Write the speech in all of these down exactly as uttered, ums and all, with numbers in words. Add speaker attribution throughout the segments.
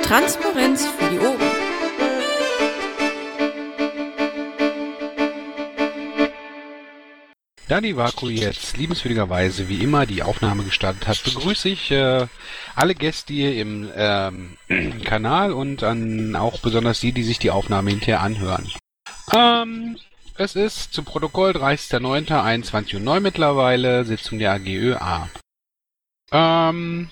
Speaker 1: Transparenz für die Ohren.
Speaker 2: Da die Vaku jetzt liebenswürdigerweise wie immer die Aufnahme gestartet hat, begrüße ich äh, alle Gäste hier im ähm, Kanal und an auch besonders die, die sich die Aufnahme hinterher anhören. Ähm, es ist zum Protokoll dreißigster neunter einundzwanzig Uhr neun mittlerweile, Sitzung der A G Ö A. Ähm,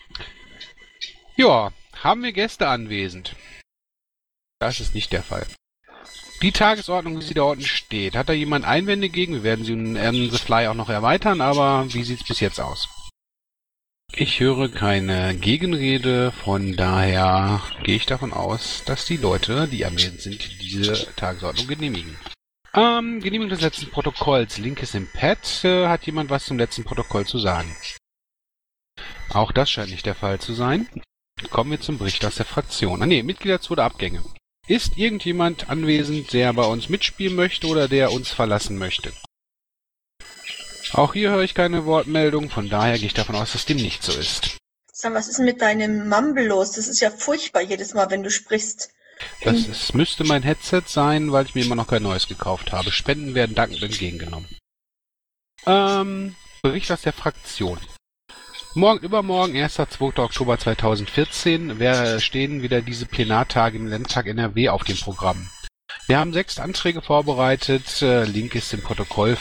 Speaker 2: ja, haben wir Gäste anwesend? Das ist nicht der Fall. Die Tagesordnung, wie sie da unten steht, hat da jemand Einwände gegen? Wir werden sie in The Fly auch noch erweitern, aber wie sieht's bis jetzt aus? Ich höre keine Gegenrede, von daher gehe ich davon aus, dass die Leute, die anwesend sind, diese Tagesordnung genehmigen. Ähm, Genehmigung des letzten Protokolls. Link ist im Pad. Äh, hat jemand was zum letzten Protokoll zu sagen? Auch das scheint nicht der Fall zu sein. Kommen wir zum Bericht aus der Fraktion. Ah ne, Mitglieder zu oder Abgänge. Ist irgendjemand anwesend, der bei uns mitspielen möchte oder der uns verlassen möchte? Auch hier höre ich keine Wortmeldung, von daher gehe ich davon aus, dass dem nicht so ist.
Speaker 3: Sag, was ist denn mit deinem Mumble los? Das ist ja furchtbar jedes Mal, wenn du sprichst.
Speaker 2: Das ist, müsste mein Headset sein, weil ich mir immer noch kein neues gekauft habe. Spenden werden dankend entgegengenommen. Ähm, Bericht aus der Fraktion. Morgen, übermorgen, erster zweiter Oktober zweitausendvierzehn, wer stehen wieder diese Plenartage im Landtag N R W auf dem Programm. Wir haben sechs Anträge vorbereitet, äh, Link ist im Protokoll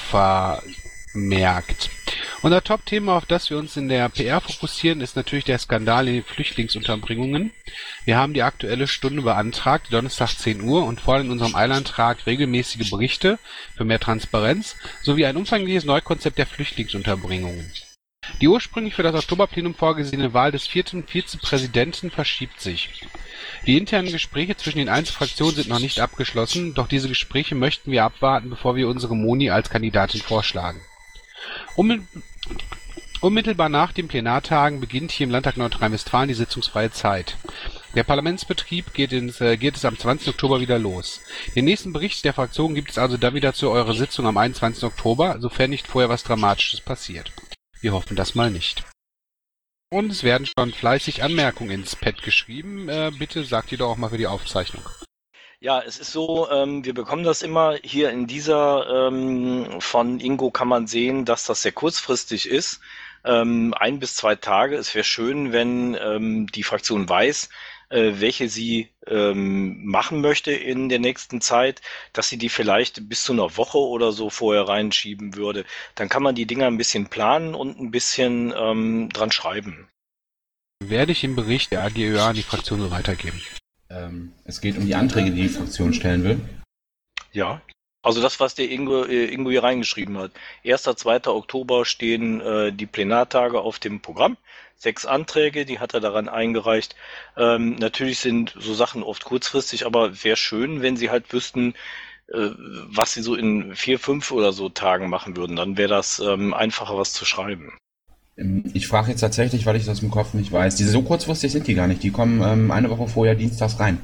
Speaker 2: vermerkt. Unser Top-Thema, auf das wir uns in der P R fokussieren, ist natürlich der Skandal in den Flüchtlingsunterbringungen. Wir haben die Aktuelle Stunde beantragt, Donnerstag zehn Uhr, und fordern in unserem Eilantrag regelmäßige Berichte für mehr Transparenz sowie ein umfangreiches Neukonzept der Flüchtlingsunterbringungen. Die ursprünglich für das Oktoberplenum vorgesehene Wahl des vierten Vizepräsidenten verschiebt sich. Die internen Gespräche zwischen den Einzelfraktionen sind noch nicht abgeschlossen, doch diese Gespräche möchten wir abwarten, bevor wir unsere Moni als Kandidatin vorschlagen. Unmittel- Unmittelbar nach den Plenartagen beginnt hier im Landtag Nordrhein-Westfalen die sitzungsfreie Zeit. Der Parlamentsbetrieb geht, ins, äh, geht es am zwanzigsten Oktober wieder los. Den nächsten Bericht der Fraktion gibt es also dann wieder zu eurer Sitzung am einundzwanzigsten Oktober, sofern nicht vorher was Dramatisches passiert. Wir hoffen das mal nicht. Und es werden schon fleißig Anmerkungen ins Pad geschrieben. Äh, bitte sagt ihr doch auch mal für die Aufzeichnung.
Speaker 4: Ja, es ist so, ähm, wir bekommen das immer hier in dieser, ähm, von Ingo kann man sehen, dass das sehr kurzfristig ist. Ähm, ein bis zwei Tage. Es wäre schön, wenn ähm, die Fraktion weiß, äh, welche sie ähm, machen möchte in der nächsten Zeit, dass sie die vielleicht bis zu einer Woche oder so vorher reinschieben würde. Dann kann man die Dinger ein bisschen planen und ein bisschen ähm, dran schreiben.
Speaker 2: Werde ich im Bericht der A G Ö A an die Fraktion so weitergeben.
Speaker 5: Ähm, es geht um die Anträge, die die Fraktion stellen will.
Speaker 4: Ja. Also das, was der Ingo, äh, Ingo hier reingeschrieben hat. erster zweiter Oktober stehen äh, die Plenartage auf dem Programm. Sechs Anträge, die hat er daran eingereicht. Ähm, natürlich sind so Sachen oft kurzfristig, aber wäre schön, wenn sie halt wüssten, äh, was sie so in vier, fünf oder so Tagen machen würden. Dann wäre das ähm, einfacher, was zu schreiben.
Speaker 5: Ähm, Ich frage jetzt tatsächlich, weil ich das im Kopf nicht weiß. Diese so kurzfristig sind die gar nicht. Die kommen ähm, eine Woche vorher dienstags rein.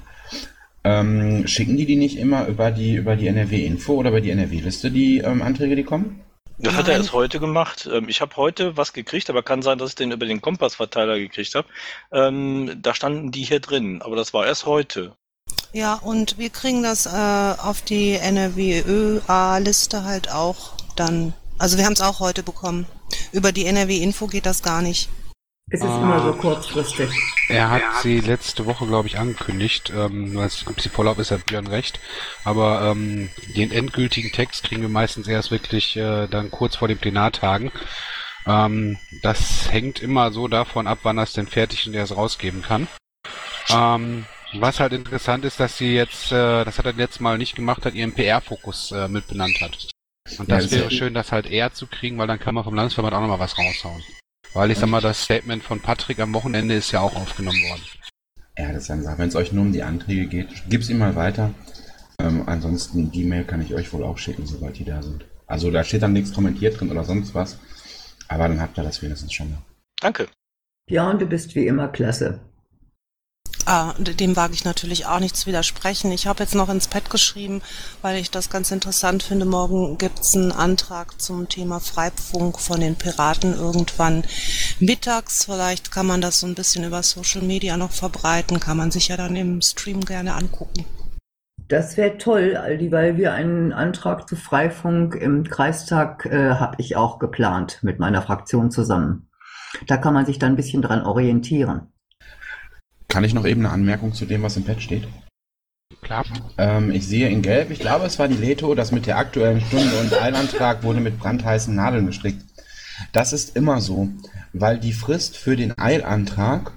Speaker 5: Ähm, schicken die die nicht immer über die über die N R W-Info oder über die N R W-Liste, die ähm, Anträge, die kommen?
Speaker 4: Das
Speaker 1: Nein.
Speaker 4: hat er erst heute gemacht. Ähm, ich habe heute was gekriegt, aber kann sein, dass ich den über den Kompassverteiler gekriegt habe. Ähm, da standen die hier drin, aber das war erst heute.
Speaker 6: Ja, und wir kriegen das äh, auf die N R W Ö A-Liste halt auch dann. Also wir haben es auch heute bekommen. Über die N R W-Info geht das gar nicht.
Speaker 7: Es ist
Speaker 2: Ah.
Speaker 7: immer so kurzfristig.
Speaker 2: Er hat sie letzte Woche, glaube ich, angekündigt. Ähm, als ob sie Vorlauf ist, hat Björn recht. Aber ähm, den endgültigen Text kriegen wir meistens erst wirklich äh, dann kurz vor den Plenartagen. Ähm, das hängt immer so davon ab, wann er es denn fertig und er es rausgeben kann. Ähm, was halt interessant ist, dass sie jetzt, äh, das hat er letztes Mal nicht gemacht hat, ihren P R-Fokus äh, mit benannt hat. Und
Speaker 5: Ja,
Speaker 2: das
Speaker 5: das
Speaker 2: wäre
Speaker 5: ist-
Speaker 2: schön, das halt eher zu kriegen, weil dann kann man vom Landesverband auch nochmal was raushauen. Weil ich sag mal, das Statement von Patrick am Wochenende ist ja auch aufgenommen worden.
Speaker 5: Ja, das ist eine Sache. Wenn es euch nur um die Anträge geht, gib's ihm mal weiter. Ähm, ansonsten, die Mail kann ich euch wohl auch schicken, sobald die da sind. Also da steht dann nichts kommentiert drin oder sonst was. Aber dann habt ihr das wenigstens schon mal.
Speaker 4: Danke.
Speaker 7: Ja, und du bist wie immer klasse.
Speaker 6: Ah, dem wage ich natürlich auch nichts widersprechen. Ich habe jetzt noch ins Pad geschrieben, weil ich das ganz interessant finde. Morgen gibt's einen Antrag zum Thema Freifunk von den Piraten irgendwann mittags. Vielleicht kann man das so ein bisschen über Social Media noch verbreiten. Kann man sich ja dann im Stream gerne angucken.
Speaker 7: Das wäre toll, Aldi, weil wir einen Antrag zu Freifunk im Kreistag äh, habe ich auch geplant mit meiner Fraktion zusammen. Da kann man sich dann ein bisschen dran orientieren.
Speaker 5: Kann ich noch eben eine Anmerkung zu dem, was im Pad steht?
Speaker 2: Klar.
Speaker 5: Ähm, ich sehe in Gelb, ich glaube, es war die Leto, dass mit der aktuellen Stunde und Eilantrag wurde mit brandheißen Nadeln gestrickt. Das ist immer so, weil die Frist für den Eilantrag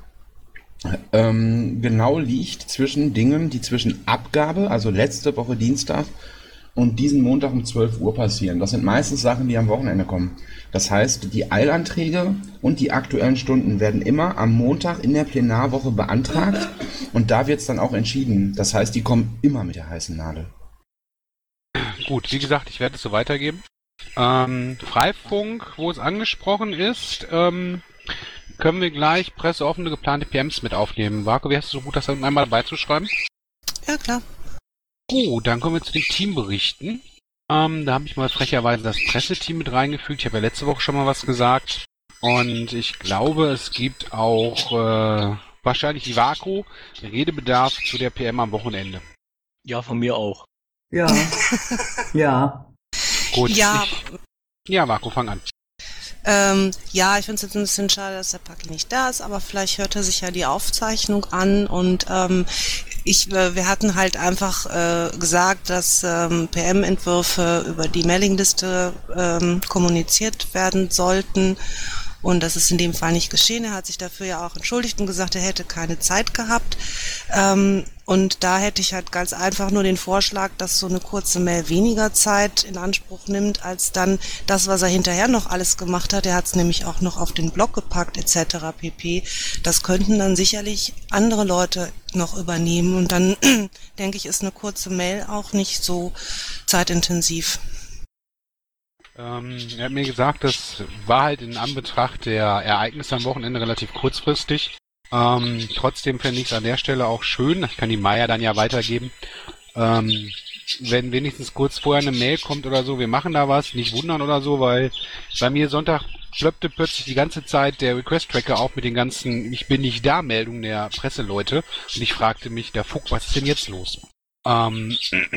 Speaker 5: ähm, genau liegt zwischen Dingen, die zwischen Abgabe, also letzte Woche Dienstag, und diesen Montag um zwölf Uhr passieren. Das sind meistens Sachen, die am Wochenende kommen. Das heißt, die Eilanträge und die aktuellen Stunden werden immer am Montag in der Plenarwoche beantragt und da wird es dann auch entschieden. Das heißt, die kommen immer mit der heißen Nadel.
Speaker 2: Gut, wie gesagt, ich werde es so weitergeben. Ähm, Freifunk, wo es angesprochen ist, ähm, können wir gleich presseoffene geplante P Ms mit aufnehmen. Marco, wie hast du so gut, das dann einmal dabei zu schreiben?
Speaker 6: Ja, klar.
Speaker 2: Gut, dann kommen wir zu den Teamberichten. Ähm, da habe ich mal frecherweise das Presseteam mit reingefügt. Ich habe ja letzte Woche schon mal was gesagt. Und ich glaube, es gibt auch äh, wahrscheinlich die Vaku Redebedarf zu der P M am Wochenende.
Speaker 4: Ja, von mir auch.
Speaker 7: Ja, ja.
Speaker 2: Gut.
Speaker 6: Ja.
Speaker 2: Ich, ja, Vaku, fang an.
Speaker 6: Ähm, ja, ich finde es jetzt ein bisschen schade, dass der Paki nicht da ist, aber vielleicht hört er sich ja die Aufzeichnung an und ähm, ich, äh, wir hatten halt einfach äh, gesagt, dass ähm, P M-Entwürfe über die Mailingliste ähm, kommuniziert werden sollten und das ist in dem Fall nicht geschehen. Er hat sich dafür ja auch entschuldigt und gesagt, er hätte keine Zeit gehabt. Ähm, und da hätte ich halt ganz einfach nur den Vorschlag, dass so eine kurze Mail weniger Zeit in Anspruch nimmt, als dann das, was er hinterher noch alles gemacht hat. Er hat es nämlich auch noch auf den Blog gepackt et cetera pp. Das könnten dann sicherlich andere Leute noch übernehmen. Und dann, denke ich, ist eine kurze Mail auch nicht so zeitintensiv.
Speaker 2: Ähm, er hat mir gesagt, das war halt in Anbetracht der Ereignisse am Wochenende relativ kurzfristig. Ähm, trotzdem fände ich es an der Stelle auch schön, ich kann die Maya dann ja weitergeben, ähm, wenn wenigstens kurz vorher eine Mail kommt oder so, wir machen da was, nicht wundern oder so, weil bei mir Sonntag plöppte plötzlich die ganze Zeit der Request-Tracker auf mit den ganzen Ich bin nicht da Meldungen der Presseleute und ich fragte mich, der Fuck, was ist denn jetzt los? Ähm,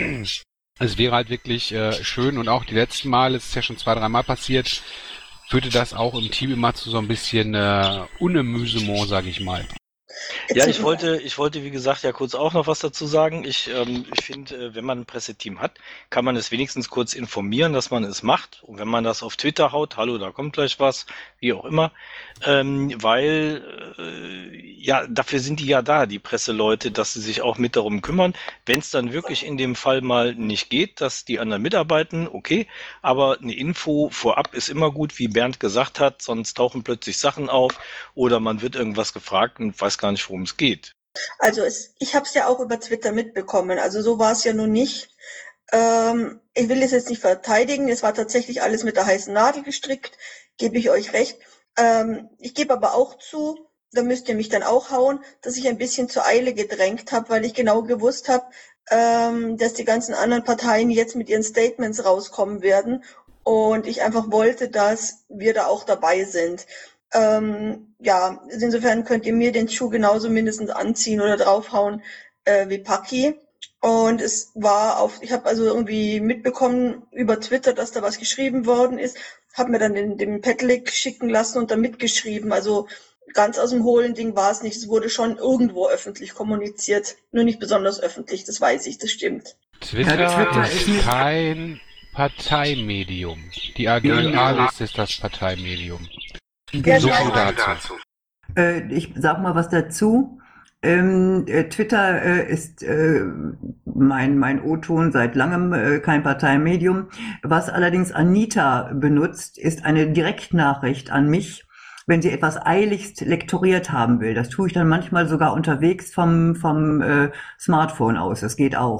Speaker 2: es wäre halt wirklich äh, schön und auch die letzten Mal, es ist ja schon zwei, dreimal passiert, führte das auch im Team immer zu so ein bisschen äh, Unemüsement, sage ich mal.
Speaker 4: Ja, ich wollte, ich wollte, wie gesagt, ja kurz auch noch was dazu sagen. Ich, ähm, ich finde, äh, wenn man ein Presseteam hat, kann man es wenigstens kurz informieren, dass man es macht. Und wenn man das auf Twitter haut, hallo, da kommt gleich was, wie auch immer, ähm, weil, äh, ja, dafür sind die ja da, die Presseleute, dass sie sich auch mit darum kümmern. Wenn es dann wirklich in dem Fall mal nicht geht, dass die anderen mitarbeiten, okay, aber eine Info vorab ist immer gut, wie Bernd gesagt hat, sonst tauchen plötzlich Sachen auf oder man wird irgendwas gefragt und weiß gar nicht, worum es geht.
Speaker 3: Also es, ich habe es ja auch über Twitter mitbekommen, also so war es ja nun nicht. Ähm, ich will es jetzt nicht verteidigen, es war tatsächlich alles mit der heißen Nadel gestrickt, gebe ich euch recht. Ähm, ich gebe aber auch zu, da müsst ihr mich dann auch hauen, dass ich ein bisschen zur Eile gedrängt habe, weil ich genau gewusst habe, ähm, dass die ganzen anderen Parteien jetzt mit ihren Statements rauskommen werden und ich einfach wollte, dass wir da auch dabei sind. Ähm, ja, insofern könnt ihr mir den Schuh genauso mindestens anziehen oder draufhauen äh, wie Paki. Und es war auf, ich habe also irgendwie mitbekommen über Twitter, dass da was geschrieben worden ist, habe mir dann den, den Padlink schicken lassen und dann mitgeschrieben. Also ganz aus dem hohlen Ding war es nicht. Es wurde schon irgendwo öffentlich kommuniziert, nur nicht besonders öffentlich. Das weiß ich, das stimmt.
Speaker 2: Twitter,
Speaker 7: Ja, Twitter
Speaker 2: ist,
Speaker 7: ist nicht-
Speaker 2: kein Parteimedium. Die A G Alice ist das Parteimedium.
Speaker 3: Ja,
Speaker 2: So
Speaker 3: genau.
Speaker 2: viel dazu.
Speaker 7: Äh, ich sag mal was dazu. Ähm, äh, Twitter äh, ist äh, mein, mein O-Ton seit langem äh, kein Parteimedium. Was allerdings Anita benutzt, ist eine Direktnachricht an mich, wenn sie etwas eiligst lektoriert haben will. Das tue ich dann manchmal sogar unterwegs vom, vom äh, Smartphone aus. Das geht auch.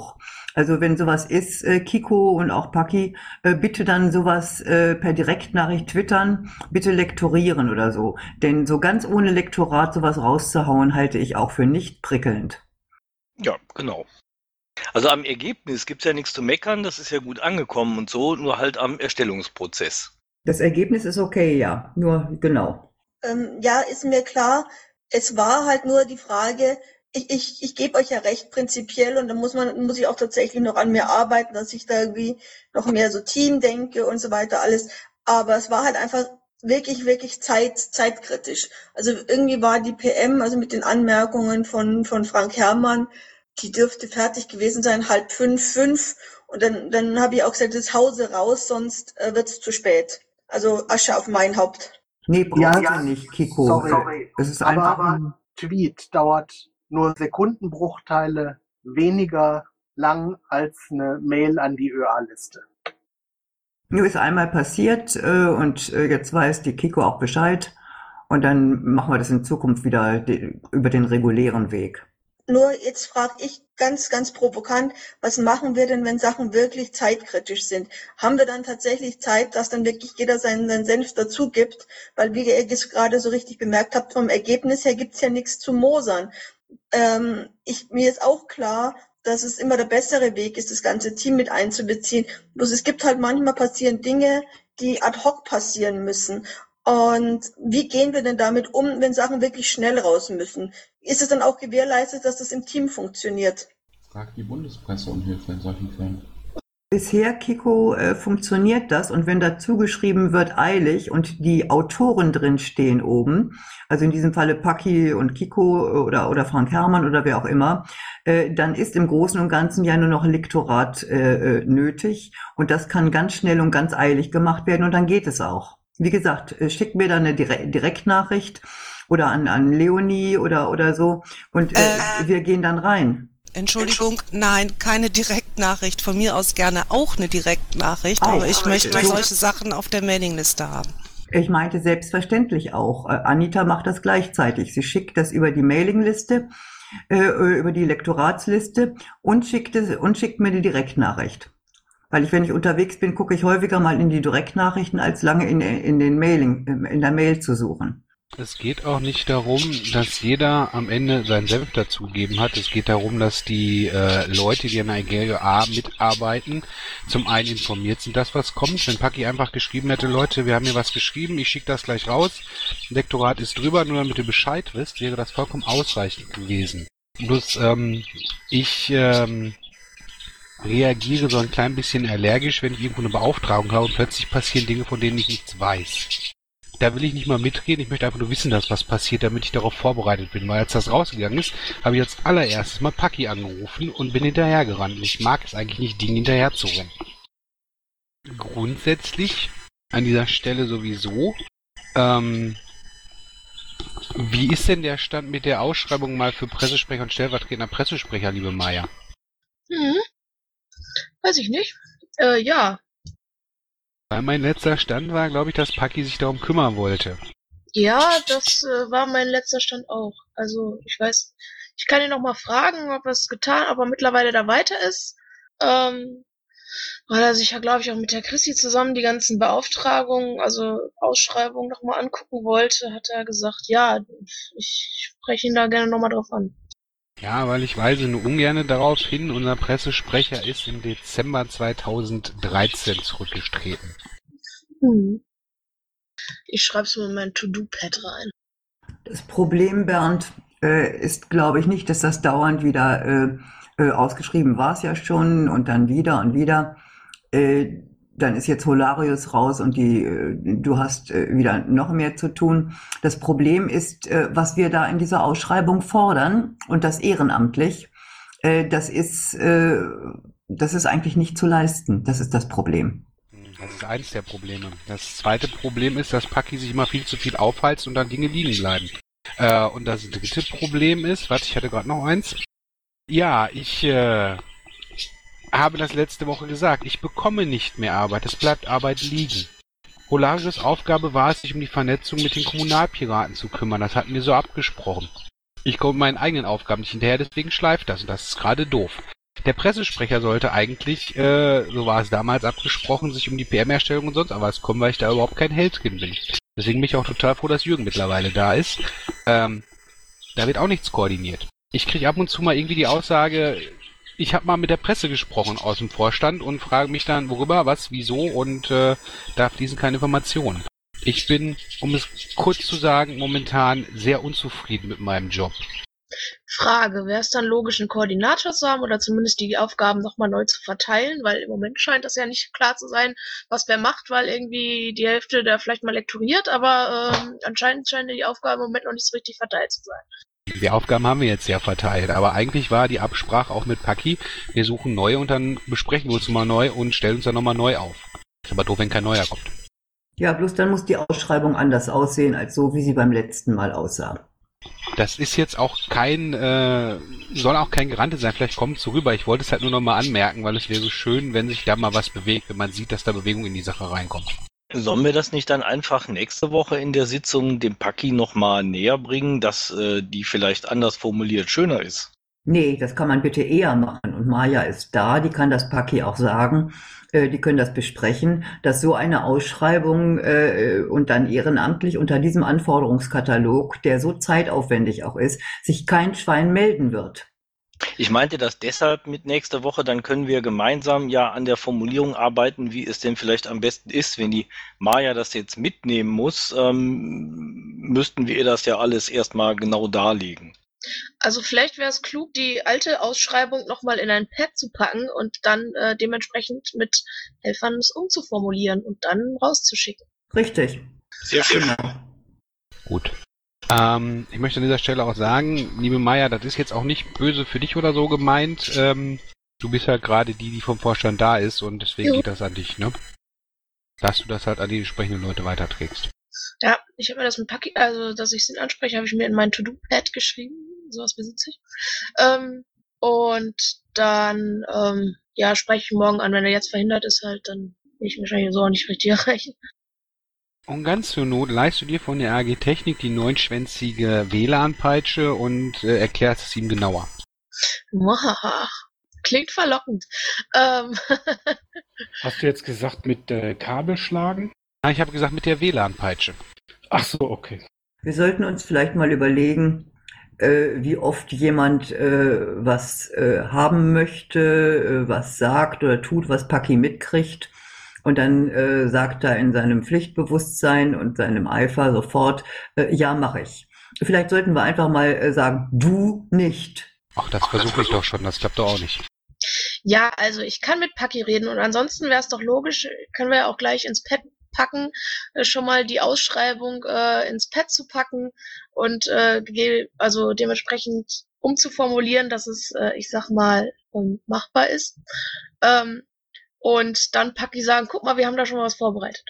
Speaker 7: Also wenn sowas ist, äh, Kiko und auch Paki, äh, bitte dann sowas äh, per Direktnachricht twittern, bitte lektorieren oder so. Denn so ganz ohne Lektorat sowas rauszuhauen, halte ich auch für nicht prickelnd.
Speaker 4: Ja, genau. Also am Ergebnis gibt's ja nichts zu meckern, das ist ja gut angekommen und so, nur halt am Erstellungsprozess.
Speaker 7: Das Ergebnis ist okay, ja. Nur genau.
Speaker 3: Ähm, ja, ist mir klar. Es war halt nur die Frage, ich, ich, ich gebe euch ja recht prinzipiell und da muss man, muss ich auch tatsächlich noch an mir arbeiten, dass ich da irgendwie noch mehr so Team denke und so weiter alles. Aber es war halt einfach wirklich, wirklich zeit, zeitkritisch. Also irgendwie war die P M, also mit den Anmerkungen von, von Frank Herrmann, die dürfte fertig gewesen sein, halb fünf, fünf. Und dann, dann habe ich auch gesagt, das Hause raus, sonst äh, wird's zu spät. Also Asche auf mein Haupt.
Speaker 7: Nee, brauchst
Speaker 8: Ja,
Speaker 7: du
Speaker 8: ja,
Speaker 7: nicht, Kiko.
Speaker 8: sorry, sorry.
Speaker 7: Es ist
Speaker 8: Aber,
Speaker 7: einfach
Speaker 8: aber
Speaker 7: ein-
Speaker 8: ein Tweet dauert nur Sekundenbruchteile weniger lang als eine Mail an die Ö A-Liste.
Speaker 7: Nur ist einmal passiert äh, und äh, jetzt weiß die Kiko auch Bescheid und dann machen wir das in Zukunft wieder de- über den regulären Weg.
Speaker 3: Nur jetzt frage ich ganz, ganz provokant, was machen wir denn, wenn Sachen wirklich zeitkritisch sind? Haben wir dann tatsächlich Zeit, dass dann wirklich jeder seinen, seinen Senf dazu gibt? Weil, wie ihr es gerade so richtig bemerkt habt, vom Ergebnis her gibt's ja nichts zu mosern. Ähm, ich, mir ist auch klar, dass es immer der bessere Weg ist, das ganze Team mit einzubeziehen. Bloß es gibt halt manchmal passieren Dinge, die ad hoc passieren müssen. Und wie gehen wir denn damit um, wenn Sachen wirklich schnell raus müssen? Ist es dann auch gewährleistet, dass das im Team funktioniert?
Speaker 5: Fragt die Bundespresse um Hilfe in solchen Fällen.
Speaker 7: Bisher, Kiko, äh, funktioniert das und wenn dazu geschrieben wird eilig und die Autoren drin stehen oben, also in diesem Falle Paki und Kiko oder, oder Frank Herrmann oder wer auch immer, äh, dann ist im Großen und Ganzen ja nur noch Lektorat äh, äh, nötig und das kann ganz schnell und ganz eilig gemacht werden und dann geht es auch. Wie gesagt, äh, schickt mir dann eine Dire- Direktnachricht oder an, an Leonie oder, oder so und äh,
Speaker 6: Äh.
Speaker 7: wir gehen dann rein.
Speaker 6: Entschuldigung, nein, keine Direktnachricht. Von mir aus gerne auch eine Direktnachricht,
Speaker 7: Auch.
Speaker 6: aber ich möchte
Speaker 7: So.
Speaker 6: solche Sachen auf der Mailingliste haben.
Speaker 7: Ich meinte selbstverständlich auch. Äh, Anita macht das gleichzeitig. Sie schickt das über die Mailingliste, äh, über die Lektoratsliste und schickt es und schickt mir die Direktnachricht. Weil ich, wenn ich unterwegs bin, gucke ich häufiger mal in die Direktnachrichten, als lange in, in den Mailing, in der Mail zu suchen.
Speaker 2: Es geht auch nicht darum, dass jeder am Ende seinen Senf dazugeben hat. Es geht darum, dass die äh, Leute, die an der G J A mitarbeiten, zum einen informiert sind, dass was kommt. Wenn Paki einfach geschrieben hätte, Leute, wir haben hier was geschrieben, ich schicke das gleich raus, Lektorat ist drüber, nur damit ihr Bescheid wisst, wäre das vollkommen ausreichend gewesen. Bloß ähm, ich ähm, reagiere so ein klein bisschen allergisch, wenn ich irgendwo eine Beauftragung habe und plötzlich passieren Dinge, von denen ich nichts weiß. Da will ich nicht mal mitreden, ich möchte einfach nur wissen, dass was passiert, damit ich darauf vorbereitet bin. Weil als das rausgegangen ist, habe ich als allererstes mal Paki angerufen und bin hinterhergerannt. Und ich mag es eigentlich nicht, Dingen hinterher zu rennen. Grundsätzlich an dieser Stelle sowieso. Ähm, wie ist denn der Stand mit der Ausschreibung mal für Pressesprecher und stellvertretender Pressesprecher, liebe Maya?
Speaker 1: Hm. Weiß ich nicht. Äh, ja.
Speaker 2: Weil mein letzter Stand war, glaube ich, dass Paki sich darum kümmern wollte.
Speaker 1: Ja, das äh, war mein letzter Stand auch. Also, ich weiß, ich kann ihn noch mal fragen, ob er es getan, ob er mittlerweile da weiter ist. Ähm, weil er sich ja, glaube ich, auch mit der Chrissy zusammen die ganzen Beauftragungen, also Ausschreibungen noch mal angucken wollte, hat er gesagt, ja, ich spreche ihn da gerne noch mal drauf an.
Speaker 2: Ja, weil ich weise nur ungern darauf hin, unser Pressesprecher ist im Dezember zweitausenddreizehn zurückgetreten.
Speaker 1: Hm. Ich schreib's mir in mein To-Do-Pad rein.
Speaker 7: Das Problem, Bernd, äh, ist, glaube ich, nicht, dass das dauernd wieder äh, äh, ausgeschrieben war es ja schon und dann wieder und wieder. Äh, dann ist jetzt Holarius raus und die, äh, du hast äh, wieder noch mehr zu tun. Das Problem ist, äh, was wir da in dieser Ausschreibung fordern und das ehrenamtlich, äh, das ist, äh, das ist eigentlich nicht zu leisten. Das ist das Problem.
Speaker 2: Das ist eins der Probleme. Das zweite Problem ist, dass Paki sich immer viel zu viel aufheizt und dann Dinge liegen bleiben. Äh, und das dritte Problem ist, warte, ich hatte gerade noch eins. Ja, ich äh, habe das letzte Woche gesagt, ich bekomme nicht mehr Arbeit, es bleibt Arbeit liegen. Holarius' Aufgabe war es, sich um die Vernetzung mit den Kommunalpiraten zu kümmern, das hatten wir so abgesprochen. Ich komme mit meinen eigenen Aufgaben nicht hinterher, deswegen schleift das und das ist gerade doof. Der Pressesprecher sollte eigentlich, äh, so war es damals abgesprochen, sich um die P M-Erstellung und sonst was kommen, weil ich da überhaupt kein Heldskin bin. Deswegen bin ich auch total froh, dass Jürgen mittlerweile da ist. Ähm, da wird auch nichts koordiniert. Ich kriege ab und zu mal irgendwie die Aussage, ich habe mal mit der Presse gesprochen aus dem Vorstand und frage mich dann, worüber, was, wieso und äh, da fließen keine Informationen. Ich bin, um es kurz zu sagen, momentan sehr unzufrieden mit meinem Job.
Speaker 1: Frage, wäre es dann logisch, einen Koordinator zu haben oder zumindest die Aufgaben nochmal neu zu verteilen? Weil im Moment scheint das ja nicht klar zu sein, was wer macht, weil irgendwie die Hälfte da vielleicht mal lektoriert, aber ähm, anscheinend scheinen die Aufgaben im Moment noch nicht so richtig verteilt zu sein.
Speaker 2: Die Aufgaben haben wir jetzt ja verteilt, aber eigentlich war die Absprache auch mit Paki, wir suchen neue und dann besprechen wir uns mal neu und stellen uns dann nochmal neu auf. Ist aber doof, wenn kein neuer kommt.
Speaker 7: Ja, bloß dann muss die Ausschreibung anders aussehen, als so, wie sie beim letzten Mal aussah.
Speaker 2: Das ist jetzt auch kein, äh, soll auch kein Garant sein, vielleicht kommt es so rüber. Ich wollte es halt nur nochmal anmerken, weil es wäre so schön, wenn sich da mal was bewegt, wenn man sieht, dass da Bewegung in die Sache reinkommt.
Speaker 4: Sollen wir das nicht dann einfach nächste Woche in der Sitzung dem Paki nochmal näher bringen, dass äh, die vielleicht anders formuliert schöner ist?
Speaker 7: Nee, das kann man bitte eher machen. Und Maja ist da, die kann das Paki auch sagen, äh, die können das besprechen, dass so eine Ausschreibung äh, und dann ehrenamtlich unter diesem Anforderungskatalog, der so zeitaufwendig auch ist, sich kein Schwein melden wird.
Speaker 4: Ich meinte das deshalb mit nächste Woche, dann können wir gemeinsam ja an der Formulierung arbeiten, wie es denn vielleicht am besten ist. Wenn die Maja das jetzt mitnehmen muss, ähm, müssten wir ihr das ja alles erstmal genau darlegen.
Speaker 1: Also vielleicht wäre es klug, die alte Ausschreibung nochmal in ein Pad zu packen und dann äh, dementsprechend mit Helfern es umzuformulieren und dann rauszuschicken.
Speaker 7: Richtig.
Speaker 4: Sehr schön.
Speaker 2: Gut. Ähm, ich möchte an dieser Stelle auch sagen, liebe Maja, das ist jetzt auch nicht böse für dich oder so gemeint. Ähm, du bist ja gerade die, die vom Vorstand da ist und deswegen
Speaker 1: Jo.
Speaker 2: geht das an dich, ne? Dass du das halt an die entsprechenden Leute weiterträgst.
Speaker 1: Ja, ich habe mir das mit Paki, also dass ich es anspreche, habe ich mir in mein To-Do-Pad geschrieben. Sowas besitze ich. Ähm, und dann, ähm, ja, spreche ich morgen an. Wenn er jetzt verhindert ist, halt, dann will ich ihn wahrscheinlich so auch nicht richtig erreichen.
Speaker 2: Und ganz zur Not leihst du dir von der A G Technik die neunschwänzige W L A N-Peitsche und äh, erklärst es ihm genauer.
Speaker 1: Muhaha. Klingt verlockend. Ähm,
Speaker 9: Hast du jetzt gesagt mit äh, Kabel schlagen?
Speaker 2: Ah, ich habe gesagt mit der W L A N-Peitsche.
Speaker 9: Ach so, okay.
Speaker 7: Wir sollten uns vielleicht mal überlegen, äh, wie oft jemand äh, was äh, haben möchte, äh, was sagt oder tut, was Paki mitkriegt. Und dann äh, sagt er in seinem Pflichtbewusstsein und seinem Eifer sofort, äh, ja, mache ich. Vielleicht sollten wir einfach mal äh, sagen, du nicht.
Speaker 2: Ach, das versuche ich doch schon, das klappt doch auch nicht.
Speaker 1: ja, also ich kann mit Paki reden und ansonsten wäre es doch logisch, können wir ja auch gleich ins Pad packen, äh, schon mal die Ausschreibung äh, ins Pad zu packen und äh, ge- also dementsprechend umzuformulieren, dass es, äh, ich sag mal, ähm, machbar ist. Ähm, und dann Paki sagen, guck mal, wir haben da schon mal was vorbereitet.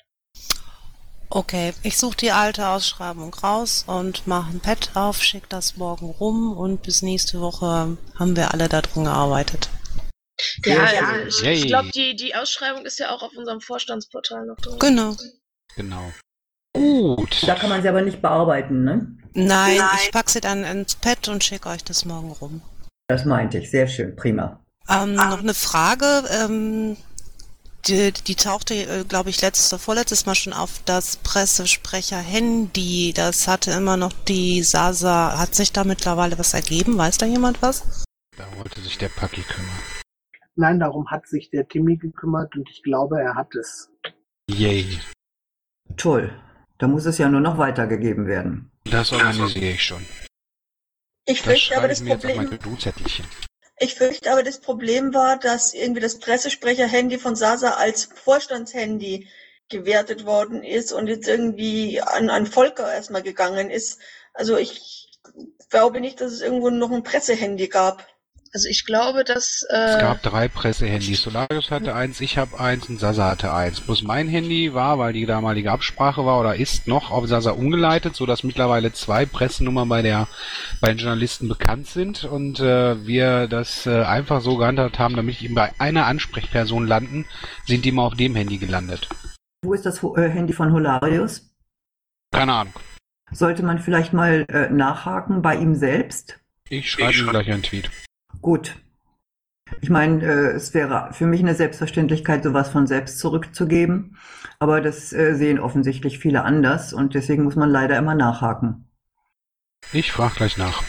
Speaker 6: Okay, ich suche die alte Ausschreibung raus und mache ein Pad auf, schicke das morgen rum und bis nächste Woche haben wir alle da drin gearbeitet.
Speaker 1: Ja,
Speaker 7: Ja,
Speaker 1: also ich,
Speaker 2: Yay.
Speaker 1: ich glaube, die, die Ausschreibung ist ja auch auf unserem Vorstandsportal noch drin.
Speaker 6: Genau.
Speaker 2: Genau. Gut.
Speaker 7: Da kann man sie aber nicht bearbeiten, ne?
Speaker 6: Nein, ich pack sie dann ins Pad und schicke euch das morgen rum.
Speaker 7: Das meinte ich. Sehr schön. Prima.
Speaker 6: Ähm, noch eine Frage, ähm, die, die tauchte, äh, glaube ich, letztes oder vorletztes Mal schon auf, das Pressesprecher-Handy, das hatte immer noch die Sasa, hat sich da mittlerweile was ergeben? Weiß da jemand was?
Speaker 2: Da wollte sich der Paki kümmern.
Speaker 8: Nein, darum hat sich der Timmy gekümmert und ich glaube, er hat es.
Speaker 2: Yay.
Speaker 7: Toll. Da muss es ja nur noch weitergegeben werden.
Speaker 2: Das organisiere ich schon.
Speaker 3: Ich
Speaker 2: Das
Speaker 3: fürchte aber
Speaker 2: schreibe
Speaker 3: das
Speaker 2: ich mir jetzt auf mein
Speaker 3: Problem,
Speaker 2: To-Do-Zettelchen.
Speaker 3: ich fürchte aber das Problem war, dass irgendwie das Pressesprecher-Handy von Sasa als Vorstandshandy gewertet worden ist und jetzt irgendwie an, an Volker erstmal gegangen ist. Also ich glaube nicht, dass es irgendwo noch ein Pressehandy gab.
Speaker 1: Also ich glaube, dass
Speaker 2: Es
Speaker 1: äh,
Speaker 2: gab drei Pressehandys. Solarius hatte eins, ich habe eins und Sasa hatte eins. Bloß mein Handy war, weil die damalige Absprache war oder ist noch auf Sasa umgeleitet, sodass mittlerweile zwei Pressenummern bei der bei den Journalisten bekannt sind und äh, wir das äh, einfach so gehandhabt haben, damit ich eben bei einer Ansprechperson landen, sind die immer auf dem Handy gelandet.
Speaker 7: Wo ist das Ho- äh, Handy von Holarius?
Speaker 2: Keine Ahnung.
Speaker 7: Sollte man vielleicht mal äh, nachhaken bei ihm selbst?
Speaker 2: Ich schreibe ihm gleich einen Tweet.
Speaker 7: Gut. Ich meine, äh, es wäre für mich eine Selbstverständlichkeit, sowas von selbst zurückzugeben, aber das äh, sehen offensichtlich viele anders und deswegen muss man leider immer nachhaken.
Speaker 2: Ich frage gleich nach.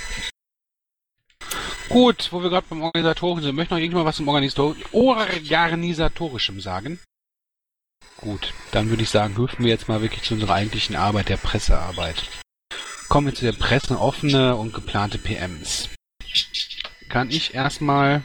Speaker 2: Gut, wo wir gerade beim Organisatorischen sind, möchte noch irgendjemand was zum Organisator- Organisatorischem sagen? Gut, dann würde ich sagen, hüpfen wir jetzt mal wirklich zu unserer eigentlichen Arbeit, der Pressearbeit. Kommen wir zu der Presse, offene und geplante P Ms. Kann ich erstmal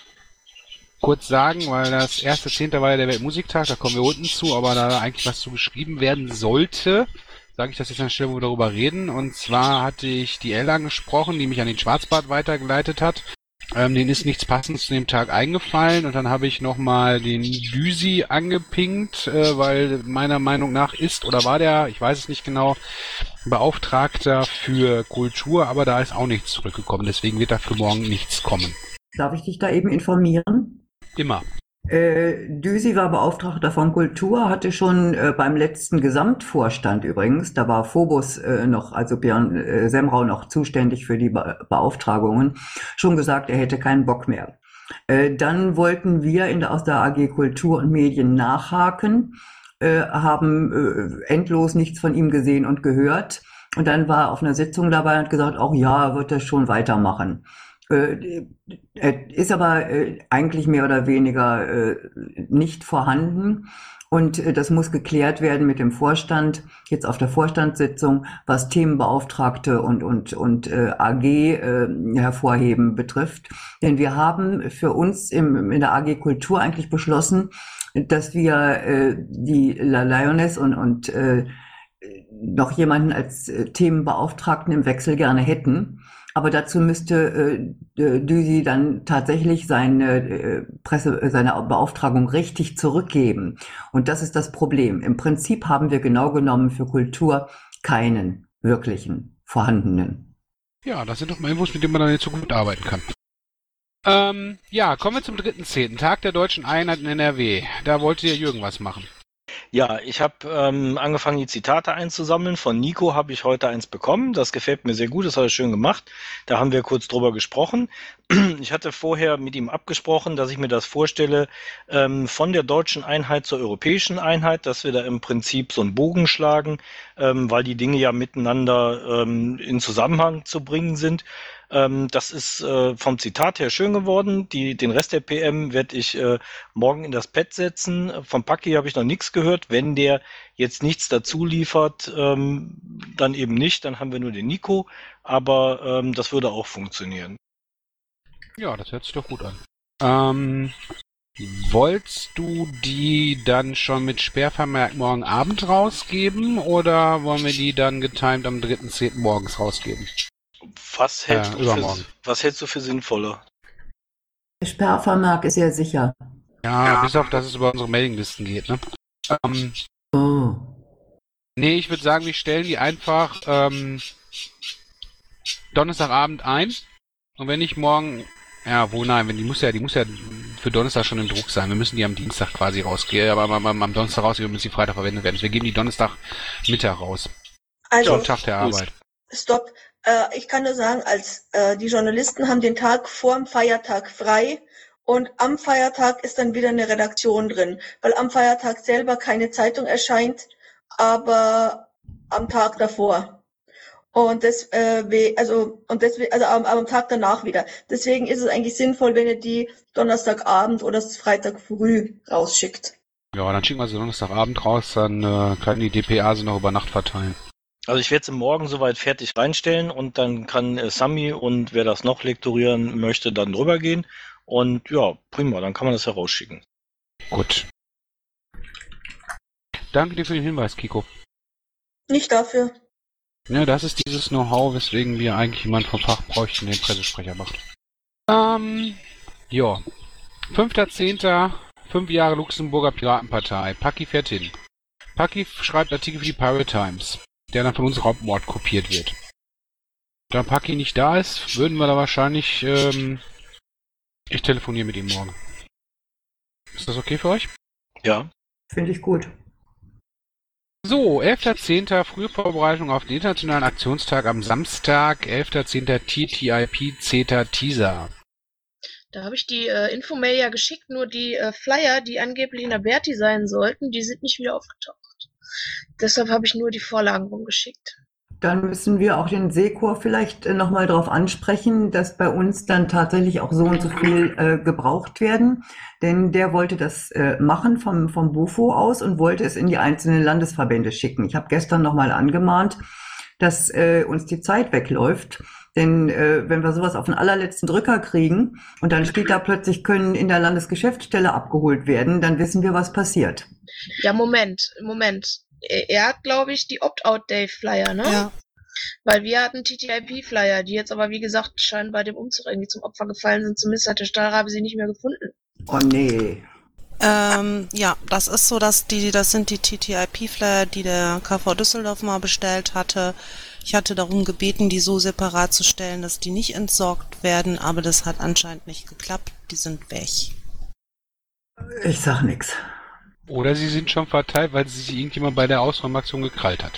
Speaker 2: kurz sagen, weil das erste Zehnte war ja der Weltmusiktag, da kommen wir unten zu, aber da eigentlich was zu geschrieben werden sollte, sage ich das jetzt an der Stelle, wo wir darüber reden. Und zwar hatte ich die Elle angesprochen, die mich an den Schwarzbart weitergeleitet hat. Ähm, denen ist nichts Passendes zu dem Tag eingefallen und dann habe ich nochmal den Düsi angepinkt, äh, weil meiner Meinung nach ist oder war der, ich weiß es nicht genau, Beauftragter für Kultur, aber da ist auch nichts zurückgekommen, deswegen wird da für morgen nichts kommen.
Speaker 7: Darf ich dich da eben informieren?
Speaker 2: Immer.
Speaker 7: Äh, Düsi war Beauftragter von Kultur, hatte schon äh, beim letzten Gesamtvorstand übrigens, da war Phobos äh, noch, also Björn äh, Semrau noch zuständig für die Be- Beauftragungen, schon gesagt, er hätte keinen Bock mehr. Äh, dann wollten wir in der, aus der A G Kultur und Medien nachhaken, äh, haben äh, endlos nichts von ihm gesehen und gehört. Und dann war er auf einer Sitzung dabei und hat gesagt, auch ja, er wird das schon weitermachen. Äh, ist aber äh, eigentlich mehr oder weniger äh, nicht vorhanden und äh, das muss geklärt werden mit dem Vorstand, jetzt auf der Vorstandssitzung, was Themenbeauftragte und und und äh, A G äh, hervorheben betrifft. Denn wir haben für uns im, in der A G Kultur eigentlich beschlossen, dass wir äh, die La Lioness und und äh, noch jemanden als äh, Themenbeauftragten im Wechsel gerne hätten. Aber dazu müsste äh, Düsi dann tatsächlich seine äh, Presse, seine Beauftragung richtig zurückgeben. Und das ist das Problem. Im Prinzip haben wir genau genommen für Kultur keinen wirklichen vorhandenen.
Speaker 2: Ja, das sind doch mal Infos, mit denen man dann in Zukunft arbeiten kann. Ähm, ja, kommen wir zum dritten Zehnten Tag der Deutschen Einheit in N R W. Da wollte der Jürgen was machen.
Speaker 4: Ja, ich habe ähm, angefangen, die Zitate einzusammeln. Von Nico habe ich heute eins bekommen. Das gefällt mir sehr gut, das hat er schön gemacht. Da haben wir kurz drüber gesprochen. Ich hatte vorher mit ihm abgesprochen, dass ich mir das vorstelle, ähm, von der deutschen Einheit zur europäischen Einheit, dass wir da im Prinzip so einen Bogen schlagen, ähm, weil die Dinge ja miteinander ähm, in Zusammenhang zu bringen sind. Ähm, das ist äh, vom Zitat her schön geworden. Die, den Rest der P M werde ich äh, morgen in das Pad setzen. Vom Paki habe ich noch nichts gehört. Wenn der jetzt nichts dazu liefert, ähm, dann eben nicht. Dann haben wir nur den Nico. Aber ähm, das würde auch funktionieren.
Speaker 2: Ja, das hört sich doch gut an. Ähm, wolltest du die dann schon mit Sperrvermerk morgen Abend rausgeben oder wollen wir die dann getimed am dritten Zehnten morgens rausgeben?
Speaker 4: Was hältst,
Speaker 2: äh,
Speaker 4: du
Speaker 2: übermorgen.
Speaker 4: für, was hältst du für sinnvoller?
Speaker 7: Der Sperrvermerk ist ja sicher.
Speaker 2: Ja, ja, bis auf, dass es über unsere Mailinglisten geht, ne? Ähm,
Speaker 7: Oh.
Speaker 2: nee, ich würde sagen, wir stellen die einfach ähm, Donnerstagabend ein und wenn ich morgen, ja, wo nein, wenn die muss ja, die muss ja für Donnerstag schon im Druck sein. Wir müssen die am Dienstag quasi rausgehen, aber am, am, am Donnerstag rausgehen, müssen die Freitag verwendet werden. Wir geben die Donnerstag Mittag raus.
Speaker 3: Also,
Speaker 2: Am Tag der Arbeit.
Speaker 3: stopp. Äh, ich kann nur sagen, als äh, die Journalisten haben den Tag vor dem Feiertag frei und am Feiertag ist dann wieder eine Redaktion drin, weil am Feiertag selber keine Zeitung erscheint, aber am Tag davor. Und das, äh, we- also und deswegen, also am, am Tag danach wieder. Deswegen ist es eigentlich sinnvoll, wenn ihr die Donnerstagabend oder Freitag früh rausschickt.
Speaker 2: Ja, dann schicken wir sie Donnerstagabend raus, dann äh, können die D P A sie noch über Nacht verteilen.
Speaker 4: Also ich werde sie morgen soweit fertig reinstellen und dann kann äh, Sami und wer das noch lektorieren möchte, dann drüber gehen. Und ja, prima, dann kann man das herausschicken.
Speaker 2: Gut. Danke dir für den Hinweis, Kiko.
Speaker 3: Nicht dafür.
Speaker 2: Ja, das ist dieses Know-how, weswegen wir eigentlich jemanden vom Fach bräuchten, den Pressesprecher macht. Ähm, ja. fünfter Zehnter Fünf Jahre Luxemburger Piratenpartei. Paki fährt hin. Paki schreibt Artikel für die Pirate Times, der dann von uns Raubmord kopiert wird. Da Paki nicht da ist, würden wir da wahrscheinlich, ähm, ich telefoniere mit ihm morgen. Ist das okay für euch?
Speaker 4: Ja.
Speaker 7: Finde ich gut.
Speaker 2: So, elfter Zehnter Frühe Vorbereitung auf den Internationalen Aktionstag am Samstag, elfter Zehnter T T I P CETA Teaser.
Speaker 1: Da habe ich die äh, Infomail ja geschickt, nur die äh, Flyer, die angeblich in der Berti sein sollten, die sind nicht wieder aufgetaucht. Deshalb habe ich nur die Vorlagen rumgeschickt.
Speaker 7: Dann müssen wir auch den Sekor vielleicht äh, nochmal darauf ansprechen, dass bei uns dann tatsächlich auch so und so viel äh, gebraucht werden. Denn der wollte das äh, machen vom, vom Bufo aus und wollte es in die einzelnen Landesverbände schicken. Ich habe gestern nochmal angemahnt, dass äh, uns die Zeit wegläuft. Denn äh, wenn wir sowas auf den allerletzten Drücker kriegen und dann steht da plötzlich, können in der Landesgeschäftsstelle abgeholt werden, dann wissen wir, was passiert.
Speaker 1: Ja, Moment, Moment. Er hat, glaube ich, die Opt-out-Day-Flyer, ne?
Speaker 6: Ja.
Speaker 1: Weil wir hatten T T I P-Flyer, die jetzt aber, wie gesagt, scheinbar dem Umzug irgendwie zum Opfer gefallen sind. Zumindest hat der Stahlrabe sie nicht mehr gefunden.
Speaker 7: Oh nee.
Speaker 6: Ähm, ja, das ist so, dass die, das sind die T T I P-Flyer, die der K V Düsseldorf mal bestellt hatte. Ich hatte darum gebeten, die so separat zu stellen, dass die nicht entsorgt werden, aber das hat anscheinend nicht geklappt. Die sind weg.
Speaker 7: Ich sag nix.
Speaker 2: Oder sie sind schon verteilt, weil sie sich irgendjemand bei der Ausräumaktion gekrallt hat.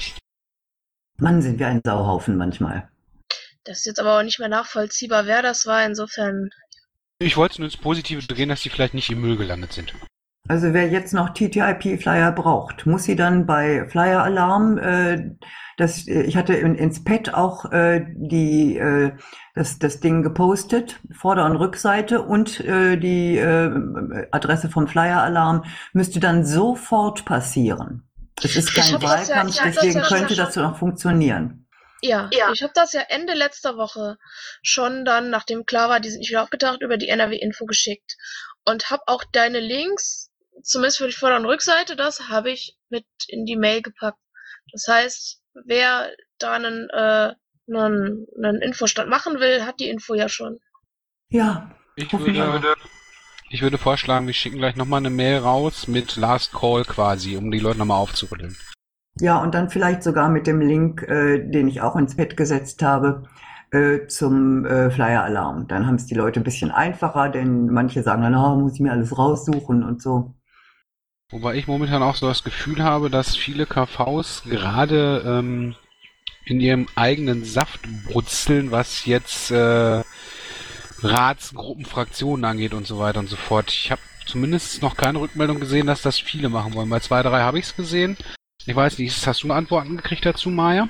Speaker 7: Mann, sind wir ein Sauhaufen manchmal.
Speaker 1: Das ist jetzt aber auch nicht mehr nachvollziehbar, wer das war. Insofern,
Speaker 2: Ich wollte es nur ins Positive drehen, dass die vielleicht nicht im Müll gelandet sind.
Speaker 7: Also wer jetzt noch T T I P-Flyer braucht, muss sie dann bei Flyer Alarm, äh, das, äh, ich hatte in, ins Pad auch äh, die, äh, das, das Ding gepostet, Vorder- und Rückseite und äh, die äh, Adresse vom Flyer Alarm müsste dann sofort passieren. Es ist
Speaker 1: Ich
Speaker 7: kein
Speaker 1: hab das ja-
Speaker 7: Wahlkampf,
Speaker 1: ich hab das
Speaker 7: deswegen
Speaker 1: ja
Speaker 7: könnte
Speaker 1: schon-
Speaker 7: das noch funktionieren.
Speaker 1: ja,
Speaker 3: Ja.
Speaker 1: ich habe das ja Ende letzter Woche schon dann, nachdem klar war, die sind nicht wieder aufgetaucht, über die N R W-Info geschickt. Und habe auch deine Links, zumindest für die Vorder- und Rückseite, das habe ich mit in die Mail gepackt. Das heißt, wer da einen, äh, einen, einen Infostand machen will, hat die Info ja schon.
Speaker 7: Ja,
Speaker 2: Ich
Speaker 7: hoffe ich auch.
Speaker 2: würde, ich würde vorschlagen, wir schicken gleich nochmal eine Mail raus mit Last Call quasi, um die Leute nochmal aufzurütteln.
Speaker 7: Ja, und dann vielleicht sogar mit dem Link, äh, den ich auch ins Pad gesetzt habe, äh, zum äh, Flyer-Alarm. Dann haben es die Leute ein bisschen einfacher, denn manche sagen dann, oh, muss ich mir alles raussuchen und so.
Speaker 2: Wobei ich momentan auch so das Gefühl habe, dass viele K Vs gerade ähm, in ihrem eigenen Saft brutzeln, was jetzt äh, Ratsgruppen, Fraktionen angeht und so weiter und so fort. Ich habe zumindest noch keine Rückmeldung gesehen, dass das viele machen wollen. Bei zwei, drei habe ich es gesehen. Ich weiß nicht, hast du Antworten gekriegt dazu, Maja?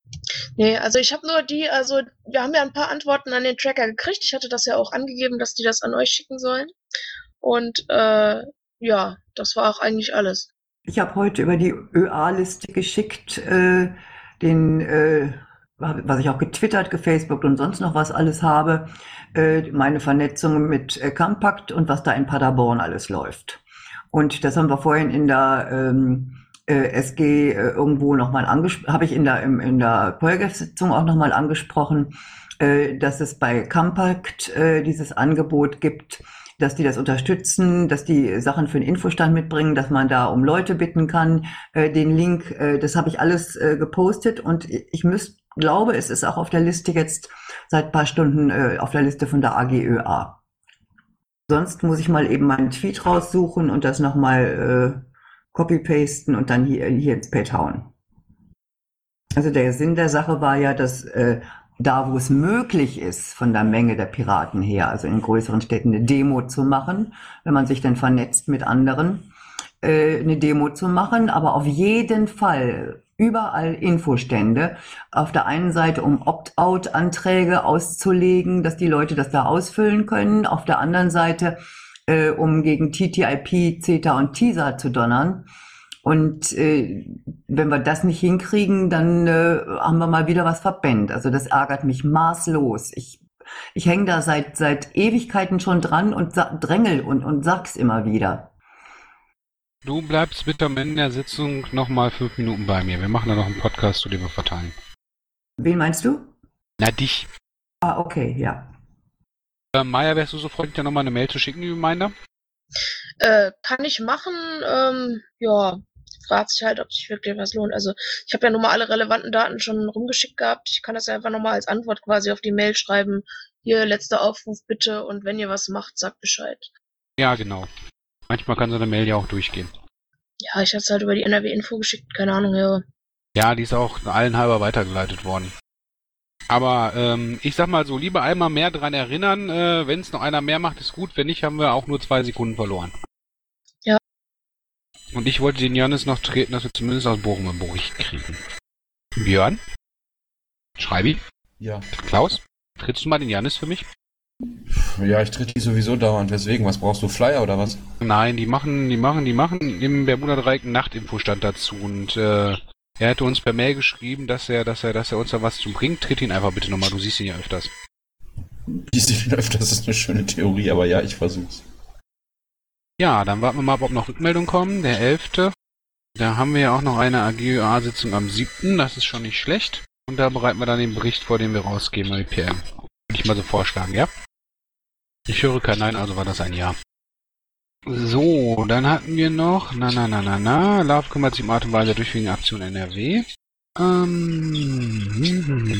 Speaker 1: Nee, also ich habe nur die, also wir haben ja ein paar Antworten an den Tracker gekriegt. Ich hatte das ja auch angegeben, dass die das an euch schicken sollen. Und äh, ja, das war auch eigentlich alles.
Speaker 7: Ich habe heute über die Ö A-Liste geschickt, äh, den, äh, was ich auch getwittert, gefacebookt und sonst noch was alles habe, äh, meine Vernetzung mit äh, Compact und was da in Paderborn alles läuft. Und das haben wir vorhin in der ähm, äh, S G äh, irgendwo nochmal angesprochen, habe ich in der, im, in der Polgef-Sitzung auch nochmal angesprochen, äh, dass es bei Compact äh, dieses Angebot gibt, dass die das unterstützen, dass die Sachen für den Infostand mitbringen, dass man da um Leute bitten kann. Äh, den Link, äh, das habe ich alles äh, gepostet und ich müß, glaube, es ist auch auf der Liste jetzt seit ein paar Stunden äh, auf der Liste von der A G Ö A. Sonst muss ich mal eben meinen Tweet raussuchen und das nochmal äh, copy-pasten und dann hier, hier ins Pad hauen. Also der Sinn der Sache war ja, dass äh, da, wo es möglich ist, von der Menge der Piraten her, also in größeren Städten eine Demo zu machen, wenn man sich dann vernetzt mit anderen, äh, eine Demo zu machen, aber auf jeden Fall überall Infostände. Auf der einen Seite, um Opt-out-Anträge auszulegen, dass die Leute das da ausfüllen können. Auf der anderen Seite, äh, um gegen T T I P, CETA und TISA zu donnern. Und äh, wenn wir das nicht hinkriegen, dann äh, haben wir mal wieder was verpennt. Also das ärgert mich maßlos. Ich, ich hänge da seit seit Ewigkeiten schon dran und sa- drängel und, und sag's immer wieder.
Speaker 2: Du bleibst bitte am Ende der Sitzung nochmal fünf Minuten bei mir. Wir machen da noch einen Podcast, zu dem wir verteilen.
Speaker 7: Wen meinst du?
Speaker 2: Na, dich.
Speaker 7: Ah, okay, ja.
Speaker 2: Äh, Maja, wärst du so freundlich, dir nochmal eine Mail zu schicken, die Reminder?
Speaker 1: Äh, kann ich machen, ähm, ja, fragt sich halt, ob sich wirklich was lohnt. Also ich habe ja nun mal alle relevanten Daten schon rumgeschickt gehabt. Ich kann das ja einfach nochmal als Antwort quasi auf die Mail schreiben. Hier, letzter Aufruf bitte und wenn ihr was macht, sagt Bescheid.
Speaker 2: Ja, genau. Manchmal kann so eine Mail ja auch durchgehen.
Speaker 1: Ja, ich hatte es halt über die N R W-Info geschickt, keine Ahnung, ja.
Speaker 2: Ja, die ist auch allen halber weitergeleitet worden. Aber ähm, ich sag mal so, lieber einmal mehr dran erinnern, äh, wenn es noch einer mehr macht, ist gut. Wenn nicht, haben wir auch nur zwei Sekunden verloren.
Speaker 1: Ja.
Speaker 2: Und ich wollte den Jannis noch treten, dass wir zumindest aus Bochum einen Bericht kriegen. Björn? Schreibi?
Speaker 5: Ja.
Speaker 2: Klaus? Trittst du mal den Jannis für mich?
Speaker 5: Ja, ich tritt die sowieso dauernd. Weswegen? Was brauchst du? Flyer oder was?
Speaker 2: Nein, die machen, die machen, die machen im Bermuda-Dreieck einen Nachtinfostand dazu und äh, er hatte uns per Mail geschrieben, dass er, dass er, dass er uns da was zum bringt. Tritt ihn einfach bitte nochmal, du siehst ihn ja öfters.
Speaker 5: Ich sehe ihn öfters, das ist eine schöne Theorie, aber ja, ich versuch's.
Speaker 2: Ja, dann warten wir mal, ob noch Rückmeldungen kommen. Der elfte. Da haben wir ja auch noch eine A G Ö A-Sitzung am siebten. Das ist schon nicht schlecht. Und da bereiten wir dann den Bericht vor, den wir rausgeben, die P M. Würde ich mal so vorschlagen, ja? Ich höre kein Nein, also war das ein Ja. So, dann hatten wir noch, na na na na na, Love kümmert sich um Art und Weise der durchführenden Aktion N R W. Ähm,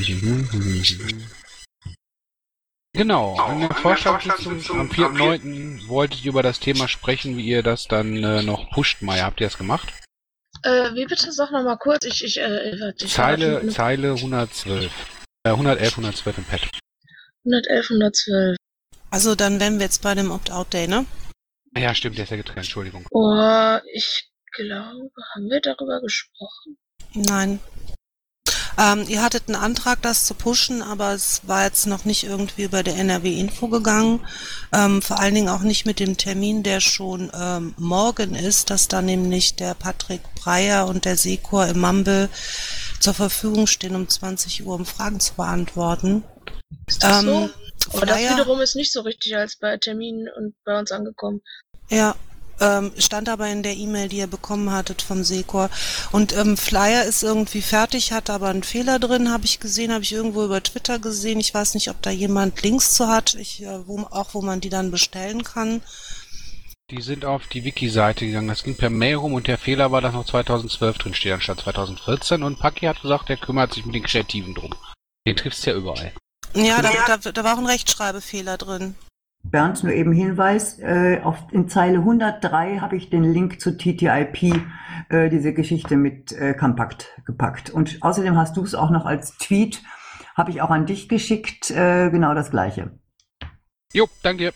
Speaker 2: genau, an der Vorstandssitzung am vierten neunten wolltet ihr über das Thema sprechen, wie ihr das dann äh, noch pusht, Maya. Habt ihr das gemacht?
Speaker 1: Äh, wie bitte? Sag nochmal kurz. Ich, ich, äh, warte, ich
Speaker 2: Zeile, Zeile hundertzwölf. Äh, hundertelf, hundertzwölf im Pad.
Speaker 1: hundertelf, hundertzwölf.
Speaker 6: Also dann wären wir jetzt bei dem Opt-out-Day, ne?
Speaker 2: Ja, stimmt, der ist ja getrennt, Entschuldigung.
Speaker 1: Oh, ich glaube, haben wir darüber gesprochen?
Speaker 6: Nein. Ähm, ihr hattet einen Antrag, das zu pushen, aber es war jetzt noch nicht irgendwie über der N R W-Info gegangen. Ähm, vor allen Dingen auch nicht mit dem Termin, der schon ähm, morgen ist, dass da nämlich der Patrick Breyer und der Sekor im Mumble zur Verfügung stehen, um zwanzig Uhr, um Fragen zu beantworten.
Speaker 1: Ist das
Speaker 6: ähm,
Speaker 1: so? Aber das
Speaker 6: Flyer-
Speaker 1: wiederum ist nicht so richtig als bei Terminen und bei uns angekommen.
Speaker 6: Ja, ähm, stand aber in der E-Mail, die ihr bekommen hattet vom Sekor. Und ähm, Flyer ist irgendwie fertig, hat aber einen Fehler drin, habe ich gesehen, habe ich irgendwo über Twitter gesehen. Ich weiß nicht, ob da jemand Links zu hat, ich, äh, wo, auch wo man die dann bestellen kann.
Speaker 2: Die sind auf die Wiki-Seite gegangen. Das ging per Mail rum und der Fehler war, dass noch zweitausendzwölf drin steht anstatt zweitausendvierzehn. Und Paki hat gesagt, der kümmert sich mit den Kreativen drum. Den triffst du ja überall.
Speaker 6: Ja, da, da, da war auch ein Rechtschreibfehler drin.
Speaker 7: Bernd, nur eben Hinweis, äh, auf, in Zeile hundertdrei habe ich den Link zu T T I P, äh, diese Geschichte mit äh, Compact gepackt. Und außerdem hast du es auch noch als Tweet, habe ich auch an dich geschickt, äh, genau das Gleiche.
Speaker 2: Jo, danke.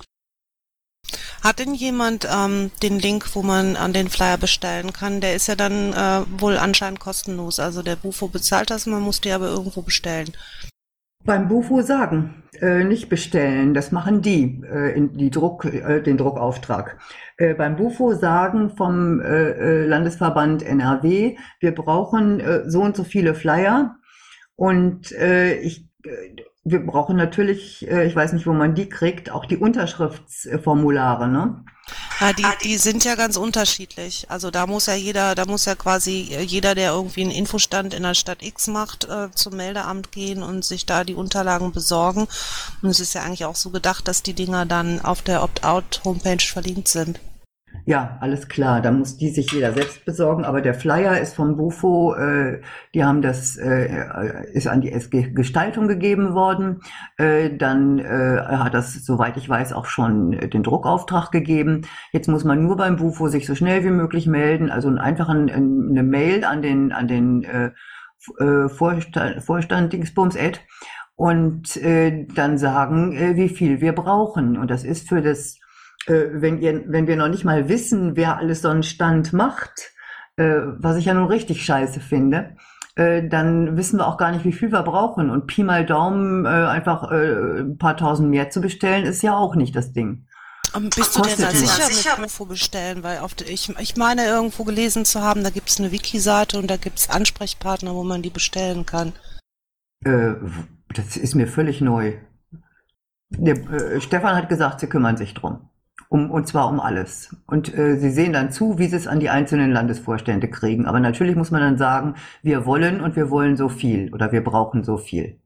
Speaker 6: Hat denn jemand ähm, den Link, wo man an den Flyer bestellen kann? Der ist ja dann äh, wohl anscheinend kostenlos. Also der Bufo bezahlt das, man muss die aber irgendwo bestellen.
Speaker 7: Beim Bufo sagen, äh, nicht bestellen, das machen die, äh, in die Druck, äh, den Druckauftrag. Äh, beim Bufo sagen vom äh, äh, Landesverband N R W, wir brauchen äh, so und so viele Flyer und äh, ich, äh, wir brauchen natürlich, äh, ich weiß nicht, wo man die kriegt, auch die Unterschriftsformulare, ne?
Speaker 6: Ja, die, die sind ja ganz unterschiedlich. Also da muss ja jeder, da muss ja quasi jeder, der irgendwie einen Infostand in der Stadt X macht, äh, zum Meldeamt gehen und sich da die Unterlagen besorgen. Und es ist ja eigentlich auch so gedacht, dass die Dinger dann auf der Opt-out-Homepage verlinkt sind.
Speaker 7: Ja, alles klar, da muss die sich jeder selbst besorgen, aber der Flyer ist vom Bufo, äh, die haben das, äh, ist an die S G Gestaltung gegeben worden, äh, dann äh, hat das, soweit ich weiß, auch schon den Druckauftrag gegeben. Jetzt muss man nur beim Bufo sich so schnell wie möglich melden, also einfach ein, eine Mail an den, an den äh, Vorstand, Vorstand Dingsbums Ed und äh, dann sagen, äh, wie viel wir brauchen. Und das ist für das Wenn, ihr, wenn wir noch nicht mal wissen, wer alles so einen Stand macht, äh, was ich ja nun richtig scheiße finde, äh, dann wissen wir auch gar nicht, wie viel wir brauchen. Und Pi mal Daumen äh, einfach äh, ein paar tausend mehr zu bestellen, ist ja auch nicht das Ding.
Speaker 6: Und bist du denn da
Speaker 7: Kostet
Speaker 6: sicher
Speaker 7: was.
Speaker 6: mit Bufo bestellen? Weil auf der, ich, ich meine irgendwo gelesen zu haben, da gibt es eine Wiki-Seite und da gibt es Ansprechpartner, wo man die bestellen kann.
Speaker 7: Äh, das ist mir völlig neu. Der, äh, Stefan hat gesagt, sie kümmern sich drum. Um, und zwar um alles. Und äh, sie sehen dann zu, wie sie es an die einzelnen Landesvorstände kriegen. Aber natürlich muss man dann sagen, wir wollen und wir wollen so viel oder wir brauchen so viel.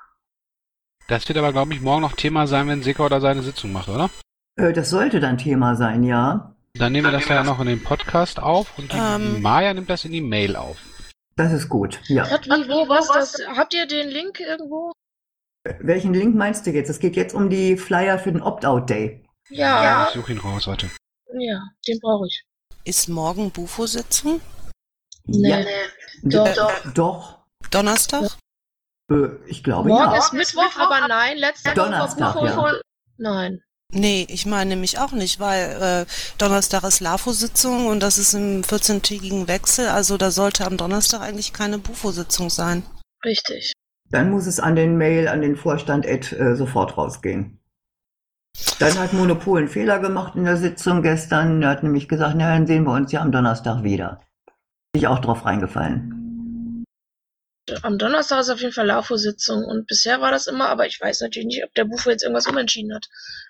Speaker 2: Das wird aber, glaube ich, morgen noch Thema sein, wenn Sekor da seine Sitzung macht, oder?
Speaker 7: Äh, das sollte dann Thema sein, ja.
Speaker 2: Dann nehmen wir das ja noch in den Podcast auf und die
Speaker 6: Ähm.
Speaker 2: Maya nimmt das in die Mail auf.
Speaker 7: Das ist gut, ja.
Speaker 1: Hat, wie, wo, was, das? Habt ihr den Link irgendwo?
Speaker 7: Welchen Link meinst du jetzt? Es geht jetzt um die Flyer für den Opt-out-Day.
Speaker 1: Ja,
Speaker 2: Ich suche ihn raus, warte.
Speaker 1: ja, den brauche ich.
Speaker 6: Ist morgen Bufo-Sitzung?
Speaker 1: Nee.
Speaker 7: Ja.
Speaker 1: Doch,
Speaker 7: D-
Speaker 1: doch.
Speaker 7: Doch.
Speaker 6: Donnerstag?
Speaker 7: Äh, ich glaube
Speaker 1: Morgen
Speaker 7: ja.
Speaker 1: ist Mittwoch, aber nein, letzte
Speaker 7: Donnerstag,
Speaker 1: Woche Bufo.
Speaker 7: ja.
Speaker 1: Nein.
Speaker 6: Nee, ich meine nämlich auch nicht, weil äh, Donnerstag ist LAFO-Sitzung und das ist im vierzehntägigen Wechsel, also da sollte am Donnerstag eigentlich keine Bufo-Sitzung sein.
Speaker 1: Richtig.
Speaker 7: Dann muss es an den Mail, an den Vorstand Ed äh, sofort rausgehen. Dann hat Monopol einen Fehler gemacht in der Sitzung gestern. Er hat nämlich gesagt, na, dann sehen wir uns ja am Donnerstag wieder. Bin ich auch drauf reingefallen.
Speaker 1: Am Donnerstag ist auf jeden Fall LAFO-Sitzung und bisher war das immer, aber ich weiß natürlich nicht, ob der Bufo jetzt irgendwas umentschieden hat.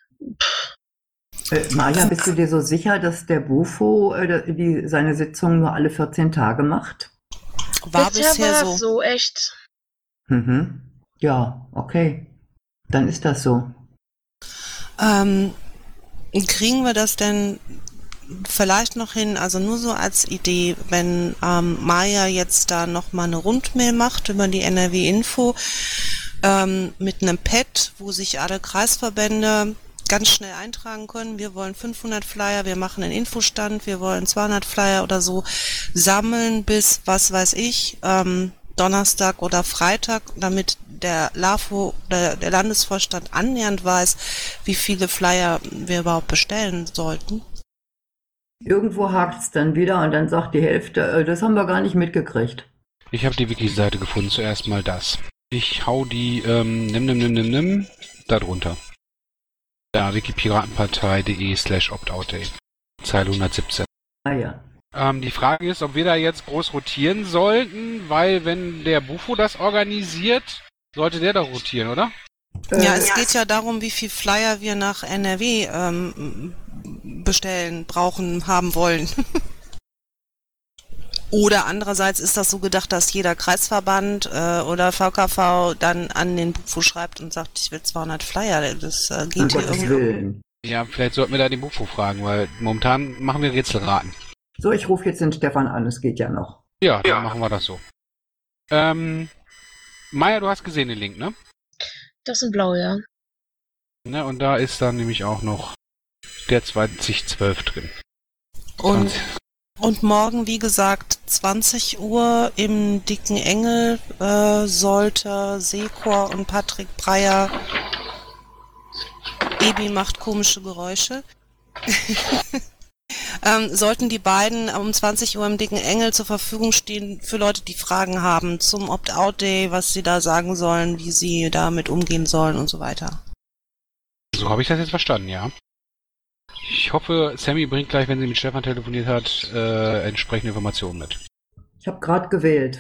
Speaker 7: Äh, Maja, bist du dir so sicher, dass der Bufo äh, die, seine Sitzung nur alle vierzehn Tage macht?
Speaker 6: War
Speaker 1: bisher
Speaker 6: bisher
Speaker 1: war
Speaker 6: so.
Speaker 1: es so, echt.
Speaker 7: Mhm. Ja, okay. Dann ist das so.
Speaker 6: Ähm, kriegen wir das denn vielleicht noch hin, also nur so als Idee, wenn ähm, Maja jetzt da nochmal eine Rundmail macht über die N R W-Info ähm, mit einem Pad, wo sich alle Kreisverbände ganz schnell eintragen können. Wir wollen fünfhundert Flyer, wir machen einen Infostand, wir wollen zweihundert Flyer oder so sammeln bis, was weiß ich, ähm, Donnerstag oder Freitag, damit der LAFO, der, der Landesvorstand annähernd weiß, wie viele Flyer wir überhaupt bestellen sollten.
Speaker 7: Irgendwo hakt's dann wieder und dann sagt die Hälfte, äh, das haben wir gar nicht mitgekriegt.
Speaker 2: Ich habe die Wiki-Seite gefunden, zuerst mal das. Ich hau die, ähm, nimm, nimm, nimm, nimm, nimm, da drunter. Da, wikipiratenpartei.de slash optoutday. Zeile hundertsiebzehn.
Speaker 7: Ah ja.
Speaker 2: Ähm, die Frage ist, ob wir da jetzt groß rotieren sollten, weil wenn der Bufo das organisiert, sollte der doch rotieren, oder?
Speaker 6: Ja,
Speaker 7: Äh,
Speaker 6: es geht ja darum, wie viel Flyer wir nach N R W ähm, bestellen, brauchen, haben wollen. Oder andererseits ist das so gedacht, dass jeder Kreisverband äh, oder V K V dann an den Bufo schreibt und sagt, ich will zweihundert Flyer. Das äh,
Speaker 7: um
Speaker 6: geht hier
Speaker 7: Gottes
Speaker 6: irgendwie.
Speaker 7: Willen.
Speaker 2: Ja, vielleicht sollten wir da den Bufo fragen, weil momentan machen wir Rätselraten.
Speaker 7: So, ich rufe jetzt den Stefan an, es geht ja noch.
Speaker 2: Ja, dann machen wir das so. Ähm, Maja, du hast gesehen den Link, ne?
Speaker 1: Das sind blau, ja.
Speaker 2: Ne, und da ist dann nämlich auch noch der zwanzig zwölf drin.
Speaker 6: Und, und morgen, wie gesagt, zwanzig Uhr im Dicken Engel äh, sollte Sekor und Patrick Breyer. Ebi macht komische Geräusche. ähm, sollten die beiden um zwanzig Uhr im Dicken Engel zur Verfügung stehen für Leute, die Fragen haben zum Opt-out-Day, was sie da sagen sollen, wie sie damit umgehen sollen und so weiter.
Speaker 2: So habe ich das jetzt verstanden, ja. Ich hoffe, Sammy bringt gleich, wenn sie mit Stefan telefoniert hat, äh, entsprechende Informationen mit.
Speaker 7: Ich habe gerade gewählt.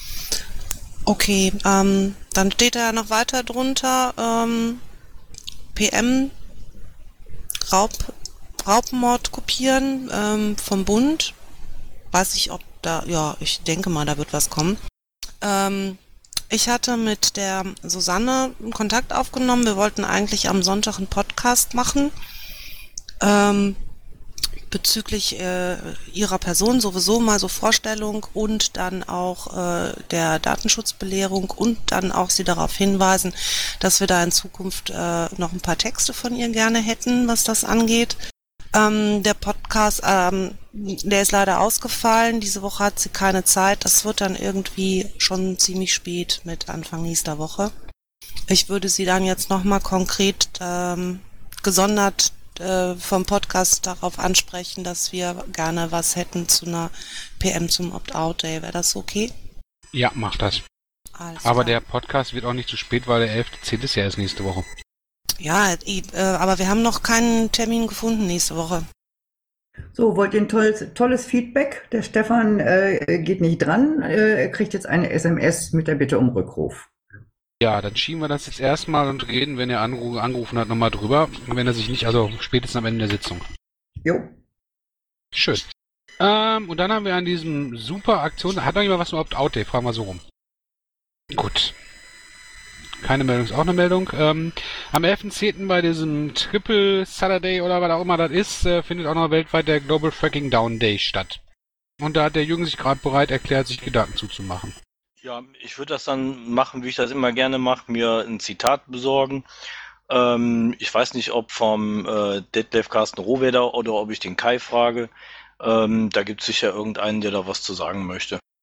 Speaker 6: Okay, ähm, dann steht da noch weiter drunter, ähm, P M, Raub, Raubmord kopieren ähm, vom Bund. Weiß ich, ob da, ja, ich denke mal, da wird was kommen. Ähm, ich hatte mit der Susanne Kontakt aufgenommen. Wir wollten eigentlich am Sonntag einen Podcast machen. Ähm, bezüglich äh, ihrer Person sowieso mal so Vorstellung und dann auch äh, der Datenschutzbelehrung und dann auch sie darauf hinweisen, dass wir da in Zukunft äh, noch ein paar Texte von ihr gerne hätten, was das angeht. Ähm, der Podcast, ähm, der ist leider ausgefallen. Diese Woche hat sie keine Zeit. Das wird dann irgendwie schon ziemlich spät mit Anfang nächster Woche. Ich würde sie dann jetzt nochmal konkret ähm, gesondert vom Podcast darauf ansprechen, dass wir gerne was hätten zu einer P M zum Opt-out-Day. Wäre das okay?
Speaker 2: Ja, mach das.
Speaker 6: Alles
Speaker 2: Aber
Speaker 6: klar.
Speaker 2: der Podcast wird auch nicht zu spät, weil der elfte zehnte ist ja erst nächste Woche.
Speaker 6: Ja, äh, aber wir haben noch keinen Termin gefunden nächste Woche.
Speaker 7: So, wollt ihr ein tolles, tolles Feedback? Der Stefan äh, geht nicht dran. Äh, er kriegt jetzt eine S M S mit der Bitte um Rückruf.
Speaker 2: Ja, dann schieben wir das jetzt erstmal und reden, wenn er anru- angerufen hat, nochmal drüber. Wenn er sich nicht, also spätestens am Ende der Sitzung.
Speaker 7: Jo.
Speaker 2: Schön. Ähm, und dann haben wir an diesem super Aktion, hat noch jemand was zum Opt-out-Day? Fragen wir so rum. Gut. Keine Meldung ist auch eine Meldung. Ähm, am elften zehnten bei diesem Triple Saturday oder was auch immer das ist, äh, findet auch noch weltweit der Global Fracking Down Day statt. Und da hat der Jürgen sich gerade bereit erklärt, sich Gedanken zuzumachen.
Speaker 4: Ja, ich würde das dann machen, wie ich das immer gerne mache, mir ein Zitat besorgen. Ähm, ich weiß nicht, ob vom äh, Detlef Carsten Rohweder oder ob ich den Kai frage. Ähm, da gibt es sicher irgendeinen, der da was zu sagen möchte.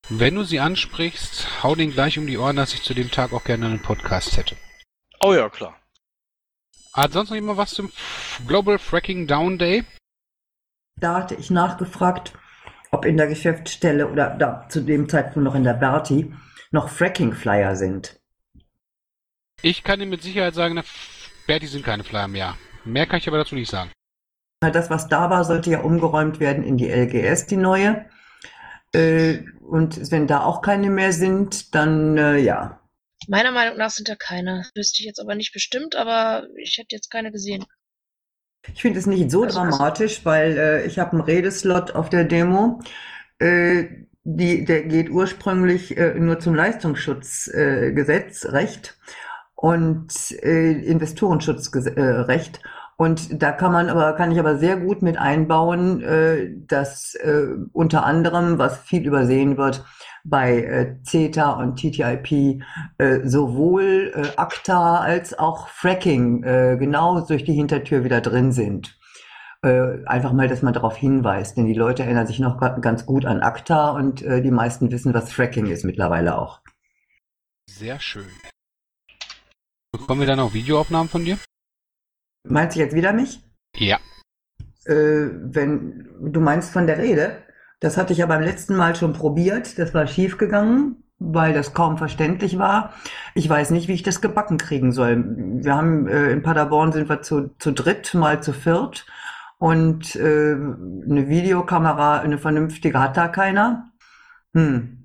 Speaker 2: Wenn du sie ansprichst, hau den gleich um die Ohren, dass ich zu dem Tag auch gerne einen Podcast hätte.
Speaker 4: Oh ja, klar.
Speaker 2: Hat sonst noch jemand was zum Global Fracking Down Day?
Speaker 7: Da hatte ich nachgefragt, ob in der Geschäftsstelle oder da zu dem Zeitpunkt noch in der Berti noch Fracking-Flyer sind.
Speaker 2: Ich kann dir mit Sicherheit sagen, na, Berti sind keine Flyer mehr. Mehr kann ich aber dazu nicht sagen.
Speaker 7: Das, was da war, sollte ja umgeräumt werden in die L G S, die neue. Äh, und wenn da auch keine mehr sind, dann äh, ja.
Speaker 1: Meiner Meinung nach sind da keine. Wüsste ich jetzt aber nicht bestimmt, aber ich hätte jetzt keine gesehen.
Speaker 7: Ich finde es nicht so
Speaker 1: Also,
Speaker 7: dramatisch, weil äh, ich habe einen Redeslot auf der Demo. Äh, die, der geht ursprünglich äh, nur zum Leistungsschutzgesetz, äh, Recht und äh, Investorenschutzrecht. Äh, Und da kann man aber, kann ich aber sehr gut mit einbauen, äh, dass äh, unter anderem, was viel übersehen wird, bei äh, CETA und T T I P äh, sowohl äh, ACTA als auch Fracking äh, genau durch die Hintertür wieder drin sind. Äh, einfach mal, dass man darauf hinweist, denn die Leute erinnern sich noch ga- ganz gut an ACTA und äh, die meisten wissen, was Fracking ist mittlerweile auch.
Speaker 2: Sehr schön. Bekommen wir dann auch Videoaufnahmen von dir?
Speaker 7: Meinst du jetzt wieder mich?
Speaker 2: Ja.
Speaker 7: Äh, wenn du meinst von der Rede, das hatte ich ja beim letzten Mal schon probiert, das war schief gegangen, weil das kaum verständlich war. Ich weiß nicht, wie ich das gebacken kriegen soll. Wir haben äh, in Paderborn sind wir zu, zu dritt, mal zu viert und äh, eine Videokamera, eine vernünftige hat da keiner. Hm.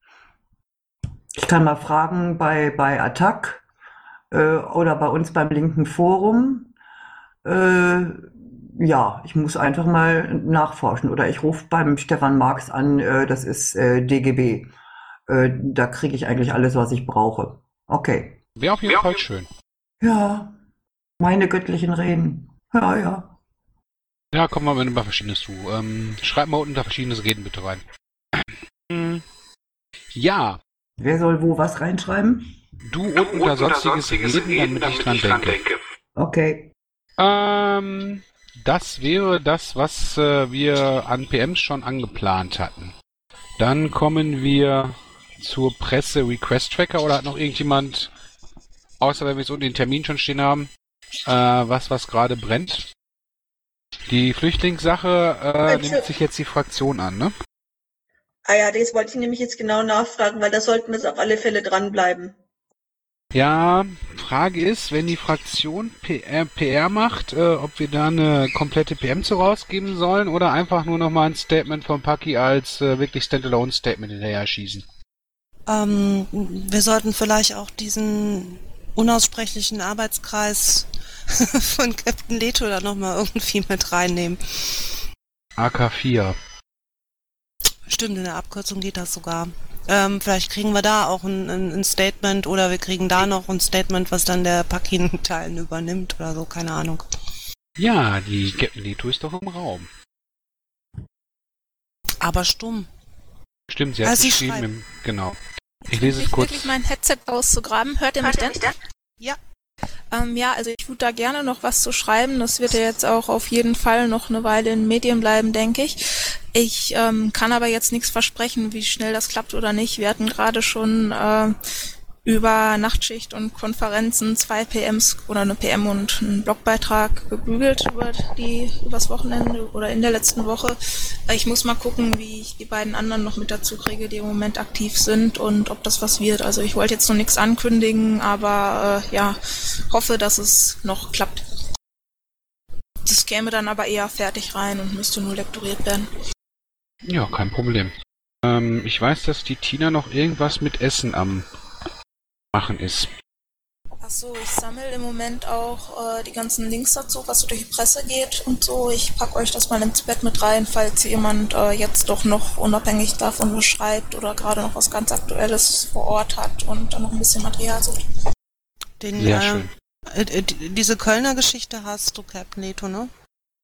Speaker 7: Ich kann mal fragen bei, bei Attac äh, oder bei uns beim linken Forum. Äh, ja, ich muss einfach mal nachforschen. Oder ich rufe beim Stefan Marx an, äh, das ist äh, D G B. Äh, da kriege ich eigentlich alles, was ich brauche. Okay.
Speaker 2: Wäre auf jeden Fall schön.
Speaker 7: Ja, meine göttlichen Reden. Ja, ja.
Speaker 2: Ja, komm mal mit ein paar Verschiedenes zu. Ähm, schreib mal unten da Verschiedenes Reden bitte rein. Ja.
Speaker 7: Wer soll wo was reinschreiben?
Speaker 2: Du unten da sonstiges Reden, damit ich dran denke.
Speaker 7: Okay.
Speaker 2: Ähm, das wäre das, was äh, wir an P Ms schon angeplant hatten. Dann kommen wir zur Presse Request Tracker, oder hat noch irgendjemand, außer wenn wir so den Termin schon stehen haben, äh, was was gerade brennt? Die Flüchtlingssache äh, nimmt sich jetzt die Fraktion an, ne?
Speaker 3: Ah ja, das wollte ich nämlich jetzt genau nachfragen, weil da sollten wir auf alle Fälle dranbleiben.
Speaker 2: Ja, Frage ist, wenn die Fraktion P R, P R macht, äh, ob wir da eine komplette P M zu rausgeben sollen oder einfach nur nochmal ein Statement von Paki als äh, wirklich Standalone-Statement hinterher schießen.
Speaker 6: Ähm, wir sollten vielleicht auch diesen unaussprechlichen Arbeitskreis von Captain Leto da nochmal irgendwie mit reinnehmen.
Speaker 2: A K vier.
Speaker 6: Stimmt, in der Abkürzung geht das sogar. Ähm, vielleicht kriegen wir da auch ein, ein, ein Statement oder wir kriegen da noch ein Statement, was dann der Paki in Teilen übernimmt oder so, keine Ahnung.
Speaker 2: Ja, die Captain Leto ist doch im Raum.
Speaker 6: Aber stumm.
Speaker 2: Stimmt, sie hat
Speaker 6: Also
Speaker 2: geschrieben,
Speaker 6: schreib-
Speaker 2: im, genau. Ich lese es
Speaker 10: Ich
Speaker 2: kurz.
Speaker 10: wirklich mein Headset auszugraben. Hört ihr mich denn?
Speaker 6: Ja.
Speaker 10: Ähm, ja, also ich würde da gerne noch was zu schreiben. Das wird ja jetzt auch auf jeden Fall noch eine Weile in den Medien bleiben, denke ich. Ich ähm, kann aber jetzt nichts versprechen, wie schnell das klappt oder nicht. Wir hatten gerade schon äh, über Nachtschicht und Konferenzen zwei P Ms oder eine P M und einen Blogbeitrag gebügelt über die übers Wochenende oder in der letzten Woche. Ich muss mal gucken, wie ich die beiden anderen noch mit dazu kriege, die im Moment aktiv sind und ob das was wird. Also ich wollte jetzt noch nichts ankündigen, aber äh, ja, hoffe, dass es noch klappt. Das käme dann aber eher fertig rein und müsste nur lektoriert werden.
Speaker 2: Ja, kein Problem. Ähm, ich weiß, dass die Tina noch irgendwas mit Essen am machen ist.
Speaker 10: Achso, ich sammle im Moment auch äh, die ganzen Links dazu, was so durch die Presse geht und so. Ich packe euch das mal ins Bett mit rein, falls jemand äh, jetzt doch noch unabhängig davon was schreibt oder gerade noch was ganz Aktuelles vor Ort hat und dann noch ein bisschen Material sucht.
Speaker 6: Den,
Speaker 2: Sehr
Speaker 6: äh,
Speaker 2: schön.
Speaker 6: Äh, äh, die- diese Kölner Geschichte hast du, Captain Leto, ne?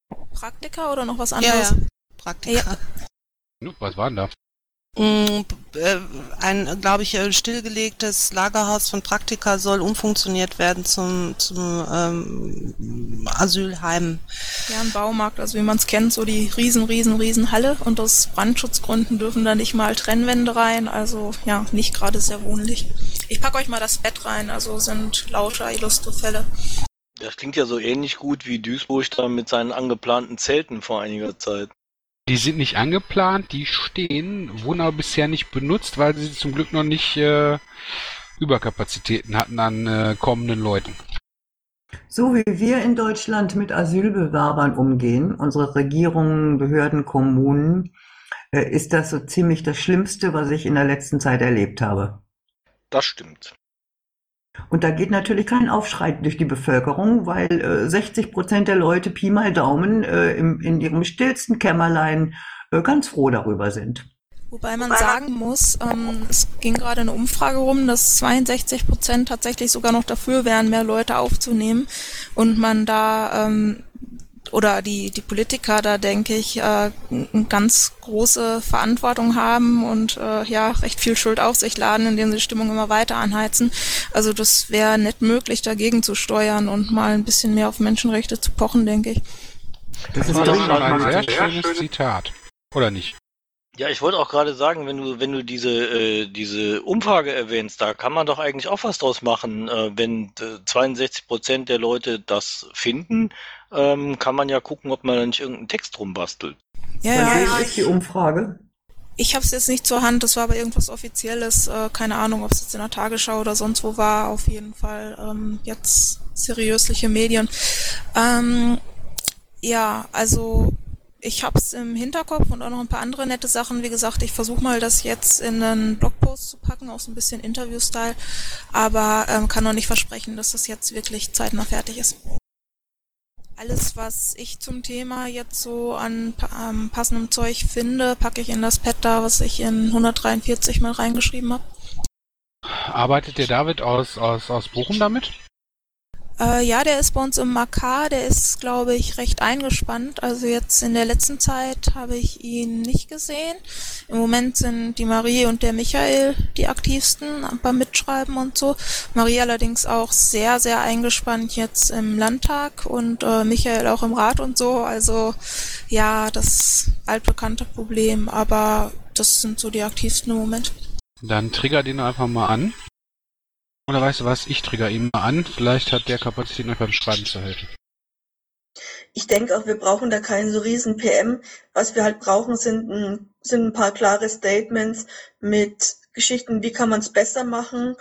Speaker 10: Praktika oder noch was
Speaker 6: Ja,
Speaker 10: anderes?
Speaker 6: ja. Praktika.
Speaker 10: Ja.
Speaker 2: Nu, was war denn da?
Speaker 6: Mm, äh, ein, glaube ich, äh, stillgelegtes Lagerhaus von Praktika soll umfunktioniert werden zum, zum ähm, Asylheim.
Speaker 10: Ja, ein Baumarkt, also wie man es kennt, so die riesen, riesen, riesen Halle und aus Brandschutzgründen dürfen da nicht mal Trennwände rein, also ja, nicht gerade sehr wohnlich. Ich packe euch mal das Bett rein, also sind lauter illustre Fälle.
Speaker 4: Das klingt ja so ähnlich gut wie Duisburg da mit seinen angeplanten Zelten vor einiger Zeit.
Speaker 2: Die sind nicht angeplant, die stehen, wurden aber bisher nicht benutzt, weil sie zum Glück noch nicht äh, Überkapazitäten hatten an äh, kommenden Leuten.
Speaker 7: So wie wir in Deutschland mit Asylbewerbern umgehen, unsere Regierungen, Behörden, Kommunen, äh, ist das so ziemlich das Schlimmste, was ich in der letzten Zeit erlebt habe.
Speaker 4: Das stimmt.
Speaker 7: Und da geht natürlich kein Aufschrei durch die Bevölkerung, weil äh, sechzig Prozent der Leute, Pi mal Daumen, äh, im, in ihrem stillsten Kämmerlein äh, ganz froh darüber sind.
Speaker 10: Wobei man sagen muss, ähm, es ging gerade eine Umfrage rum, dass zweiundsechzig Prozent tatsächlich sogar noch dafür wären, mehr Leute aufzunehmen und man da ähm, oder die die Politiker da, denke ich, äh, eine ganz große Verantwortung haben und äh, ja recht viel Schuld auf sich laden, indem sie die Stimmung immer weiter anheizen. Also das wäre nicht möglich, dagegen zu steuern und mal ein bisschen mehr auf Menschenrechte zu pochen, denke ich.
Speaker 2: Das, das ist doch schon ein sehr schönes Zitat, oder nicht?
Speaker 4: Ja, ich wollte auch gerade sagen, wenn du wenn du diese äh, diese Umfrage erwähnst, da kann man doch eigentlich auch was draus machen. Äh, wenn äh, zweiundsechzig Prozent der Leute das finden, ähm, kann man ja gucken, ob man da nicht irgendeinen Text rumbastelt.
Speaker 10: Ja, ja,
Speaker 7: ja. Ist die Umfrage?
Speaker 10: Ich habe es jetzt nicht zur Hand, das war aber irgendwas Offizielles, äh, keine Ahnung, ob es jetzt in der Tagesschau oder sonst wo war, auf jeden Fall ähm, jetzt seriösliche Medien. Ähm, ja, also ich habe es im Hinterkopf und auch noch ein paar andere nette Sachen. Wie gesagt, ich versuche mal, das jetzt in einen Blogpost zu packen, auch so ein bisschen Interview-Style, aber ähm, kann noch nicht versprechen, dass das jetzt wirklich zeitnah fertig ist. Alles, was ich zum Thema jetzt so an ähm, passendem Zeug finde, packe ich in das Pad da, was ich in hundertdreiundvierzig mal reingeschrieben habe.
Speaker 2: Arbeitet der David aus, aus, aus Bochum damit?
Speaker 10: Äh, ja, der ist bei uns im Makar, der ist, glaube ich, recht eingespannt. Also jetzt in der letzten Zeit habe ich ihn nicht gesehen. Im Moment sind die Marie und der Michael die aktivsten beim Mitschreiben und so. Marie allerdings auch sehr, sehr eingespannt jetzt im Landtag und äh, Michael auch im Rat und so. Also ja, das altbekannte Problem, aber das sind so die aktivsten im Moment.
Speaker 2: Dann trigger den einfach mal an. Oder weißt du was, ich trigger ihn mal an. Vielleicht hat der Kapazität, noch beim Schreiben zu helfen.
Speaker 3: Ich denke auch, wir brauchen da keinen so riesen P M. Was wir halt brauchen, sind ein, sind ein paar klare Statements mit Geschichten, wie kann man es besser machen.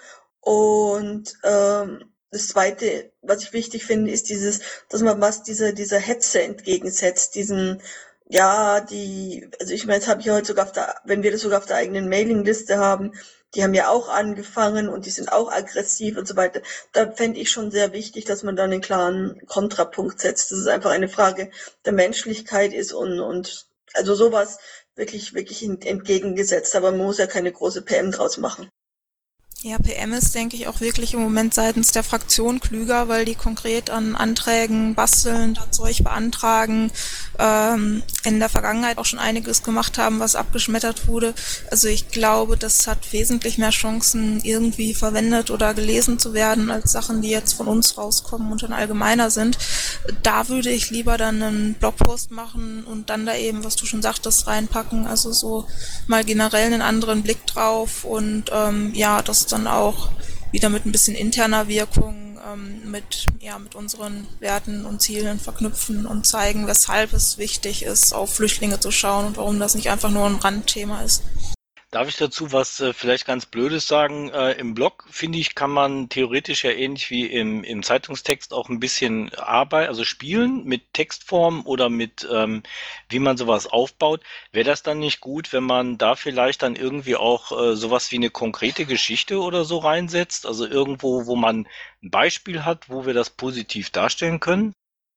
Speaker 3: Und ähm, das Zweite, was ich wichtig finde, ist dieses, dass man was dieser dieser Hetze entgegensetzt, diesen ja, die, also ich meine, jetzt habe ich heute sogar auf der, wenn wir das sogar auf der eigenen Mailingliste haben, die haben ja auch angefangen und die sind auch aggressiv und so weiter. Da fände ich schon sehr wichtig, dass man da einen klaren Kontrapunkt setzt. Dass es einfach eine Frage der Menschlichkeit ist und, und also sowas wirklich, wirklich entgegengesetzt. Aber man muss ja keine große P M draus machen.
Speaker 10: Ja, P M ist, denke ich, auch wirklich im Moment seitens der Fraktion klüger, weil die konkret an Anträgen basteln, da Zeug beantragen, ähm, in der Vergangenheit auch schon einiges gemacht haben, was abgeschmettert wurde. Also ich glaube, das hat wesentlich mehr Chancen, irgendwie verwendet oder gelesen zu werden, als Sachen, die jetzt von uns rauskommen und dann allgemeiner sind. Da würde ich lieber dann einen Blogpost machen und dann da eben, was du schon sagtest, reinpacken. Also so mal generell einen anderen Blick drauf und ähm, ja, das dann auch wieder mit ein bisschen interner Wirkung ähm, mit ja mit unseren Werten und Zielen verknüpfen und zeigen, weshalb es wichtig ist, auf Flüchtlinge zu schauen und warum das nicht einfach nur ein Randthema ist.
Speaker 4: Darf ich dazu was äh, vielleicht ganz Blödes sagen? Äh, im Blog, finde ich, kann man theoretisch ja ähnlich wie im, im Zeitungstext auch ein bisschen arbeiten, also spielen mit Textform oder mit, ähm, wie man sowas aufbaut. Wäre das dann nicht gut, wenn man da vielleicht dann irgendwie auch äh, sowas wie eine konkrete Geschichte oder so reinsetzt? Also irgendwo, wo man ein Beispiel hat, wo wir das positiv darstellen können?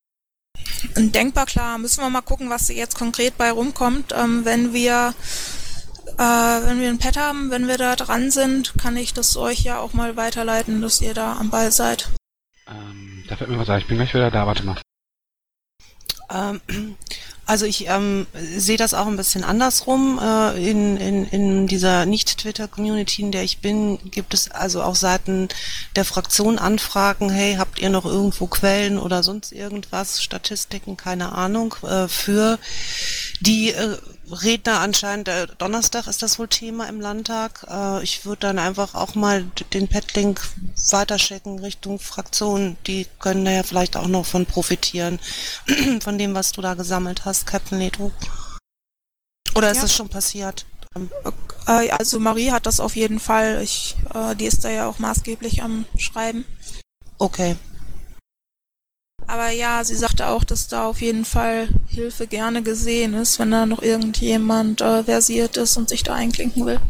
Speaker 10: Denkbar, klar. Müssen wir mal gucken, was jetzt konkret bei rumkommt. Ähm, wenn wir Äh, wenn wir ein Pad haben, wenn wir da dran sind, kann ich das euch ja auch mal weiterleiten, dass ihr da am Ball seid.
Speaker 2: Ähm, da fällt mir was ein. Ich bin gleich wieder da. Warte mal.
Speaker 6: Ähm, Also ich ähm, sehe das auch ein bisschen andersrum. Äh, in, in, in dieser Nicht-Twitter-Community, in der ich bin, gibt es also auch Seiten der Fraktion Anfragen, hey, habt ihr noch irgendwo Quellen oder sonst irgendwas, Statistiken, keine Ahnung, äh, für die äh, Redner anscheinend, äh, Donnerstag ist das wohl Thema im Landtag. Äh, ich würde dann einfach auch mal den Pad-Link weiterschicken Richtung Fraktion. Die können da ja vielleicht auch noch von profitieren, von dem, was du da gesammelt hast, Captain Leto. Oder ist
Speaker 10: Ja.
Speaker 6: das schon passiert? Ähm,
Speaker 10: Äh, also Marie hat das auf jeden Fall. Ich, äh, die ist da ja auch maßgeblich am Schreiben.
Speaker 6: Okay.
Speaker 10: Aber ja, sie sagte auch, dass da auf jeden Fall Hilfe gerne gesehen ist, wenn da noch irgendjemand äh, versiert ist und sich da einklinken will.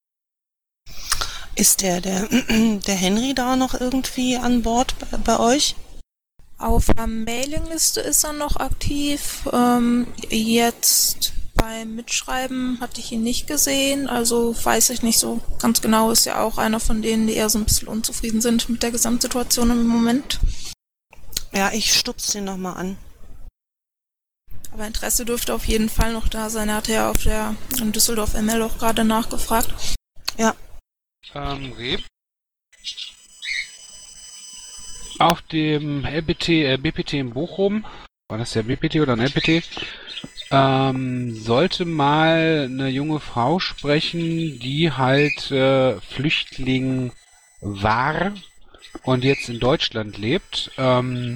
Speaker 6: Ist der, der, der Henry da noch irgendwie an Bord bei, bei euch?
Speaker 10: Auf der Mailingliste ist er noch aktiv. Ähm, jetzt beim Mitschreiben hatte ich ihn nicht gesehen, also weiß ich nicht so ganz genau. Ist ja auch einer von denen, die eher so ein bisschen unzufrieden sind mit der Gesamtsituation im Moment.
Speaker 6: Ja, ich stupse den nochmal an.
Speaker 10: Aber Interesse dürfte auf jeden Fall noch da sein. Er hatte ja auf der in Düsseldorf M L auch gerade nachgefragt.
Speaker 6: Ja.
Speaker 2: Ähm, Reb. Auf dem L P T, äh, B P T in Bochum, war das der B P T oder ein L P T, ähm, sollte mal eine junge Frau sprechen, die halt äh, Flüchtling war und jetzt in Deutschland lebt. Ähm,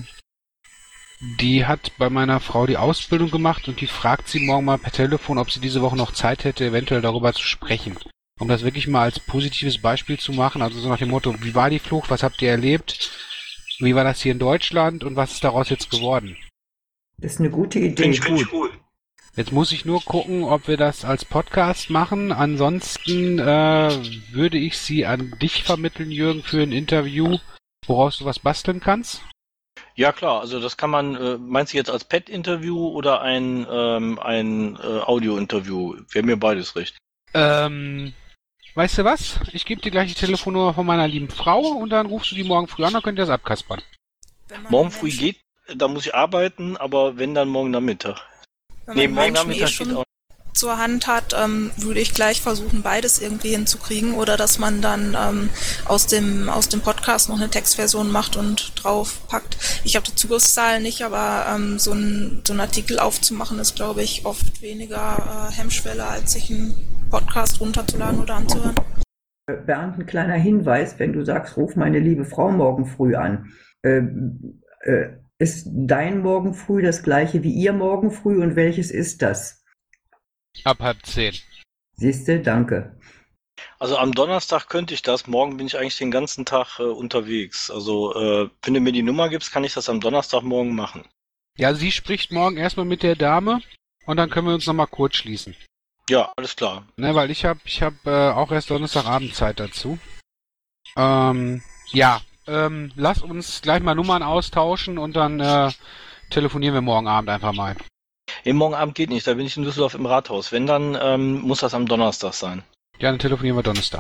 Speaker 2: die hat bei meiner Frau die Ausbildung gemacht und die fragt sie morgen mal per Telefon, ob sie diese Woche noch Zeit hätte, eventuell darüber zu sprechen. Um das wirklich mal als positives Beispiel zu machen, also so nach dem Motto, wie war die Flucht, was habt ihr erlebt, wie war das hier in Deutschland und was ist daraus jetzt geworden?
Speaker 7: Das ist eine gute Idee.
Speaker 4: Finde ich gut. gut.
Speaker 2: Jetzt muss ich nur gucken, ob wir das als Podcast machen. Ansonsten äh, würde ich sie an dich vermitteln, Jürgen, für ein Interview, woraus du was basteln kannst.
Speaker 4: Ja klar, also das kann man, äh, meinst du jetzt als Pad-Interview oder ein, ähm, ein äh, Audio-Interview? Wäre mir beides recht.
Speaker 2: Ähm, weißt du was? Ich gebe dir gleich die Telefonnummer von meiner lieben Frau und dann rufst du die morgen früh an, dann könnt ihr das abkaspern.
Speaker 4: Morgen früh geht, da muss ich arbeiten, aber wenn, dann morgen Nachmittag.
Speaker 10: Wenn
Speaker 4: Nee,
Speaker 10: man
Speaker 4: morgen
Speaker 10: Menschen eh
Speaker 4: Nachmittag
Speaker 10: schon
Speaker 4: geht auch.
Speaker 10: zur Hand hat, ähm, würde ich gleich versuchen, beides irgendwie hinzukriegen oder dass man dann ähm, aus dem aus dem Podcast noch eine Textversion macht und draufpackt. Ich habe die Zugriffszahlen nicht, aber ähm, so ein so ein Artikel aufzumachen ist, glaube ich, oft weniger äh, Hemmschwelle, als sich einen Podcast runterzuladen oder anzuhören.
Speaker 7: Bernd, ein kleiner Hinweis, wenn du sagst, ruf meine liebe Frau morgen früh an. Äh, äh, ist dein morgen früh das gleiche wie ihr morgen früh und welches ist das?
Speaker 2: Ab halb zehn.
Speaker 7: Siehste, danke.
Speaker 4: Also am Donnerstag könnte ich das, morgen bin ich eigentlich den ganzen Tag äh, unterwegs. Also äh, wenn du mir die Nummer gibst, kann ich das am Donnerstagmorgen machen.
Speaker 2: Ja, sie spricht morgen erstmal mit der Dame und dann können wir uns nochmal kurz schließen.
Speaker 4: Ja, alles klar.
Speaker 2: Ne, weil ich habe ich hab, äh, auch erst Donnerstagabend Zeit dazu. Ähm, ja, ähm, lass uns gleich mal Nummern austauschen und dann äh, telefonieren wir morgen Abend einfach mal.
Speaker 4: Nee, morgen Abend geht nicht, da bin ich in Düsseldorf im Rathaus. Wenn, dann ähm, muss das am Donnerstag sein.
Speaker 2: Ja, dann telefonieren wir Donnerstag.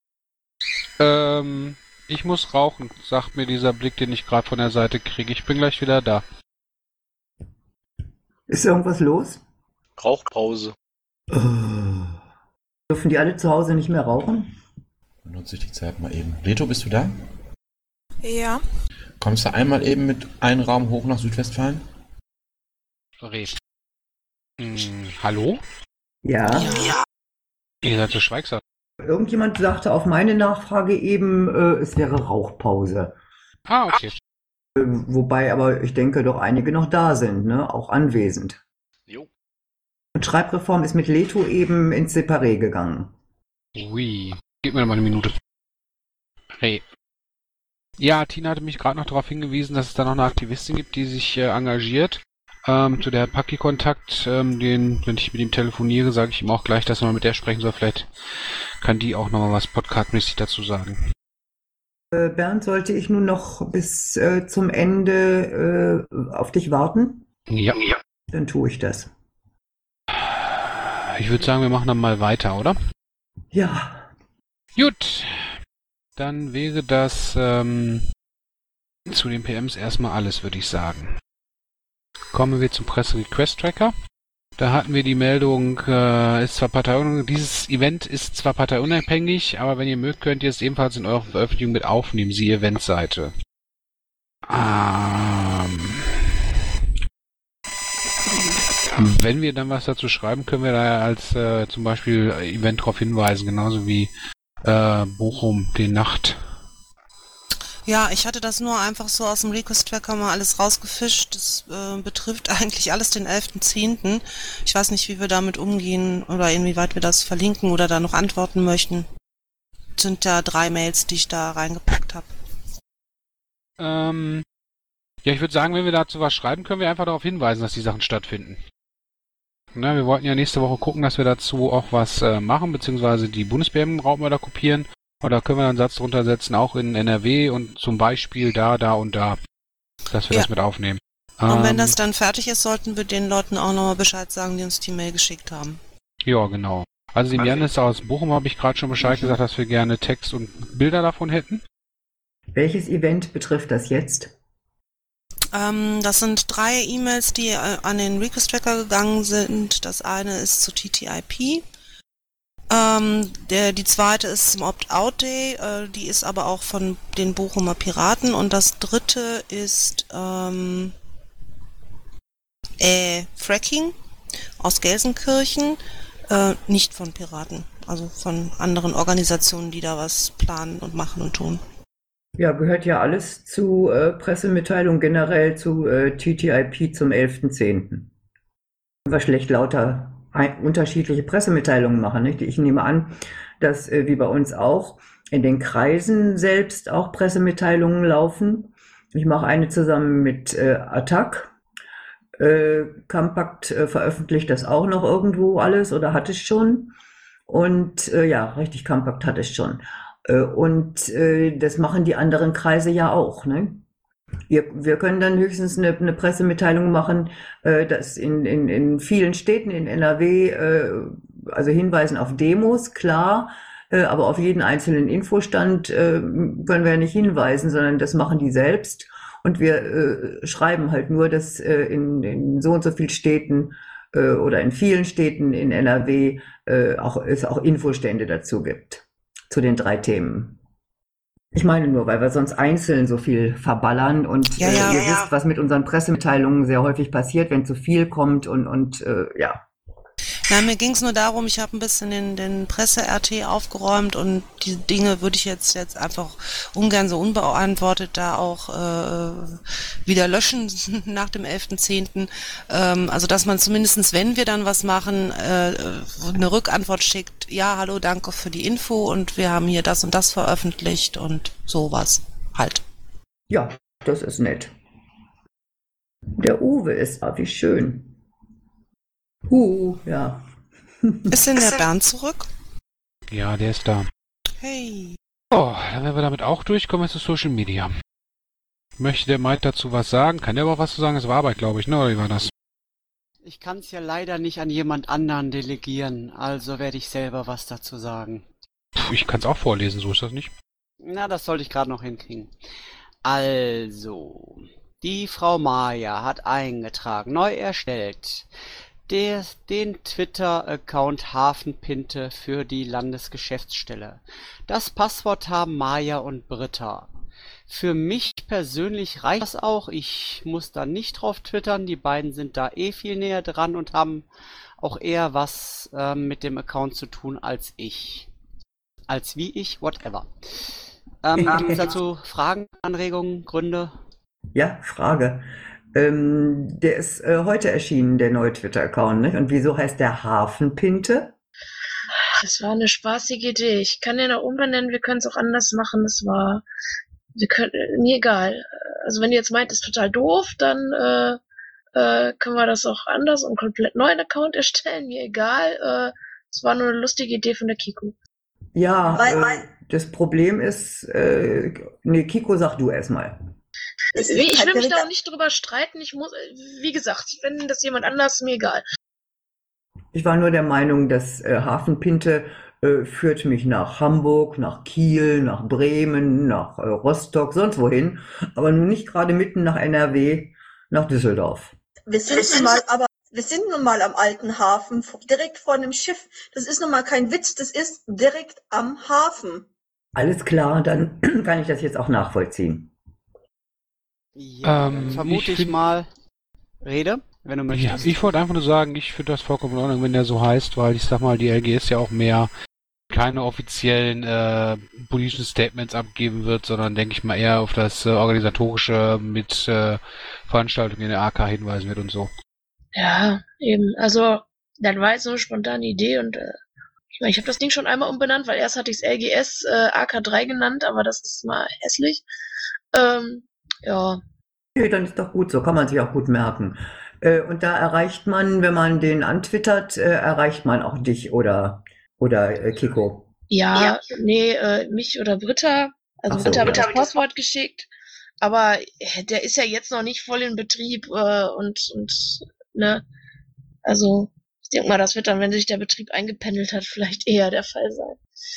Speaker 2: Ähm, ich muss rauchen, sagt mir dieser Blick, den ich gerade von der Seite kriege. Ich bin gleich wieder da.
Speaker 7: Ist irgendwas los?
Speaker 4: Rauchpause.
Speaker 7: Äh, dürfen die alle zu Hause nicht mehr rauchen?
Speaker 5: Dann nutze ich die Zeit mal eben. Leto, bist du da?
Speaker 10: Ja.
Speaker 5: Kommst du einmal eben mit einem Raum hoch nach Südwestfalen?
Speaker 2: Red. Hm, hallo?
Speaker 7: Ja.
Speaker 6: Ja.
Speaker 2: Ihr seid so schweigsam.
Speaker 7: Irgendjemand sagte auf meine Nachfrage eben, äh, es wäre Rauchpause.
Speaker 2: Ah, okay.
Speaker 7: Äh, wobei aber ich denke doch einige noch da sind, ne? Auch anwesend.
Speaker 4: Jo.
Speaker 7: Und Schreibreform ist mit Leto eben ins Separé gegangen.
Speaker 2: Ui. Gib mir noch mal eine Minute. Hey. Ja, Tina hatte mich gerade noch darauf hingewiesen, dass es da noch eine Aktivistin gibt, die sich äh, engagiert. Ähm, zu der Paki-Kontakt, ähm, den, wenn ich mit ihm telefoniere, sage ich ihm auch gleich, dass er mal mit der sprechen soll. Vielleicht kann die auch nochmal was podcastmäßig dazu sagen.
Speaker 7: Äh, Bernd, sollte ich nun noch bis äh, zum Ende äh, auf dich warten?
Speaker 2: Ja. ja.
Speaker 7: Dann tue ich das.
Speaker 2: Ich würde sagen, wir machen dann mal weiter, oder?
Speaker 7: Ja.
Speaker 2: Gut. Dann wäre das ähm, zu den P Ms erstmal alles, würde ich sagen. Kommen wir zum Presse-Request-Tracker. Da hatten wir die Meldung, äh, ist zwar parteiunabhängig, dieses Event ist zwar parteiunabhängig, aber wenn ihr mögt, könnt ihr es ebenfalls in eurer Veröffentlichung mit aufnehmen, siehe Eventseite. Ähm, wenn wir dann was dazu schreiben, können wir da als äh, zum Beispiel Event darauf hinweisen, genauso wie äh, Bochum, die Nacht.
Speaker 6: Ja, ich hatte das nur einfach so aus dem Request-Tracker mal alles rausgefischt. Das äh, betrifft eigentlich alles den elften zehnten Ich weiß nicht, wie wir damit umgehen oder inwieweit wir das verlinken oder da noch antworten möchten. Das sind ja drei Mails, die ich da reingepackt habe.
Speaker 2: Ähm, ja, ich würde sagen, wenn wir dazu was schreiben, können wir einfach darauf hinweisen, dass die Sachen stattfinden. Na, wir wollten ja nächste Woche gucken, dass wir dazu auch was äh, machen, beziehungsweise die Bundesbeamten da kopieren. Oder können wir einen Satz drunter setzen, auch in N R W und zum Beispiel da, da und da, dass wir
Speaker 6: Ja.
Speaker 2: das mit aufnehmen.
Speaker 6: Und
Speaker 2: Ähm,
Speaker 6: wenn das dann fertig ist, sollten wir den Leuten auch nochmal Bescheid sagen, die uns die Mail geschickt haben.
Speaker 2: Ja, genau. Also dem Janis aus Bochum habe ich gerade schon Bescheid gesagt, dass wir gerne Text und Bilder davon hätten.
Speaker 7: Welches Event betrifft das jetzt?
Speaker 6: Ähm, das sind drei E-Mails, die äh, an den Request-Tracker gegangen sind. Das eine ist zu T T I P. Ähm, der, die zweite ist zum Opt-out-Day, äh, die ist aber auch von den Bochumer Piraten. Und das dritte ist ähm, äh, Fracking aus Gelsenkirchen, äh, nicht von Piraten, also von anderen Organisationen, die da was planen und machen und tun.
Speaker 7: Ja, gehört ja alles zu äh, Pressemitteilung generell zu äh, T T I P zum elften zehnten War schlecht lauter ein, unterschiedliche Pressemitteilungen machen, nicht? Ich nehme an, dass äh, wie bei uns auch in den Kreisen selbst auch Pressemitteilungen laufen. Ich mache eine zusammen mit äh, Attac. Äh, Compact äh, veröffentlicht das auch noch irgendwo alles oder hat es schon. Und äh, ja, richtig, Compact hat es schon. Äh, und äh, das machen die anderen Kreise ja auch, ne? Wir, wir können dann höchstens eine, eine Pressemitteilung machen, äh, dass in, in, in vielen Städten in N R W, äh, also hinweisen auf Demos, klar, äh, aber auf jeden einzelnen Infostand äh, können wir ja nicht hinweisen, sondern das machen die selbst. Und wir äh, schreiben halt nur, dass äh, in, in so und so vielen Städten äh, oder in vielen Städten in N R W äh, auch, es auch Infostände dazu gibt, zu den drei Themen. Ich meine nur, weil wir sonst einzeln so viel verballern und
Speaker 6: Ja,
Speaker 7: äh,
Speaker 6: ja,
Speaker 7: ihr
Speaker 6: ja.
Speaker 7: wisst, was mit unseren Pressemitteilungen sehr häufig passiert, wenn zu viel kommt und, und äh, ja.
Speaker 6: Nein, mir ging es nur darum, ich habe ein bisschen den, den Presse-R T aufgeräumt und die Dinge würde ich jetzt jetzt einfach ungern so unbeantwortet da auch äh, wieder löschen nach dem elften zehnten Ähm, also dass man zumindestens, wenn wir dann was machen, äh, eine Rückantwort schickt, ja, hallo, danke für die Info und wir haben hier das und das veröffentlicht und sowas halt.
Speaker 7: Ja, das ist nett. Der Uwe ist da, wie schön. Huh, ja.
Speaker 6: Ist denn der Bernd zurück?
Speaker 2: Ja, der ist da.
Speaker 6: Hey.
Speaker 2: Oh, dann wären wir damit auch durch. Kommen wir zu Social Media. Möchte der Mike dazu was sagen? Kann der aber auch was zu sagen? Es war Arbeit, glaube ich, ne? Oder wie war das?
Speaker 11: Ich kann es ja leider nicht an jemand anderen delegieren, also werde ich selber was dazu sagen.
Speaker 2: Puh, ich kann es auch vorlesen, so ist das nicht.
Speaker 11: Na, das sollte ich gerade noch hinkriegen. Also, die Frau Maja hat eingetragen, neu erstellt, der, den Twitter-Account Hafenpinte für die Landesgeschäftsstelle. Das Passwort haben Maja und Britta. Für mich persönlich reicht das auch. Ich muss da nicht drauf twittern. Die beiden sind da eh viel näher dran und haben auch eher was äh, mit dem Account zu tun als ich. Als wie ich, whatever. Ähm,
Speaker 7: Ja.
Speaker 11: gibt es dazu Fragen, Anregungen, Gründe?
Speaker 7: Ja, Frage. Ähm, der ist äh, heute erschienen, der neue Twitter-Account, nicht? Und wieso heißt der Hafenpinte?
Speaker 1: Das war eine spaßige Idee. Ich kann den auch umbenennen, wir können es auch anders machen. Das war, wir können, mir egal. Also wenn ihr jetzt meint, das ist total doof, dann äh, äh, können wir das auch anders und komplett neuen Account erstellen. Mir egal. Es äh, war nur eine lustige Idee von der Kiko.
Speaker 7: Ja,
Speaker 3: Weil-
Speaker 7: äh, das Problem ist, äh, nee, Kiko, sag du erstmal.
Speaker 3: Es
Speaker 1: Ich
Speaker 3: ist halt
Speaker 1: will mich
Speaker 3: der-
Speaker 1: da auch nicht drüber streiten. Ich muss, wie gesagt, wenn das jemand anders, mir egal.
Speaker 7: Ich war nur der Meinung, dass äh, Hafenpinte äh, führt mich nach Hamburg, nach Kiel, nach Bremen, nach äh, Rostock, sonst wohin, aber nun nicht gerade mitten nach N R W, nach Düsseldorf.
Speaker 3: Wir sind nun mal, aber Wir sind nun mal am alten Hafen, direkt vor einem Schiff. Das ist nun mal kein Witz, das ist direkt am Hafen.
Speaker 7: Alles klar, dann kann ich das jetzt auch nachvollziehen.
Speaker 11: Ja,
Speaker 2: Ähm,
Speaker 11: dann vermute
Speaker 2: ich
Speaker 11: ich,
Speaker 2: find-
Speaker 11: mal. Rede, wenn du
Speaker 2: Ja,
Speaker 11: möchtest.
Speaker 2: ich wollte einfach nur sagen, ich finde das vollkommen in Ordnung, wenn der so heißt, weil ich sag mal, die L G ist ja auch mehr keine offiziellen äh, politischen Statements abgeben wird, sondern denke ich mal eher auf das äh, Organisatorische mit äh, Veranstaltungen in der A K hinweisen wird und so.
Speaker 1: Ja, eben. Also, das war jetzt so eine spontane Idee und äh, ich meine, ich habe das Ding schon einmal umbenannt, weil erst hatte ich es L G S äh, A K drei genannt, aber das ist mal hässlich. Ähm, ja.
Speaker 7: Okay, dann ist doch gut, so kann man sich auch gut merken. Äh, und da erreicht man, wenn man den antwittert, äh, erreicht man auch dich oder, oder äh, Kiko.
Speaker 1: Ja, nee, äh, mich oder Britta. Also
Speaker 7: Ach so,
Speaker 1: Britta habe ich
Speaker 7: ja.
Speaker 1: das Passwort geschickt, aber äh, der ist ja jetzt noch nicht voll in Betrieb äh, und, und, ne, also ich denke mal, das wird dann, wenn sich der Betrieb eingependelt hat, vielleicht eher der Fall sein.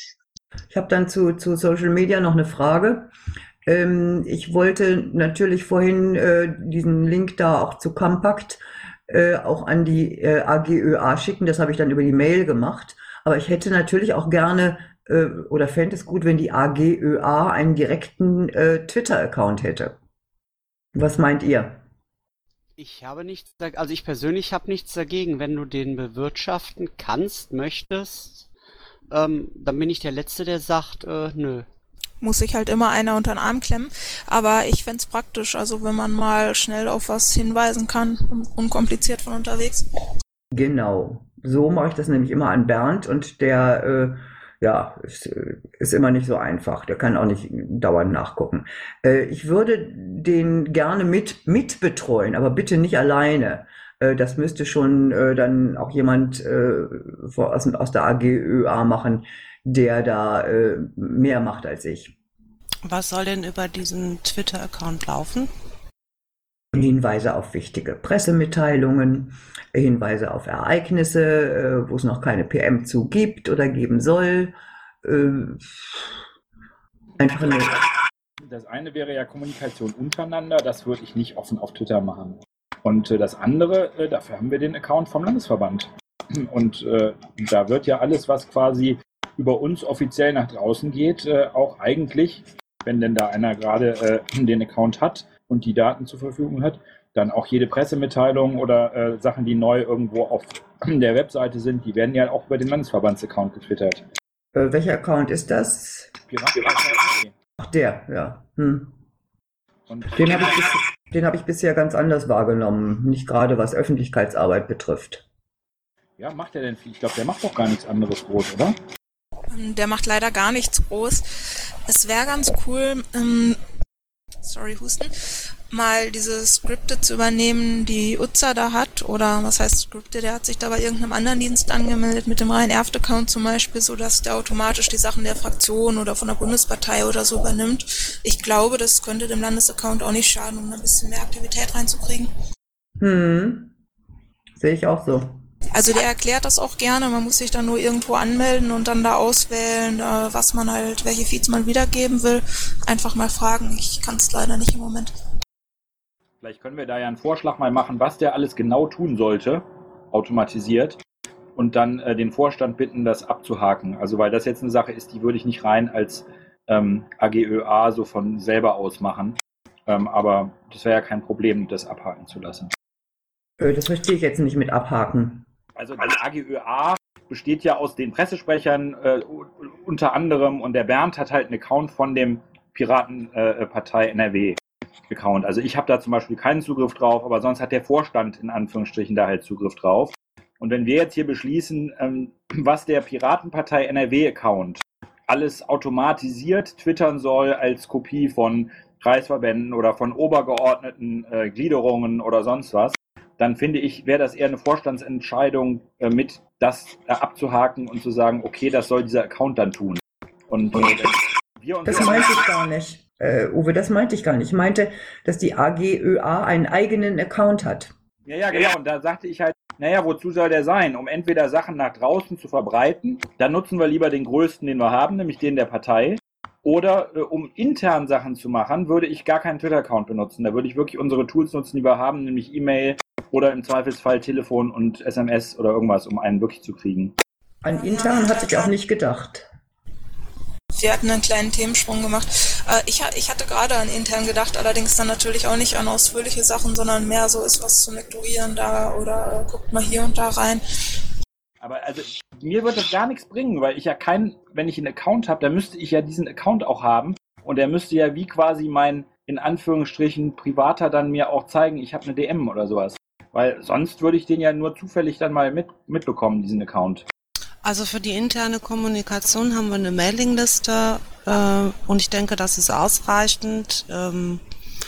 Speaker 7: Ich habe dann zu, zu Social Media noch eine Frage. Ähm, ich wollte natürlich vorhin äh, diesen Link da auch zu Compact äh, auch an die äh, A G Ö A schicken. Das habe ich dann über die Mail gemacht. Aber ich hätte natürlich auch gerne äh, oder fände es gut, wenn die A G Ö A einen direkten äh, Twitter-Account hätte. Was meint ihr?
Speaker 11: Ich habe nichts dagegen, also ich persönlich habe nichts dagegen, wenn du den bewirtschaften kannst, möchtest, ähm, dann bin ich der Letzte, der sagt, äh, nö.
Speaker 10: Muss sich halt immer einer unter den Arm klemmen. Aber ich fänd's praktisch, also wenn man mal schnell auf was hinweisen kann, un unkompliziert von unterwegs.
Speaker 7: Genau. So mache ich das nämlich immer an Bernd und der äh, ja, ist, äh, ist immer nicht so einfach. Der kann auch nicht dauernd nachgucken. Äh, ich würde den gerne mit, mit betreuen, aber bitte nicht alleine. Äh, das müsste schon äh, dann auch jemand äh, vor- aus, aus der A G Ö A machen, der da äh, mehr macht als ich.
Speaker 6: Was soll denn über diesen Twitter-Account laufen?
Speaker 7: Hinweise auf wichtige Pressemitteilungen, Hinweise auf Ereignisse, äh, wo es noch keine P M zu gibt oder geben soll. Äh, einfach eine,
Speaker 12: Das eine wäre ja Kommunikation untereinander, das würde ich nicht offen auf Twitter machen. Und äh, das andere, äh, dafür haben wir den Account vom Landesverband. Und äh, da wird ja alles, was quasi über uns offiziell nach draußen geht, äh, auch eigentlich, wenn denn da einer gerade äh, den Account hat und die Daten zur Verfügung hat, dann auch jede Pressemitteilung oder äh, Sachen, die neu irgendwo auf der Webseite sind, die werden ja auch über den Landesverbandsaccount getwittert.
Speaker 7: äh, welcher Account ist das?
Speaker 12: Piraten-
Speaker 7: Ach, der, ja. Hm.
Speaker 12: Und
Speaker 7: Den habe ich, bis- den hab ich bisher ganz anders wahrgenommen, nicht gerade was Öffentlichkeitsarbeit betrifft.
Speaker 12: ja, macht er denn viel? Ich glaube, der macht doch gar nichts anderes groß, oder?
Speaker 10: Ähm, Der macht leider gar nichts groß. Es wäre ganz cool, ähm, sorry, Husten, mal diese Skripte zu übernehmen, die Utza da hat, oder was heißt Skripte, der hat sich da bei irgendeinem anderen Dienst angemeldet, mit dem Rhein-Erft-Account zum Beispiel, so dass der automatisch die Sachen der Fraktion oder von der Bundespartei oder so übernimmt. Ich glaube, das könnte dem Landesaccount auch nicht schaden, um ein bisschen mehr Aktivität reinzukriegen.
Speaker 7: Hm. Sehe ich auch so.
Speaker 10: Also der erklärt das auch gerne, man muss sich dann nur irgendwo anmelden und dann da auswählen, äh, was man halt, welche Feeds man wiedergeben will. Einfach mal fragen, ich kann es leider nicht im Moment.
Speaker 12: Vielleicht können wir da ja einen Vorschlag mal machen, was der alles genau tun sollte, automatisiert, und dann äh, den Vorstand bitten, das abzuhaken. Also weil das jetzt eine Sache ist, die würde ich nicht rein als ähm, A G Ö A so von selber aus machen. Ähm, aber das wäre ja kein Problem, das abhaken zu lassen.
Speaker 7: Äh, das verstehe ich jetzt nicht mit abhaken.
Speaker 12: Also die A G Ö A besteht ja aus den Pressesprechern äh, unter anderem, und der Bernd hat halt einen Account von dem Piratenpartei N R W Account. Also ich habe da zum Beispiel keinen Zugriff drauf, aber sonst hat der Vorstand in Anführungsstrichen da halt Zugriff drauf. Und wenn wir jetzt hier beschließen, ähm, was der Piratenpartei N R W Account alles automatisiert twittern soll als Kopie von Kreisverbänden oder von obergeordneten äh, Gliederungen oder sonst was, dann finde ich, wäre das eher eine Vorstandsentscheidung, äh, mit das äh, abzuhaken und zu sagen, okay, das soll dieser Account dann tun. Und äh, wir uns
Speaker 7: Das meinte ich gar nicht. Äh, Uwe, das meinte ich gar nicht. Ich meinte, dass die A G Ö A einen eigenen Account hat.
Speaker 12: Ja, ja, genau. Und da sagte ich halt, naja, wozu soll der sein? Um entweder Sachen nach draußen zu verbreiten, dann nutzen wir lieber den größten, den wir haben, nämlich den der Partei. Oder äh, um intern Sachen zu machen, würde ich gar keinen Twitter-Account benutzen. Da würde ich wirklich unsere Tools nutzen, die wir haben, nämlich E-Mail, Oder im Zweifelsfall Telefon und S M S oder irgendwas, um einen wirklich zu kriegen.
Speaker 7: An intern hatte ich auch nicht gedacht.
Speaker 10: Wir hatten einen kleinen Themensprung gemacht. Äh, ich, ich hatte gerade an intern gedacht, allerdings dann natürlich auch nicht an ausführliche Sachen, sondern mehr so ist was zum Lektorieren da oder äh, guckt mal hier und da rein.
Speaker 12: Aber also mir wird das gar nichts bringen, weil ich ja keinen, wenn ich einen Account habe, dann müsste ich ja diesen Account auch haben und der müsste ja wie quasi mein, in Anführungsstrichen, Privater dann mir auch zeigen, ich habe eine D M oder sowas. Weil sonst würde ich den ja nur zufällig dann mal mit, mitbekommen, diesen Account.
Speaker 6: Also für die interne Kommunikation haben wir eine Mailingliste äh, und ich denke, das ist ausreichend. Ähm,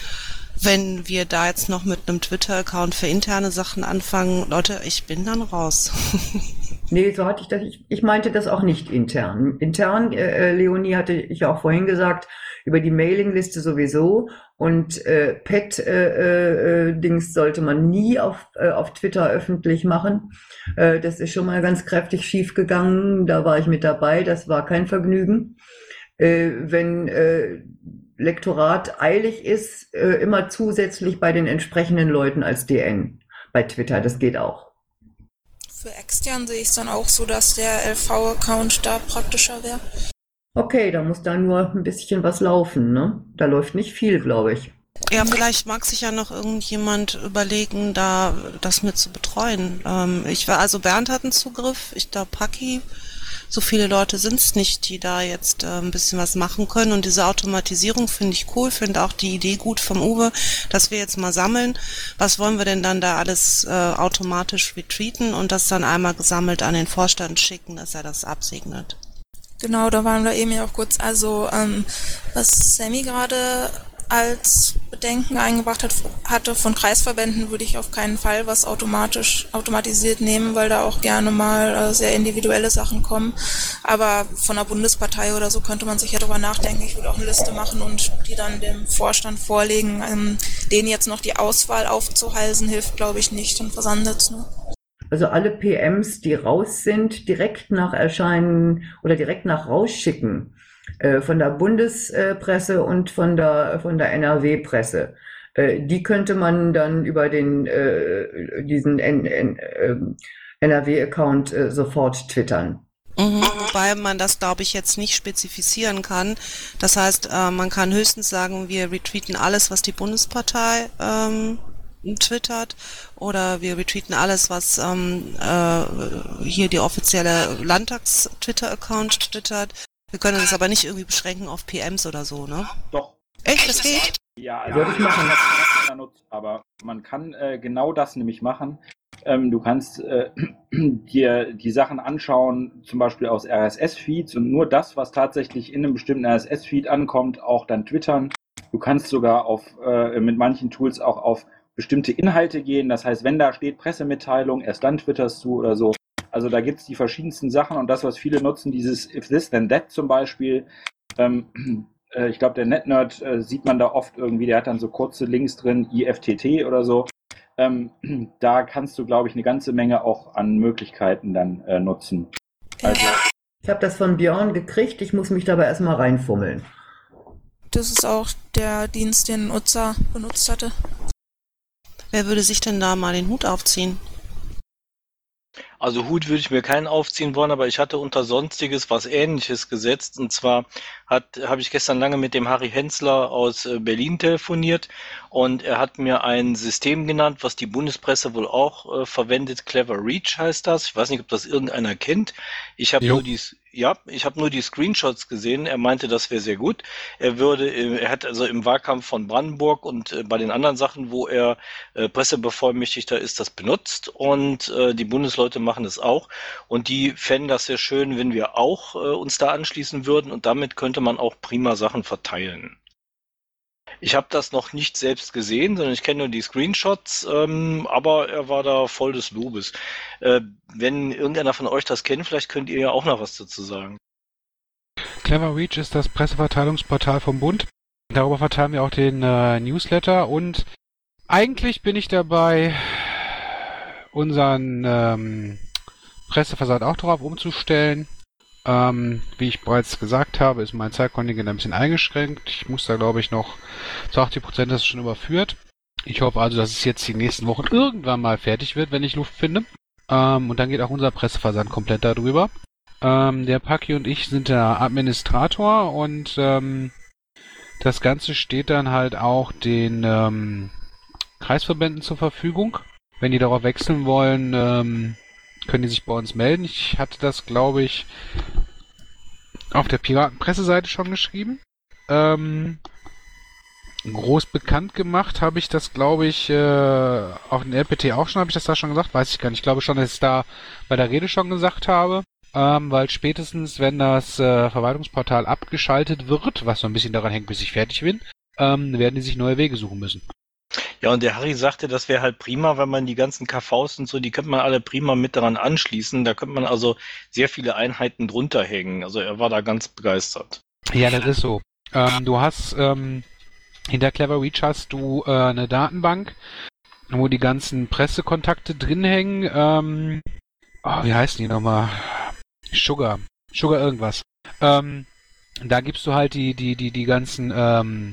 Speaker 6: wenn wir da jetzt noch mit einem Twitter-Account für interne Sachen anfangen, Leute, ich bin dann raus.
Speaker 7: Nee, so hatte ich das. Ich, ich meinte das auch nicht intern. Intern, äh, Leonie, hatte ich auch vorhin gesagt, über die Mailingliste sowieso. Und äh, Pet-Dings äh, äh, sollte man nie auf, äh, auf Twitter öffentlich machen. Äh, das ist schon mal ganz kräftig schief gegangen. Da war ich mit dabei. Das war kein Vergnügen. Äh, wenn äh, Lektorat eilig ist, äh, immer zusätzlich bei den entsprechenden Leuten als D N bei Twitter. Das geht auch.
Speaker 10: Für extern sehe ich es dann auch so, dass der L V-Account da praktischer wäre.
Speaker 7: Okay, da muss da nur ein bisschen was laufen, ne? Da läuft nicht viel, glaube ich.
Speaker 6: Ja, vielleicht mag sich ja noch irgendjemand überlegen, da das mit zu betreuen. Ähm, ich war, also Bernd hat einen Zugriff, ich glaube Paki. So viele Leute sind es nicht, die da jetzt äh, ein bisschen was machen können. Und diese Automatisierung finde ich cool, finde auch die Idee gut vom Uwe, dass wir jetzt mal sammeln. Was wollen wir denn dann da alles äh, automatisch retweeten und das dann einmal gesammelt an den Vorstand schicken, dass er das absegnet?
Speaker 10: Genau, da waren wir eben ja auch kurz. Also ähm, was Sammy gerade als Bedenken eingebracht hat, hatte von Kreisverbänden, würde ich auf keinen Fall was automatisch automatisiert nehmen, weil da auch gerne mal äh, sehr individuelle Sachen kommen. Aber von der Bundespartei oder so könnte man sich ja darüber nachdenken. Ich würde auch eine Liste machen und die dann dem Vorstand vorlegen. Ähm, denen jetzt noch die Auswahl aufzuhalsen, hilft, glaube ich, nicht. Dann versandet es nur.
Speaker 7: Also alle P Ms, die raus sind, direkt nach Erscheinen oder direkt nach Rausschicken äh, von der Bundespresse und von der von der N R W-Presse. Äh, die könnte man dann über den äh, diesen N R W-Account äh, sofort twittern.
Speaker 6: Mhm, wobei man das, glaube ich, jetzt nicht spezifizieren kann. Das heißt, äh, man kann höchstens sagen, wir retweeten alles, was die Bundespartei ähm, twittert, oder wir retweeten alles, was ähm, äh, hier die offizielle Landtags-Twitter-Account twittert. Wir können das aber nicht irgendwie beschränken auf P Ms oder so, ne?
Speaker 12: Doch.
Speaker 6: Echt, das geht?
Speaker 12: Ja, also ja, ich machen. Aber man kann äh, genau das nämlich machen. Ähm, du kannst äh, dir die Sachen anschauen, zum Beispiel aus R S S-Feeds, und nur das, was tatsächlich in einem bestimmten R S S-Feed ankommt, auch dann twittern. Du kannst sogar auf äh, mit manchen Tools auch auf bestimmte Inhalte gehen. Das heißt, wenn da steht Pressemitteilung, erst dann twitterst du oder so. Also da gibt's die verschiedensten Sachen, und das, was viele nutzen, dieses If This Then That zum Beispiel. Ähm, äh, ich glaube, der NetNerd äh, sieht man da oft irgendwie, der hat dann so kurze Links drin, I F T T oder so. Ähm, da kannst du, glaube ich, eine ganze Menge auch an Möglichkeiten dann äh, nutzen. Also,
Speaker 7: ich habe das von Björn gekriegt, ich muss mich dabei erstmal reinfummeln.
Speaker 10: Das ist auch der Dienst, den Utza benutzt hatte.
Speaker 6: Wer würde sich denn da mal den Hut aufziehen?
Speaker 4: Also Hut würde ich mir keinen aufziehen wollen, aber ich hatte unter Sonstiges was Ähnliches gesetzt. Und zwar hat habe ich gestern lange mit dem Harry Hensler aus äh, Berlin telefoniert, und er hat mir ein System genannt, was die Bundespresse wohl auch äh, verwendet. Clever Reach heißt das. Ich weiß nicht, ob das irgendeiner kennt. Ich habe nur die ja, ich habe nur die Screenshots gesehen. Er meinte, das wäre sehr gut. Er würde, er hat also im Wahlkampf von Brandenburg und äh, bei den anderen Sachen, wo er äh, Pressebevollmächtigter ist, das benutzt, und äh, die Bundesleute machen es auch, und die fänden das sehr schön, wenn wir auch äh, uns da anschließen würden, und damit könnte man auch prima Sachen verteilen. Ich habe das noch nicht selbst gesehen, sondern ich kenne nur die Screenshots, ähm, aber er war da voll des Lobes. Äh, wenn irgendeiner von euch das kennt, vielleicht könnt ihr ja auch noch was dazu sagen.
Speaker 2: Clever Reach ist das Presseverteilungsportal vom Bund. Darüber verteilen wir auch den äh, Newsletter, und eigentlich bin ich dabei, unseren ähm, Presseversand auch darauf umzustellen. Ähm, wie ich bereits gesagt habe, ist mein Zeitkontingent ein bisschen eingeschränkt. Ich muss da, glaube ich, noch zu achtzig Prozent das schon überführt. Ich hoffe also, dass es jetzt die nächsten Wochen irgendwann mal fertig wird, wenn ich Luft finde. Ähm, und dann geht auch unser Presseversand komplett darüber. Ähm, der Paki und ich sind der Administrator und ähm, das Ganze steht dann halt auch den ähm, Kreisverbänden zur Verfügung. Wenn die darauf wechseln wollen, ähm, können die sich bei uns melden. Ich hatte das, glaube ich, auf der Piratenpresseseite schon geschrieben. Ähm, groß bekannt gemacht habe ich das, glaube ich, äh, auf den L P T auch schon, habe ich das da schon gesagt? Weiß ich gar nicht. Ich glaube schon, dass ich es da bei der Rede schon gesagt habe. Ähm, weil spätestens, wenn das äh, Verwaltungsportal abgeschaltet wird, was so ein bisschen daran hängt, bis ich fertig bin, ähm, werden die sich neue Wege suchen müssen.
Speaker 4: Ja, und der Harry sagte, das wäre halt prima, wenn man die ganzen K Vs und so, die könnte man alle prima mit daran anschließen. Da könnte man also sehr viele Einheiten drunter hängen. Also er war da ganz begeistert.
Speaker 2: Ja, das ist so. Ähm, du hast, ähm, hinter Clever Reach hast du äh, eine Datenbank, wo die ganzen Pressekontakte drin hängen. Ähm, oh, wie heißen die nochmal? Sugar. Sugar irgendwas. Ähm, da gibst du halt die, die, die, die ganzen, ähm,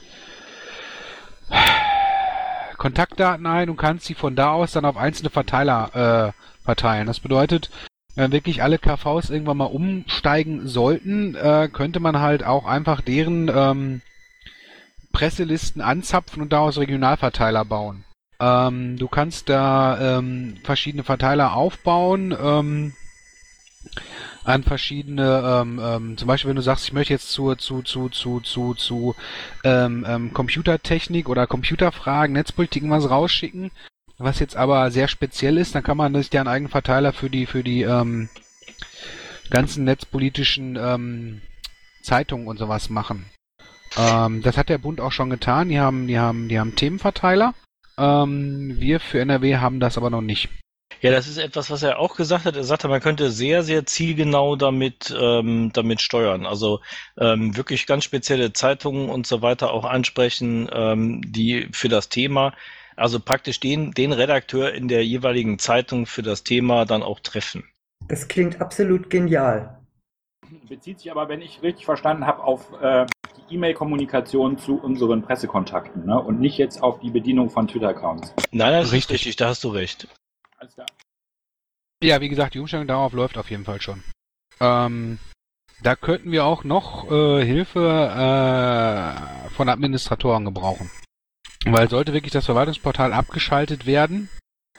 Speaker 2: Kontaktdaten ein und kannst sie von da aus dann auf einzelne Verteiler äh, verteilen. Das bedeutet, wenn wirklich alle K Vs irgendwann mal umsteigen sollten, äh, könnte man halt auch einfach deren ähm, Presselisten anzapfen und daraus Regionalverteiler bauen. Ähm, du kannst da ähm, verschiedene Verteiler aufbauen, ähm, an verschiedene, ähm, ähm, zum Beispiel wenn du sagst, ich möchte jetzt zu zu zu zu zu zu ähm, ähm, Computertechnik oder Computerfragen, Netzpolitik was rausschicken, was jetzt aber sehr speziell ist, dann kann man sich ja einen eigenen Verteiler für die für die ähm, ganzen netzpolitischen ähm, Zeitungen und sowas machen. Ähm, das hat der Bund auch schon getan. Die haben die haben die haben Themenverteiler. Ähm, wir für N R W haben das aber noch nicht.
Speaker 4: Ja, das ist etwas, was er auch gesagt hat. Er sagte, man könnte sehr, sehr zielgenau damit ähm, damit steuern. Also ähm, wirklich ganz spezielle Zeitungen und so weiter auch ansprechen, ähm, die für das Thema, also praktisch den, den Redakteur in der jeweiligen Zeitung für das Thema dann auch treffen.
Speaker 7: Das klingt absolut genial.
Speaker 12: Bezieht sich aber, wenn ich richtig verstanden habe, auf äh, die E-Mail-Kommunikation zu unseren Pressekontakten, ne? Und nicht jetzt auf die Bedienung von Twitter-Accounts.
Speaker 4: Nein, das ist richtig, da hast du recht.
Speaker 12: Alles klar.
Speaker 2: Ja, wie gesagt, die Umstellung darauf läuft auf jeden Fall schon. Ähm, da könnten wir auch noch äh, Hilfe äh, von Administratoren gebrauchen. Weil sollte wirklich das Verwaltungsportal abgeschaltet werden,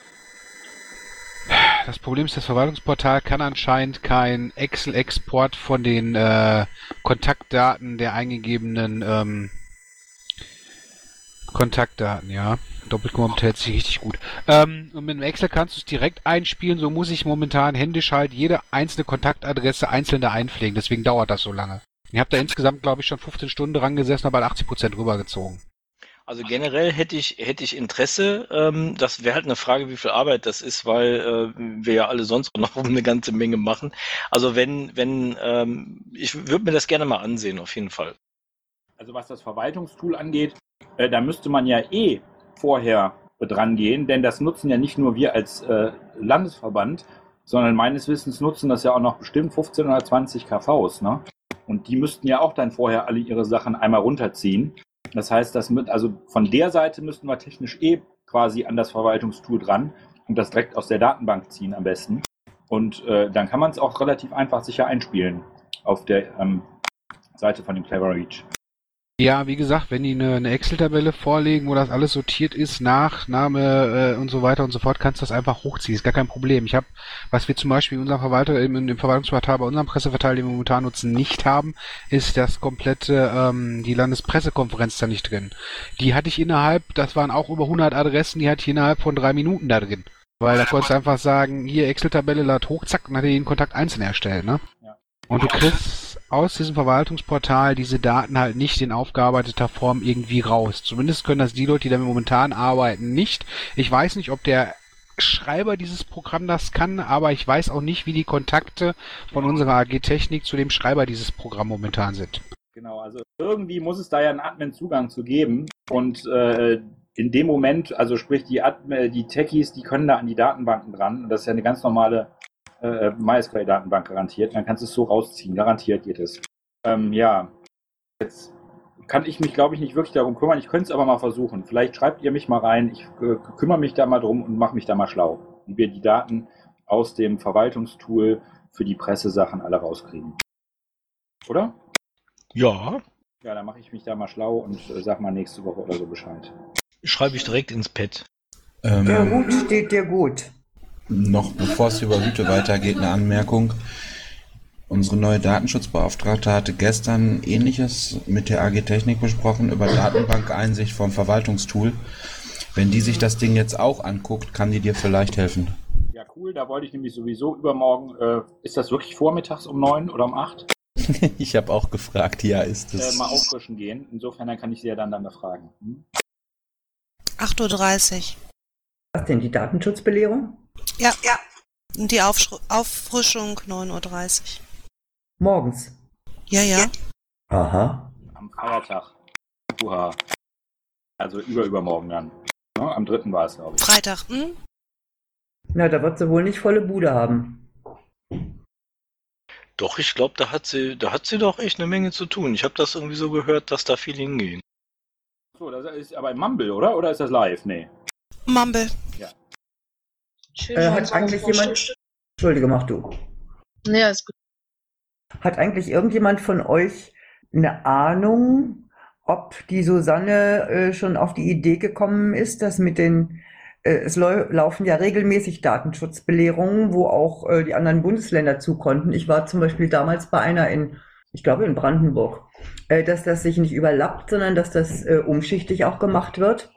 Speaker 2: das Problem ist, das Verwaltungsportal kann anscheinend kein Excel-Export von den äh, Kontaktdaten der eingegebenen ähm, Kontaktdaten, ja. Doppelknopf hält sich richtig gut. Ähm, und mit dem Excel kannst du es direkt einspielen, so muss ich momentan händisch halt jede einzelne Kontaktadresse einzeln da einpflegen, deswegen dauert das so lange. Ich habe da insgesamt, glaube ich, schon fünfzehn Stunden dran gesessen, aber achtzig Prozent rübergezogen.
Speaker 4: Also generell hätte ich hätte ich Interesse. Ähm, das wäre halt eine Frage, wie viel Arbeit das ist, weil äh, wir ja alle sonst noch eine ganze Menge machen. Also wenn wenn ähm, ich würde mir das gerne mal ansehen, auf jeden Fall.
Speaker 12: Also was das Verwaltungstool angeht, äh, da müsste man ja eh vorher dran gehen, denn das nutzen ja nicht nur wir als äh, Landesverband, sondern meines Wissens nutzen das ja auch noch bestimmt fünfzehn oder zwanzig K Vs, ne? Und die müssten ja auch dann vorher alle ihre Sachen einmal runterziehen. Das heißt, das mit, also von der Seite müssten wir technisch eh quasi an das Verwaltungstool dran und das direkt aus der Datenbank ziehen am besten. Und äh, dann kann man es auch relativ einfach sicher einspielen auf der ähm, Seite von dem Clever Reach.
Speaker 2: Ja, wie gesagt, wenn die eine, eine Excel-Tabelle vorlegen, wo das alles sortiert ist, nach, Name äh, und so weiter und so fort, kannst du das einfach hochziehen. Ist gar kein Problem. Ich habe, was wir zum Beispiel in unserem Verwalter, im, im Verwaltungsportal bei unserem Presseverteiler, den wir momentan nutzen, nicht haben, ist das komplette, ähm, die Landespressekonferenz da nicht drin. Die hatte ich innerhalb, das waren auch über hundert Adressen, die hatte ich innerhalb von drei Minuten da drin. Weil da konntest du einfach sagen, hier Excel-Tabelle, lad hoch, zack, und hat er jeden Kontakt einzeln erstellt, ne?
Speaker 12: Ja.
Speaker 2: Und du kriegst aus diesem Verwaltungsportal diese Daten halt nicht in aufgearbeiteter Form irgendwie raus. Zumindest können das die Leute, die damit momentan arbeiten, nicht. Ich weiß nicht, ob der Schreiber dieses Programm das kann, aber ich weiß auch nicht, wie die Kontakte von unserer A G Technik zu dem Schreiber dieses Programm momentan sind.
Speaker 12: Genau, also irgendwie muss es da ja einen Admin-Zugang zu geben und äh, in dem Moment, also sprich die, Admin, die Techies, die können da an die Datenbanken dran und das ist ja eine ganz normale äh, MySQL-Datenbank garantiert, dann kannst du es so rausziehen, garantiert geht es. Ähm, ja, jetzt kann ich mich, glaube ich, nicht wirklich darum kümmern. Ich könnte es aber mal versuchen. Vielleicht schreibt ihr mich mal rein. Ich äh, kümmere mich da mal drum und mache mich da mal schlau, wie wir die Daten aus dem Verwaltungstool für die Pressesachen alle rauskriegen. Oder?
Speaker 4: Ja.
Speaker 12: Ja, dann mache ich mich da mal schlau und äh, sag mal nächste Woche oder so Bescheid.
Speaker 4: Schreibe ich direkt ins Pad.
Speaker 5: Ähm,
Speaker 7: Der Hut steht dir gut.
Speaker 5: Noch bevor es über Hüte weitergeht, eine Anmerkung. Unsere neue Datenschutzbeauftragte hatte gestern Ähnliches mit der A G Technik besprochen über Datenbankeinsicht vom Verwaltungstool. Wenn die sich das Ding jetzt auch anguckt, kann die dir vielleicht helfen.
Speaker 12: Ja, cool. Da wollte ich nämlich sowieso übermorgen, äh, ist das wirklich vormittags um neun oder um acht?
Speaker 5: Ich habe auch gefragt, ja, ist es.
Speaker 12: Äh, mal auffrischen gehen. Insofern dann kann ich sie ja dann, dann fragen. Hm?
Speaker 6: acht Uhr dreißig.
Speaker 7: Was denn, die Datenschutzbelehrung?
Speaker 6: Ja, ja. Und die Aufschru- Auffrischung neun Uhr dreißig.
Speaker 7: Morgens.
Speaker 6: Ja, ja.
Speaker 7: Aha.
Speaker 12: Am Feiertag. Uha. Also über übermorgen dann. Ne? Am dritten war es, glaube ich.
Speaker 6: Freitag, hm?
Speaker 7: Na, da wird sie wohl nicht volle Bude haben.
Speaker 4: Doch, ich glaube, da hat sie, da hat sie doch echt eine Menge zu tun. Ich habe das irgendwie so gehört, dass da viel hingehen.
Speaker 12: So, das ist aber im Mumble, oder? Oder ist das live? Nee.
Speaker 6: Mumble.
Speaker 12: Ja.
Speaker 1: Schön,
Speaker 7: Äh,
Speaker 1: wenn
Speaker 7: hat
Speaker 1: so
Speaker 7: eigentlich
Speaker 1: ein
Speaker 7: jemand...
Speaker 1: Stück-
Speaker 7: Entschuldige, mach du.
Speaker 1: Ja, ist gut.
Speaker 7: Hat eigentlich irgendjemand von euch eine Ahnung, ob die Susanne äh, schon auf die Idee gekommen ist, dass mit den, äh, es lau- laufen ja regelmäßig Datenschutzbelehrungen, wo auch äh, die anderen Bundesländer zu konnten. Ich war zum Beispiel damals bei einer in, ich glaube in Brandenburg, äh, dass das sich nicht überlappt, sondern dass das äh, umschichtig auch gemacht wird.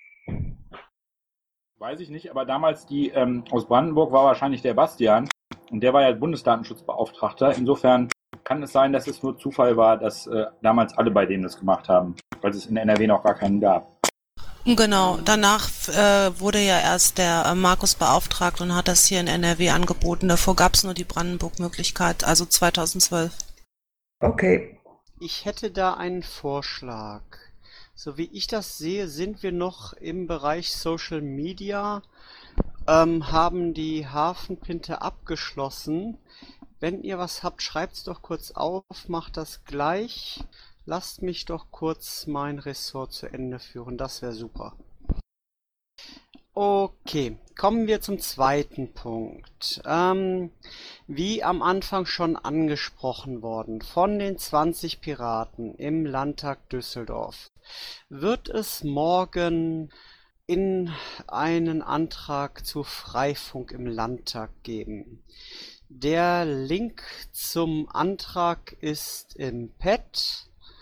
Speaker 12: Weiß ich nicht, aber damals die ähm, aus Brandenburg war wahrscheinlich der Bastian und der war ja Bundesdatenschutzbeauftragter. Insofern kann es sein, dass es nur Zufall war, dass äh, damals alle bei denen das gemacht haben, weil es in N R W noch gar keinen gab.
Speaker 6: Genau, danach äh, wurde ja erst der äh, Markus beauftragt und hat das hier in N R W angeboten. Davor gab es nur die Brandenburg-Möglichkeit, also zweitausendzwölf.
Speaker 7: Okay.
Speaker 11: Ich hätte da einen Vorschlag. So wie ich das sehe, sind wir noch im Bereich Social Media, ähm, haben die Hafenpinte abgeschlossen. Wenn ihr was habt, schreibt's doch kurz auf, macht das gleich. Lasst mich doch kurz mein Ressort zu Ende führen, das wäre super. Okay, kommen wir zum zweiten Punkt. Ähm, wie am Anfang schon angesprochen worden, von den zwanzig Piraten im Landtag Düsseldorf wird es morgen in einen Antrag zu Freifunk im Landtag geben. Der Link zum Antrag ist im Pad.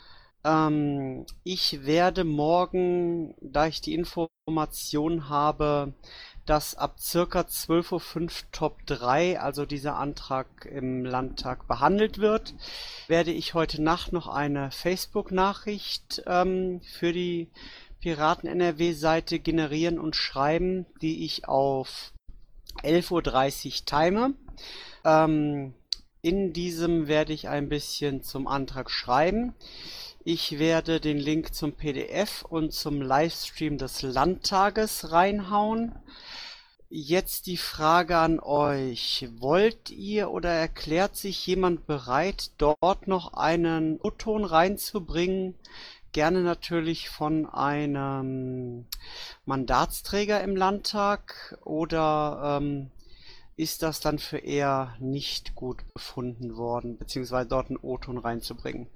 Speaker 11: Ähm, ich werde morgen, da ich die Information habe, dass ab circa zwölf Uhr fünf Top drei, also dieser Antrag im Landtag behandelt wird, werde ich heute Nacht noch eine Facebook-Nachricht ähm, für die Piraten-N R W-Seite generieren und schreiben, die ich auf elf Uhr dreißig time. Ähm, in diesem werde ich ein bisschen zum Antrag schreiben. Ich werde den Link zum P D F und zum Livestream des Landtages reinhauen. Jetzt die Frage an euch. Wollt ihr oder erklärt sich jemand bereit, dort noch einen O-Ton reinzubringen? Gerne natürlich von einem Mandatsträger im Landtag oder ähm, ist das dann für eher nicht gut befunden worden, beziehungsweise dort einen O-Ton reinzubringen?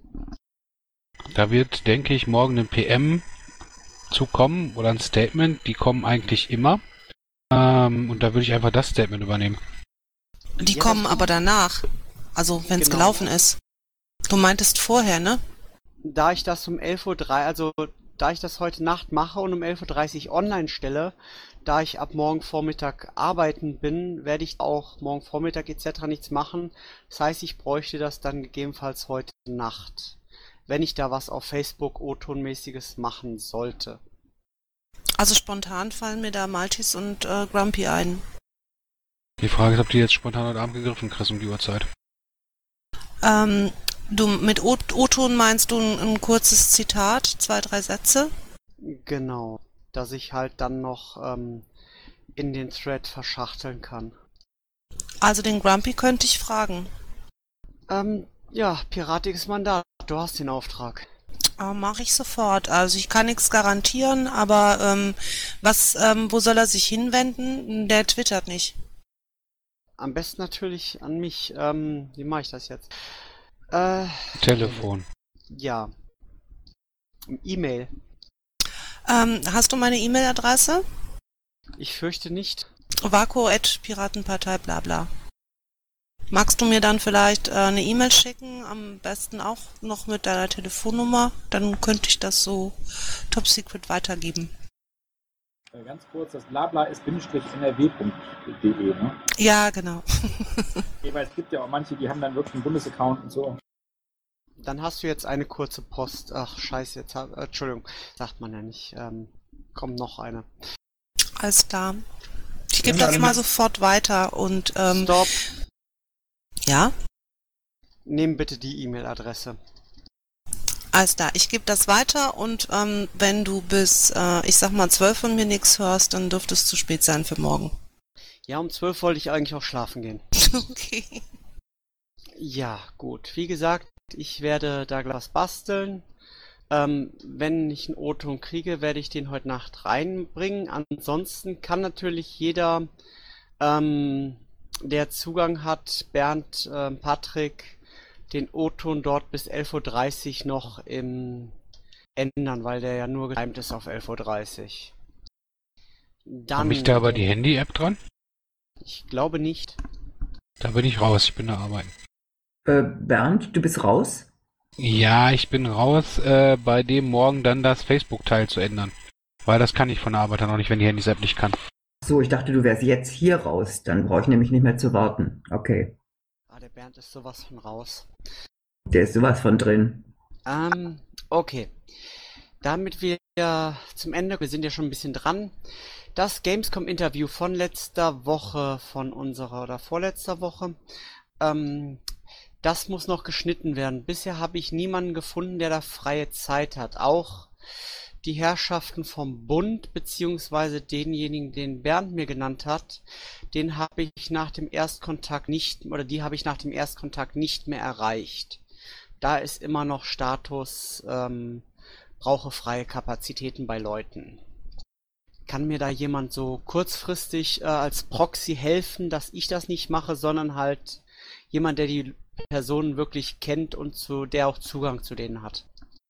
Speaker 2: Da wird, denke ich, morgen ein P M zukommen oder ein Statement. Die kommen eigentlich immer. Ähm, und da würde ich einfach das Statement übernehmen.
Speaker 6: Die
Speaker 11: Ja,
Speaker 6: kommen
Speaker 11: das-
Speaker 6: aber danach, also wenn es
Speaker 11: Genau.
Speaker 6: gelaufen ist. Du meintest vorher, ne?
Speaker 11: Da ich das um elf Uhr drei, also da ich das heute Nacht mache und um elf Uhr dreißig online stelle, da ich ab morgen Vormittag arbeiten bin, werde ich auch morgen Vormittag et cetera nichts machen. Das heißt, ich bräuchte das dann gegebenenfalls heute Nacht, wenn ich da was auf Facebook O-Ton-mäßiges machen sollte.
Speaker 6: Also spontan fallen mir da Maltis und äh, Grumpy ein.
Speaker 2: Die Frage ist, ob die jetzt spontan heute Abend gegriffen kriegst um die Uhrzeit.
Speaker 6: Ähm, du mit O- O-Ton meinst du ein, ein kurzes Zitat, zwei, drei Sätze?
Speaker 11: Genau, dass ich halt dann noch ähm, in den Thread verschachteln kann.
Speaker 6: Also den Grumpy könnte ich fragen.
Speaker 11: Ähm, ja, piratiges Mandat, du hast den Auftrag.
Speaker 6: Oh, mache ich sofort. Also ich kann nichts garantieren, aber ähm, was, ähm, wo soll er sich hinwenden? Der twittert nicht.
Speaker 11: Am besten natürlich an mich. Ähm, wie mache ich das jetzt? Äh,
Speaker 2: Telefon.
Speaker 11: Ja. E-Mail.
Speaker 6: Ähm, hast du meine E-Mail-Adresse?
Speaker 11: Ich fürchte nicht.
Speaker 6: Vaco at Piratenpartei bla bla. Magst du mir dann vielleicht äh, eine E-Mail schicken? Am besten auch noch mit deiner Telefonnummer. Dann könnte ich das so top secret weitergeben.
Speaker 12: Äh, Ganz kurz, das Blabla ist bindestrich n r w punkt d e, ne?
Speaker 6: Ja, genau.
Speaker 12: Nee, weil es gibt ja auch manche, die haben dann wirklich einen Bundesaccount und so.
Speaker 11: Dann hast du jetzt eine kurze Post. Ach, scheiße, jetzt hab, äh, Entschuldigung, sagt man ja nicht. Ähm, kommt noch eine.
Speaker 6: Alles klar. Ich gebe das mal sofort weiter und ähm,
Speaker 11: Stopp.
Speaker 6: Ja?
Speaker 11: Nimm bitte die E-Mail-Adresse.
Speaker 6: Alles klar, ich gebe das weiter und ähm, wenn du bis, äh, ich sag mal, zwölf von mir nichts hörst, dann dürfte es zu spät sein für morgen.
Speaker 11: Ja, um zwölf wollte ich eigentlich auch schlafen gehen.
Speaker 6: Okay.
Speaker 11: Ja, gut. Wie gesagt, ich werde da was basteln. Ähm, wenn ich einen O-Ton kriege, werde ich den heute Nacht reinbringen. Ansonsten kann natürlich jeder, ähm, der Zugang hat, Bernd, äh, Patrick, den O-Ton dort bis elf Uhr dreißig noch im ändern, weil der ja nur getimt ist auf elf Uhr dreißig. Dann,
Speaker 2: Komme ich da aber die Handy-App dran?
Speaker 11: Ich glaube nicht.
Speaker 2: Da bin ich raus, ich bin da arbeiten.
Speaker 7: Äh, Bernd, du bist raus?
Speaker 2: Ja, ich bin raus, äh, bei dem morgen dann das Facebook-Teil zu ändern. Weil das kann ich von der Arbeit dann auch nicht, wenn die Handys-App nicht kann.
Speaker 7: So, ich dachte, du wärst jetzt hier raus. Dann brauche ich nämlich nicht mehr zu warten. Okay.
Speaker 11: Ah, der Bernd ist sowas von raus.
Speaker 7: Der ist sowas von drin.
Speaker 11: Ähm, okay. Damit wir zum Ende, wir sind ja schon ein bisschen dran. Das Gamescom-Interview von letzter Woche, von unserer oder vorletzter Woche, ähm, das muss noch geschnitten werden. Bisher habe ich niemanden gefunden, der da freie Zeit hat. Auch die Herrschaften vom Bund, beziehungsweise denjenigen, den Bernd mir genannt hat, den habe ich nach dem Erstkontakt nicht, oder die habe ich nach dem Erstkontakt nicht mehr erreicht. Da ist immer noch Status, ähm, brauche freie Kapazitäten bei Leuten. Kann mir da jemand so kurzfristig äh, als Proxy helfen, dass ich das nicht mache, sondern halt jemand, der die Personen wirklich kennt und zu der auch Zugang zu denen hat?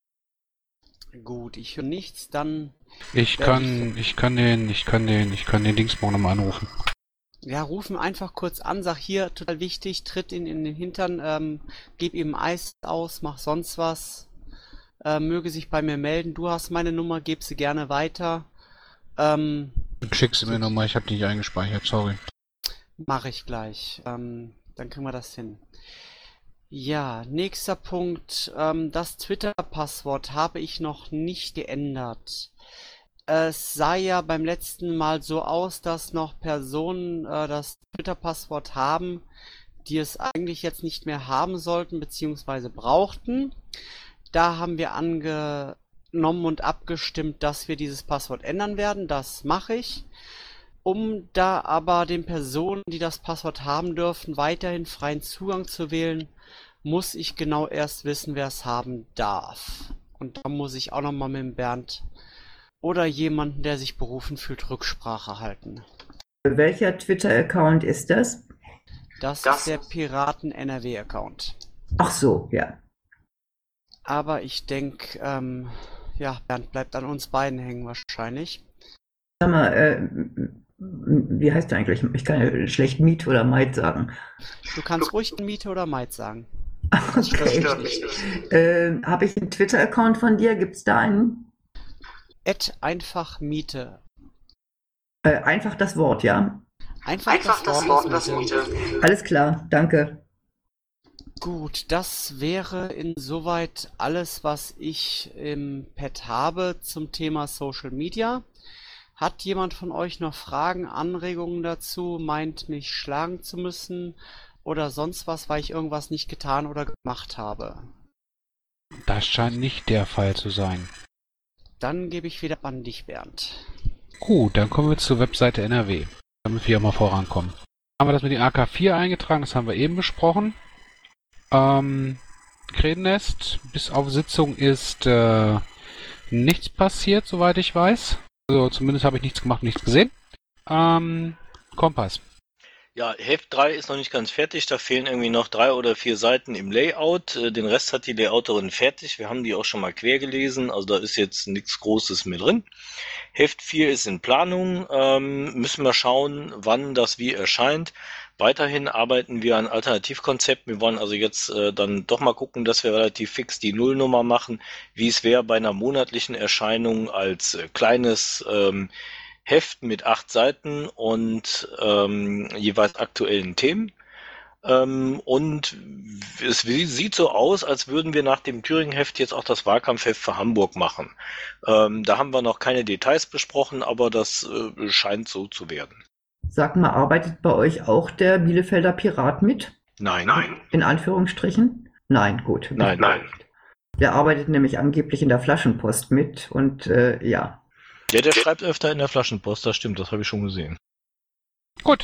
Speaker 11: Gut, ich höre nichts, dann...
Speaker 2: Ich kann, ich kann den, ich kann den, ich kann den Dingsmorgen nochmal anrufen.
Speaker 11: Ja, rufen einfach kurz an, sag hier, total wichtig, tritt ihn in den Hintern, ähm, gib ihm Eis aus, mach sonst was, äh, möge sich bei mir melden, du hast meine Nummer, gib sie gerne weiter. Ähm,
Speaker 2: Schick sie mir nochmal, ich habe die nicht eingespeichert, sorry.
Speaker 11: Mach ich gleich, ähm, dann kriegen wir das hin. Ja, nächster Punkt, ähm, das Twitter-Passwort habe ich noch nicht geändert. Es sah ja beim letzten Mal so aus, dass noch Personen äh, das Twitter-Passwort haben, die es eigentlich jetzt nicht mehr haben sollten bzw. brauchten. Da haben wir angenommen und abgestimmt, dass wir dieses Passwort ändern werden. Das mache ich. Um da aber den Personen, die das Passwort haben dürfen, weiterhin freien Zugang zu wählen, muss ich genau erst wissen, wer es haben darf. Und da muss ich auch nochmal mit dem Bernd oder jemanden, der sich berufen fühlt, Rücksprache halten.
Speaker 7: Welcher Twitter-Account ist das?
Speaker 11: Das, das ist der Piraten-N R W-Account.
Speaker 7: Ach so, ja.
Speaker 11: Aber ich denke, ähm, ja, Bernd bleibt an uns beiden hängen wahrscheinlich.
Speaker 7: Sag mal, äh, wie heißt du eigentlich? Ich kann ja schlecht Miet oder Maid sagen.
Speaker 11: Du kannst ruhig Miete oder Maid sagen.
Speaker 7: Okay. Äh, Habe ich einen Twitter-Account von dir? Gibt es da einen?
Speaker 11: Ad einfach Miete.
Speaker 7: Äh, einfach das Wort, ja?
Speaker 11: Einfach, einfach das, das Wort, das Miete.
Speaker 7: Alles klar, danke.
Speaker 11: Gut, das wäre insoweit alles, was ich im Pad habe zum Thema Social Media. Hat jemand von euch noch Fragen, Anregungen dazu, meint mich schlagen zu müssen oder sonst was, weil ich irgendwas nicht getan oder gemacht habe?
Speaker 2: Das scheint nicht der Fall zu sein.
Speaker 11: Dann gebe ich wieder an dich, Bernd.
Speaker 2: Gut, dann kommen wir zur Webseite N R W, damit wir mal vorankommen. Haben wir das mit den A K vier eingetragen, das haben wir eben besprochen. Ähm, Krähennest. Bis auf Sitzung ist äh, nichts passiert, soweit ich weiß. Also zumindest habe ich nichts gemacht, nichts gesehen. Ähm, Kompass.
Speaker 4: Ja, Heft drei ist noch nicht ganz fertig. Da fehlen irgendwie noch drei oder vier Seiten im Layout. Äh, Den Rest hat die Layouterin fertig. Wir haben die auch schon mal quer gelesen. Also da ist jetzt nichts Großes mehr drin. Heft vier ist in Planung. Ähm, müssen wir schauen, wann das wie erscheint. Weiterhin arbeiten wir an Alternativkonzepten. Wir wollen also jetzt äh, dann doch mal gucken, dass wir relativ fix die Nullnummer machen, wie es wäre bei einer monatlichen Erscheinung als äh, kleines ähm, Heft mit acht Seiten und ähm, jeweils aktuellen Themen. Ähm, und es sieht so aus, als würden wir nach dem Thüringen-Heft jetzt auch das Wahlkampfheft für Hamburg machen. Ähm, da haben wir noch keine Details besprochen, aber das äh, scheint so zu werden.
Speaker 7: Sag mal, arbeitet bei euch auch der Bielefelder Pirat mit?
Speaker 4: Nein, nein.
Speaker 7: In Anführungsstrichen? Nein, gut.
Speaker 4: Nein, nein.
Speaker 7: Der arbeitet nämlich angeblich in der Flaschenpost mit und äh, ja.
Speaker 4: Ja, der schreibt öfter in der Flaschenpost, das stimmt, das habe ich schon gesehen.
Speaker 2: Gut.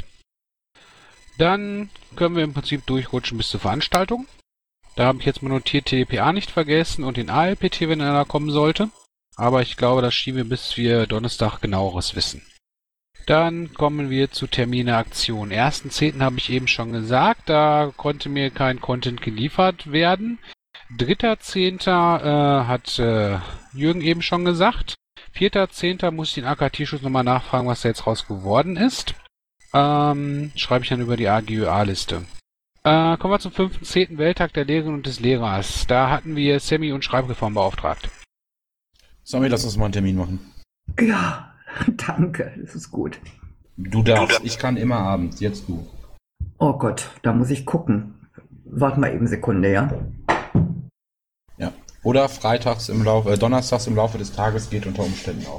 Speaker 2: Dann können wir im Prinzip durchrutschen bis zur Veranstaltung. Da habe ich jetzt mal notiert, T D P A nicht vergessen und den A L P T, wenn er da kommen sollte. Aber ich glaube, das schieben wir, bis wir Donnerstag genaueres wissen. Dann kommen wir zu Termine Aktion. ersten zehnten habe ich eben schon gesagt, da konnte mir kein Content geliefert werden. dritter zehnten äh, hat äh, Jürgen eben schon gesagt. vierter zehnten muss ich den A K T-Schutz nochmal nachfragen, was da jetzt raus geworden ist. Ähm, schreibe ich dann über die A G Ö A-Liste. Äh, kommen wir zum fünften zehnten Welttag der Lehrerin und des Lehrers. Da hatten wir Sammy und Schreibreform beauftragt.
Speaker 5: Sammy, lass uns mal einen Termin machen.
Speaker 7: Ja, danke, das ist gut.
Speaker 5: Du darfst, ich kann immer abends, jetzt du.
Speaker 7: Oh Gott, da muss ich gucken. Warte mal eben Sekunde, ja?
Speaker 5: Ja. Oder freitags im Laufe, äh, donnerstags im Laufe des Tages geht unter Umständen auch.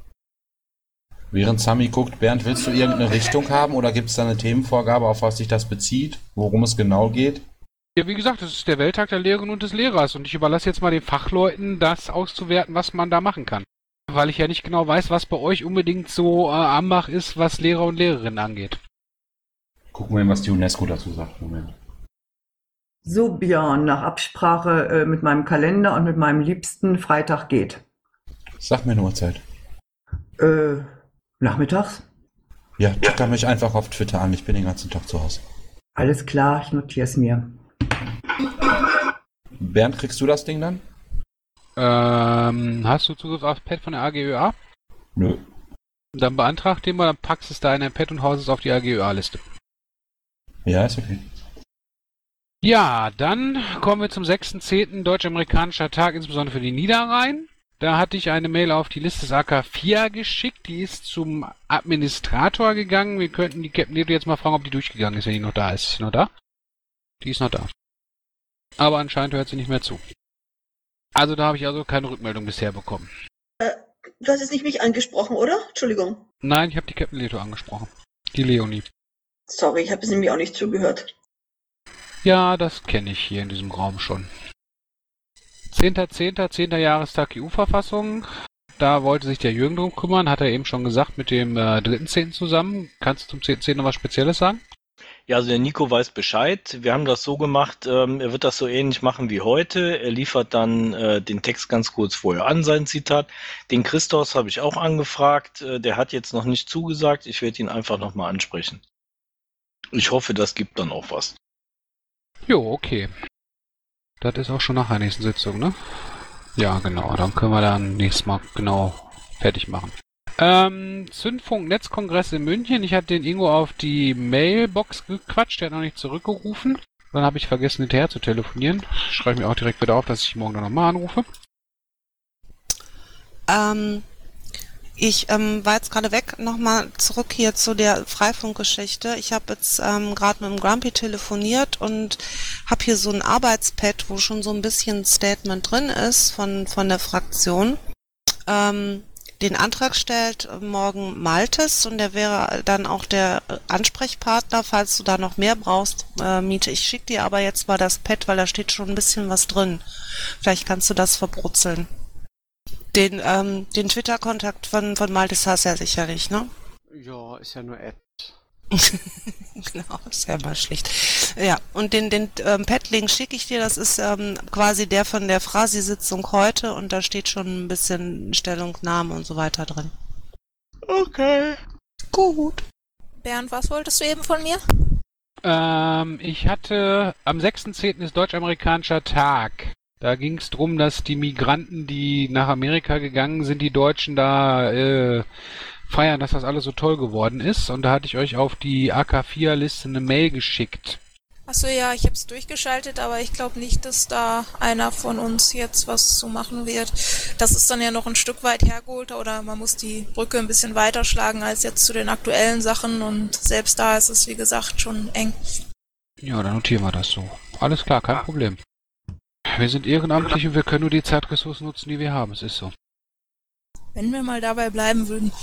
Speaker 5: Während Sammy guckt, Bernd, willst du irgendeine Richtung haben oder gibt es da eine Themenvorgabe, auf was sich das bezieht, worum es genau geht?
Speaker 2: Ja, wie gesagt, das ist der Welttag der Lehrerin und des Lehrers und ich überlasse jetzt mal den Fachleuten, das auszuwerten, was man da machen kann. Weil ich ja nicht genau weiß, was bei euch unbedingt so äh, am Bach ist, was Lehrer und Lehrerinnen angeht.
Speaker 5: Gucken wir mal, was die UNESCO dazu sagt. Moment.
Speaker 7: So, Björn, nach Absprache äh, mit meinem Kalender und mit meinem Liebsten, Freitag geht.
Speaker 5: Sag mir eine Uhrzeit.
Speaker 7: Äh, nachmittags?
Speaker 5: Ja, ticker mich einfach auf Twitter an, ich bin den ganzen Tag zu Hause.
Speaker 7: Alles klar, ich notiere es mir.
Speaker 5: Bernd, kriegst du das Ding dann?
Speaker 2: Ähm, hast du Zugriff aufs Pad von der A G Ö A?
Speaker 5: Nö.
Speaker 2: Dann beantrag den mal, dann packst es da in dein Pad und haust es auf die A G Ö A-Liste.
Speaker 5: Ja, ist okay.
Speaker 2: Ja, dann kommen wir zum sechsten zehnten Deutsch-Amerikanischer Tag, insbesondere für die Niederrhein. Da hatte ich eine Mail auf die Liste des A K vier geschickt, die ist zum Administrator gegangen. Wir könnten die Captain Leto jetzt mal fragen, ob die durchgegangen ist, wenn die noch da ist. Ist sie noch da? Die ist noch da. Aber anscheinend hört sie nicht mehr zu. Also da habe ich also keine Rückmeldung bisher bekommen.
Speaker 3: Äh, du hast jetzt nicht mich angesprochen, oder? Entschuldigung.
Speaker 2: Nein, ich habe die Captain Leto angesprochen. Die Leonie.
Speaker 3: Sorry, ich habe es nämlich auch nicht zugehört.
Speaker 2: Ja, das kenne ich hier in diesem Raum schon. zehnter zehnter zehnter Jahrestag E U-Verfassung. Da wollte sich der Jürgen drum kümmern, hat er eben schon gesagt, mit dem äh, dritten zehnten zusammen. Kannst du zum zehnten zehnten noch was Spezielles sagen?
Speaker 4: Ja, also der Nico weiß Bescheid. Wir haben das so gemacht, ähm, er wird das so ähnlich machen wie heute. Er liefert dann äh, den Text ganz kurz vorher an, sein Zitat. Den Christos habe ich auch angefragt. Äh, der hat jetzt noch nicht zugesagt. Ich werde ihn einfach nochmal ansprechen. Ich hoffe, das gibt dann auch was.
Speaker 2: Jo, okay. Das ist auch schon nach der nächsten Sitzung, ne? Ja, genau. Dann können wir dann nächstes Mal genau fertig machen. Ähm, Zündfunk-Netzkongress in München. Ich hatte den Ingo auf die Mailbox gequatscht, der hat noch nicht zurückgerufen. Dann habe ich vergessen, hinterher zu telefonieren. Schreibe mir auch direkt wieder auf, dass ich morgen dann nochmal anrufe.
Speaker 6: Ähm, ich ähm, war jetzt gerade weg, nochmal zurück hier zu der Freifunkgeschichte. Ich habe jetzt ähm, gerade mit dem Grumpy telefoniert und habe hier so ein Arbeitspad, wo schon so ein bisschen Statement drin ist von, von der Fraktion. Ähm, Den Antrag stellt morgen Maltes und der wäre dann auch der Ansprechpartner, falls du da noch mehr brauchst, äh, Miete. Ich schicke dir aber jetzt mal das Pad, weil da steht schon ein bisschen was drin. Vielleicht kannst du das verbrutzeln. Den, ähm, den Twitter-Kontakt von, von Maltes hast du ja sicherlich, ne?
Speaker 11: Ja, ist ja nur App.
Speaker 6: Genau, ist ja mal schlicht. Ja, und den, den ähm, Pad-Link schicke ich dir, das ist ähm, quasi der von der Frasi-Sitzung heute und da steht schon ein bisschen Stellungnahme und so weiter drin.
Speaker 2: Okay.
Speaker 6: Gut.
Speaker 10: Bernd, was wolltest du eben von mir?
Speaker 2: Ähm, ich hatte, am sechsten zehnten ist Deutsch-Amerikanischer Tag. Da ging es darum, dass die Migranten, die nach Amerika gegangen sind, die Deutschen da äh, feiern, dass das alles so toll geworden ist. Und da hatte ich euch auf die A K vier Liste eine Mail geschickt.
Speaker 10: Achso, ja, ich habe es durchgeschaltet, aber ich glaube nicht, dass da einer von uns jetzt was zu machen wird. Das ist dann ja noch ein Stück weit hergeholt oder man muss die Brücke ein bisschen weiter schlagen als jetzt zu den aktuellen Sachen und selbst da ist es, wie gesagt, schon eng.
Speaker 2: Ja, dann notieren wir das so. Alles klar, kein Problem. Wir sind ehrenamtlich und wir können nur die Zeitressourcen nutzen, die wir haben. Es ist so.
Speaker 10: Wenn wir mal dabei bleiben würden.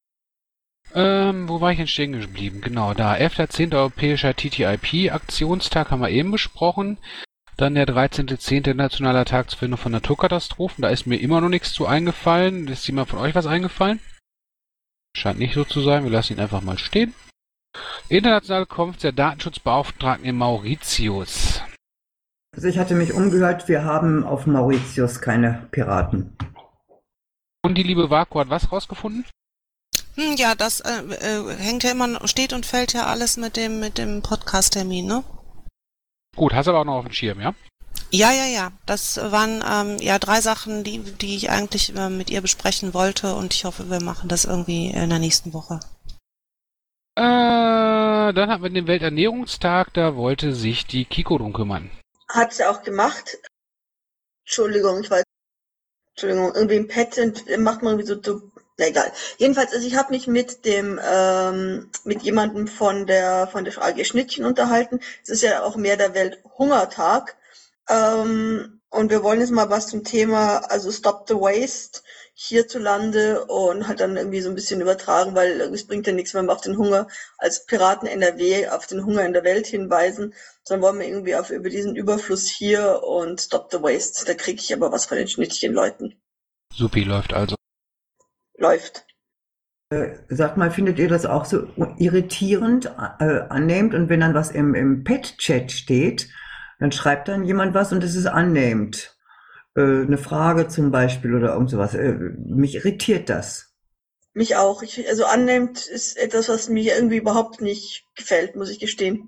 Speaker 2: Ähm, wo war ich denn stehen geblieben? Genau, da. elfter zehnter Europäischer T T I P-Aktionstag haben wir eben besprochen. Dann der dreizehnter zehnter Internationaler Tag zur Verhinderung von Naturkatastrophen. Da ist mir immer noch nichts zu eingefallen. Ist jemand von euch was eingefallen? Scheint nicht so zu sein. Wir lassen ihn einfach mal stehen. Internationale Konferenz der Datenschutzbeauftragten in Mauritius.
Speaker 7: Also ich hatte mich umgehört, wir haben auf Mauritius keine Piraten.
Speaker 2: Und die liebe Vaku hat was rausgefunden?
Speaker 6: Hm, ja, das äh, äh, hängt ja immer, steht und fällt ja alles mit dem mit dem Podcast-Termin, ne?
Speaker 2: Gut, hast aber auch noch auf dem Schirm, ja?
Speaker 6: Ja, ja, ja. Das waren ähm, ja drei Sachen, die die ich eigentlich äh, mit ihr besprechen wollte und ich hoffe, wir machen das irgendwie in der nächsten Woche.
Speaker 2: Äh, dann hatten wir den Welternährungstag, da wollte sich die Kiko drum kümmern.
Speaker 3: Hat sie auch gemacht. Entschuldigung, ich weiß. Entschuldigung, irgendwie im Pad macht man irgendwie so, so na egal. Jedenfalls, also ich habe mich mit dem ähm, mit jemandem von der von der A G Schnittchen unterhalten. Es ist ja auch mehr der Welthungertag. Ähm, und wir wollen jetzt mal was zum Thema, also Stop the Waste hierzulande und halt dann irgendwie so ein bisschen übertragen, weil es bringt ja nichts, wenn wir auf den Hunger als Piraten N R W auf den Hunger in der Welt hinweisen, sondern wollen wir irgendwie auf über diesen Überfluss hier und Stop the Waste. Da kriege ich aber was von den Schnittchenleuten.
Speaker 2: Supi, läuft also.
Speaker 3: Läuft.
Speaker 7: Äh, sagt mal, findet ihr das auch so irritierend äh, annehmt und wenn dann was im, im Pet-Chat steht, dann schreibt dann jemand was und es ist annehmend. Äh, eine Frage zum Beispiel oder irgend sowas. Äh, mich irritiert das.
Speaker 3: Mich auch. Ich, also annehmend ist etwas, was mir irgendwie überhaupt nicht gefällt, muss ich gestehen.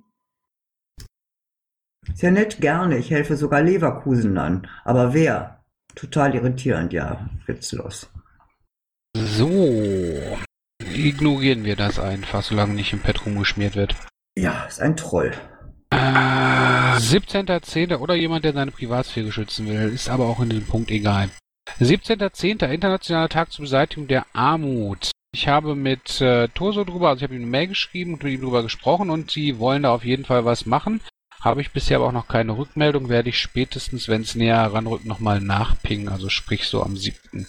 Speaker 7: Ist ja nett, gerne. Ich helfe sogar Leverkusen an. Aber wer? Total irritierend, ja. Witzlos.
Speaker 2: So. Ignorieren wir das einfach, solange nicht im Pad rumgeschmiert wird.
Speaker 7: Ja, ist ein Troll.
Speaker 2: Äh, siebzehnter zehnter oder jemand, der seine Privatsphäre schützen will, ist aber auch in diesem Punkt egal. siebzehnter zehnter Internationaler Tag zur Beseitigung der Armut. Ich habe mit äh, Torso drüber, also ich habe ihm eine Mail geschrieben und mit ihm drüber gesprochen und sie wollen da auf jeden Fall was machen. Habe ich bisher aber auch noch keine Rückmeldung, werde ich spätestens, wenn es näher ranrückt, nochmal nachpingen, also sprich so am siebten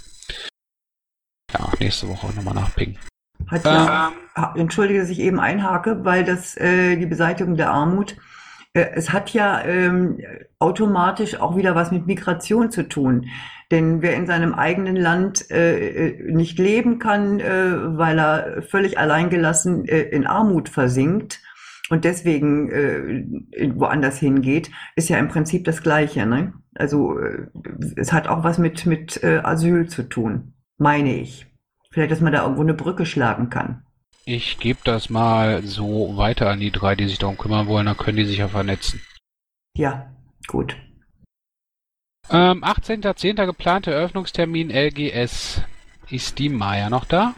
Speaker 2: Ja, nächste Woche nochmal nachpingen.
Speaker 7: Hat ja, ähm, entschuldige, dass ich eben einhake, weil das äh, die Beseitigung der Armut, äh, es hat ja ähm, automatisch auch wieder was mit Migration zu tun. Denn wer in seinem eigenen Land äh, nicht leben kann, äh, weil er völlig alleingelassen äh, in Armut versinkt und deswegen äh, woanders hingeht, ist ja im Prinzip das Gleiche, ne? Also äh, es hat auch was mit, mit äh, Asyl zu tun, meine ich. Vielleicht, dass man da irgendwo eine Brücke schlagen kann.
Speaker 2: Ich gebe das mal so weiter an die drei, die sich darum kümmern wollen, dann können die sich ja vernetzen.
Speaker 7: Ja, gut.
Speaker 2: Ähm, achtzehnter zehnter geplanter Eröffnungstermin L G S. Ist die Maya noch da?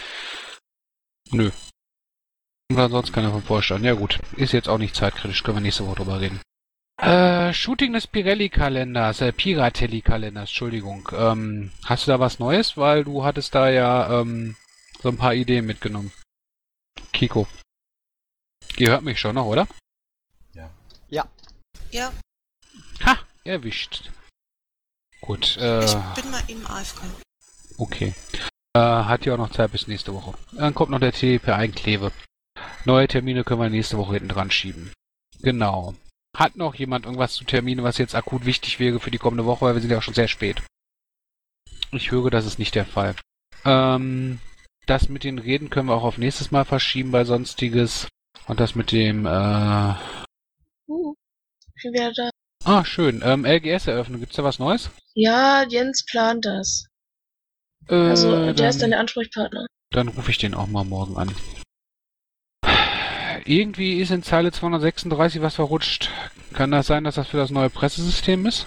Speaker 2: Nö. Oder sonst keiner vom Vorstand. Ja gut, ist jetzt auch nicht zeitkritisch, können wir nächste Woche drüber reden. Äh, Shooting des Pirelli-Kalenders, äh, Piratelli-Kalenders, Entschuldigung. Ähm, hast du da was Neues? Weil du hattest da ja ähm, so ein paar Ideen mitgenommen. Kiko. Ihr hört mich schon noch, oder?
Speaker 11: Ja. Ja.
Speaker 6: Ja.
Speaker 2: Ha, erwischt. Gut, äh...
Speaker 6: Ich bin mal eben A F K.
Speaker 2: Okay. Äh, hat ja auch noch Zeit bis nächste Woche. Dann kommt noch der T D P-Einklewe. Neue Termine können wir nächste Woche hinten dran schieben. Genau. Hat noch jemand irgendwas zu Terminen, was jetzt akut wichtig wäre für die kommende Woche, weil wir sind ja auch schon sehr spät. Ich höre, das ist nicht der Fall. Ähm, das mit den Reden können wir auch auf nächstes Mal verschieben bei Sonstiges. Und das mit dem, äh...
Speaker 1: Uh, ich bin wieder da.
Speaker 2: Ah, schön. Ähm, L G S-Eröffnung, gibt's da was Neues?
Speaker 1: Ja, Jens plant das.
Speaker 2: Äh,
Speaker 1: Also, der
Speaker 2: dann,
Speaker 1: ist dann der Ansprechpartner.
Speaker 2: Dann rufe ich den auch mal morgen an. Irgendwie ist in Zeile zweihundertsechsunddreißig was verrutscht. Kann das sein, dass das für das neue Pressesystem ist?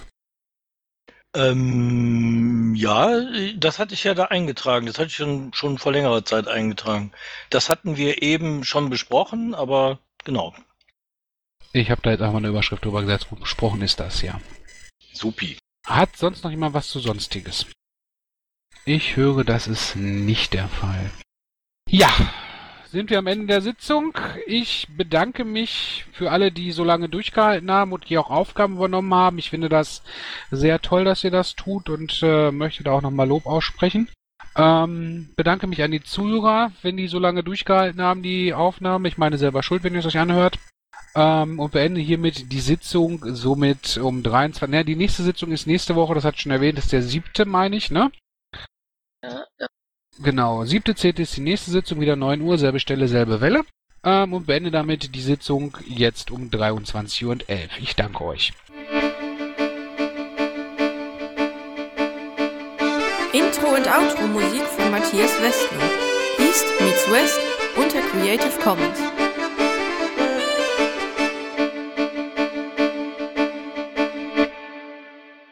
Speaker 4: Ähm, ja, das hatte ich ja da eingetragen. Das hatte ich schon, schon vor längerer Zeit eingetragen. Das hatten wir eben schon besprochen, aber genau.
Speaker 2: Ich habe da jetzt auch mal eine Überschrift drüber gesetzt. Gut besprochen ist das, ja.
Speaker 4: Supi.
Speaker 2: Hat sonst noch jemand was zu Sonstiges? Ich höre, das ist nicht der Fall. Ja, sind wir am Ende der Sitzung. Ich bedanke mich für alle, die so lange durchgehalten haben und die auch Aufgaben übernommen haben. Ich finde das sehr toll, dass ihr das tut und äh, möchte da auch nochmal Lob aussprechen. Ähm, bedanke mich an die Zuhörer, wenn die so lange durchgehalten haben, die Aufnahme. Ich meine selber schuld, wenn ihr es euch anhört. Ähm, und beende hiermit die Sitzung somit um dreiundzwanzig. Naja, die nächste Sitzung ist nächste Woche, das hat schon erwähnt, ist der siebte, meine ich, ne?
Speaker 1: Ja, ja.
Speaker 2: Genau, siebte zehnte ist die nächste Sitzung, wieder neun Uhr, selbe Stelle, selbe Welle. Ähm, und beende damit die Sitzung jetzt um dreiundzwanzig Uhr elf. Ich danke euch.
Speaker 13: Intro und Outro Musik von Matthias Westner. East meets West unter Creative Commons.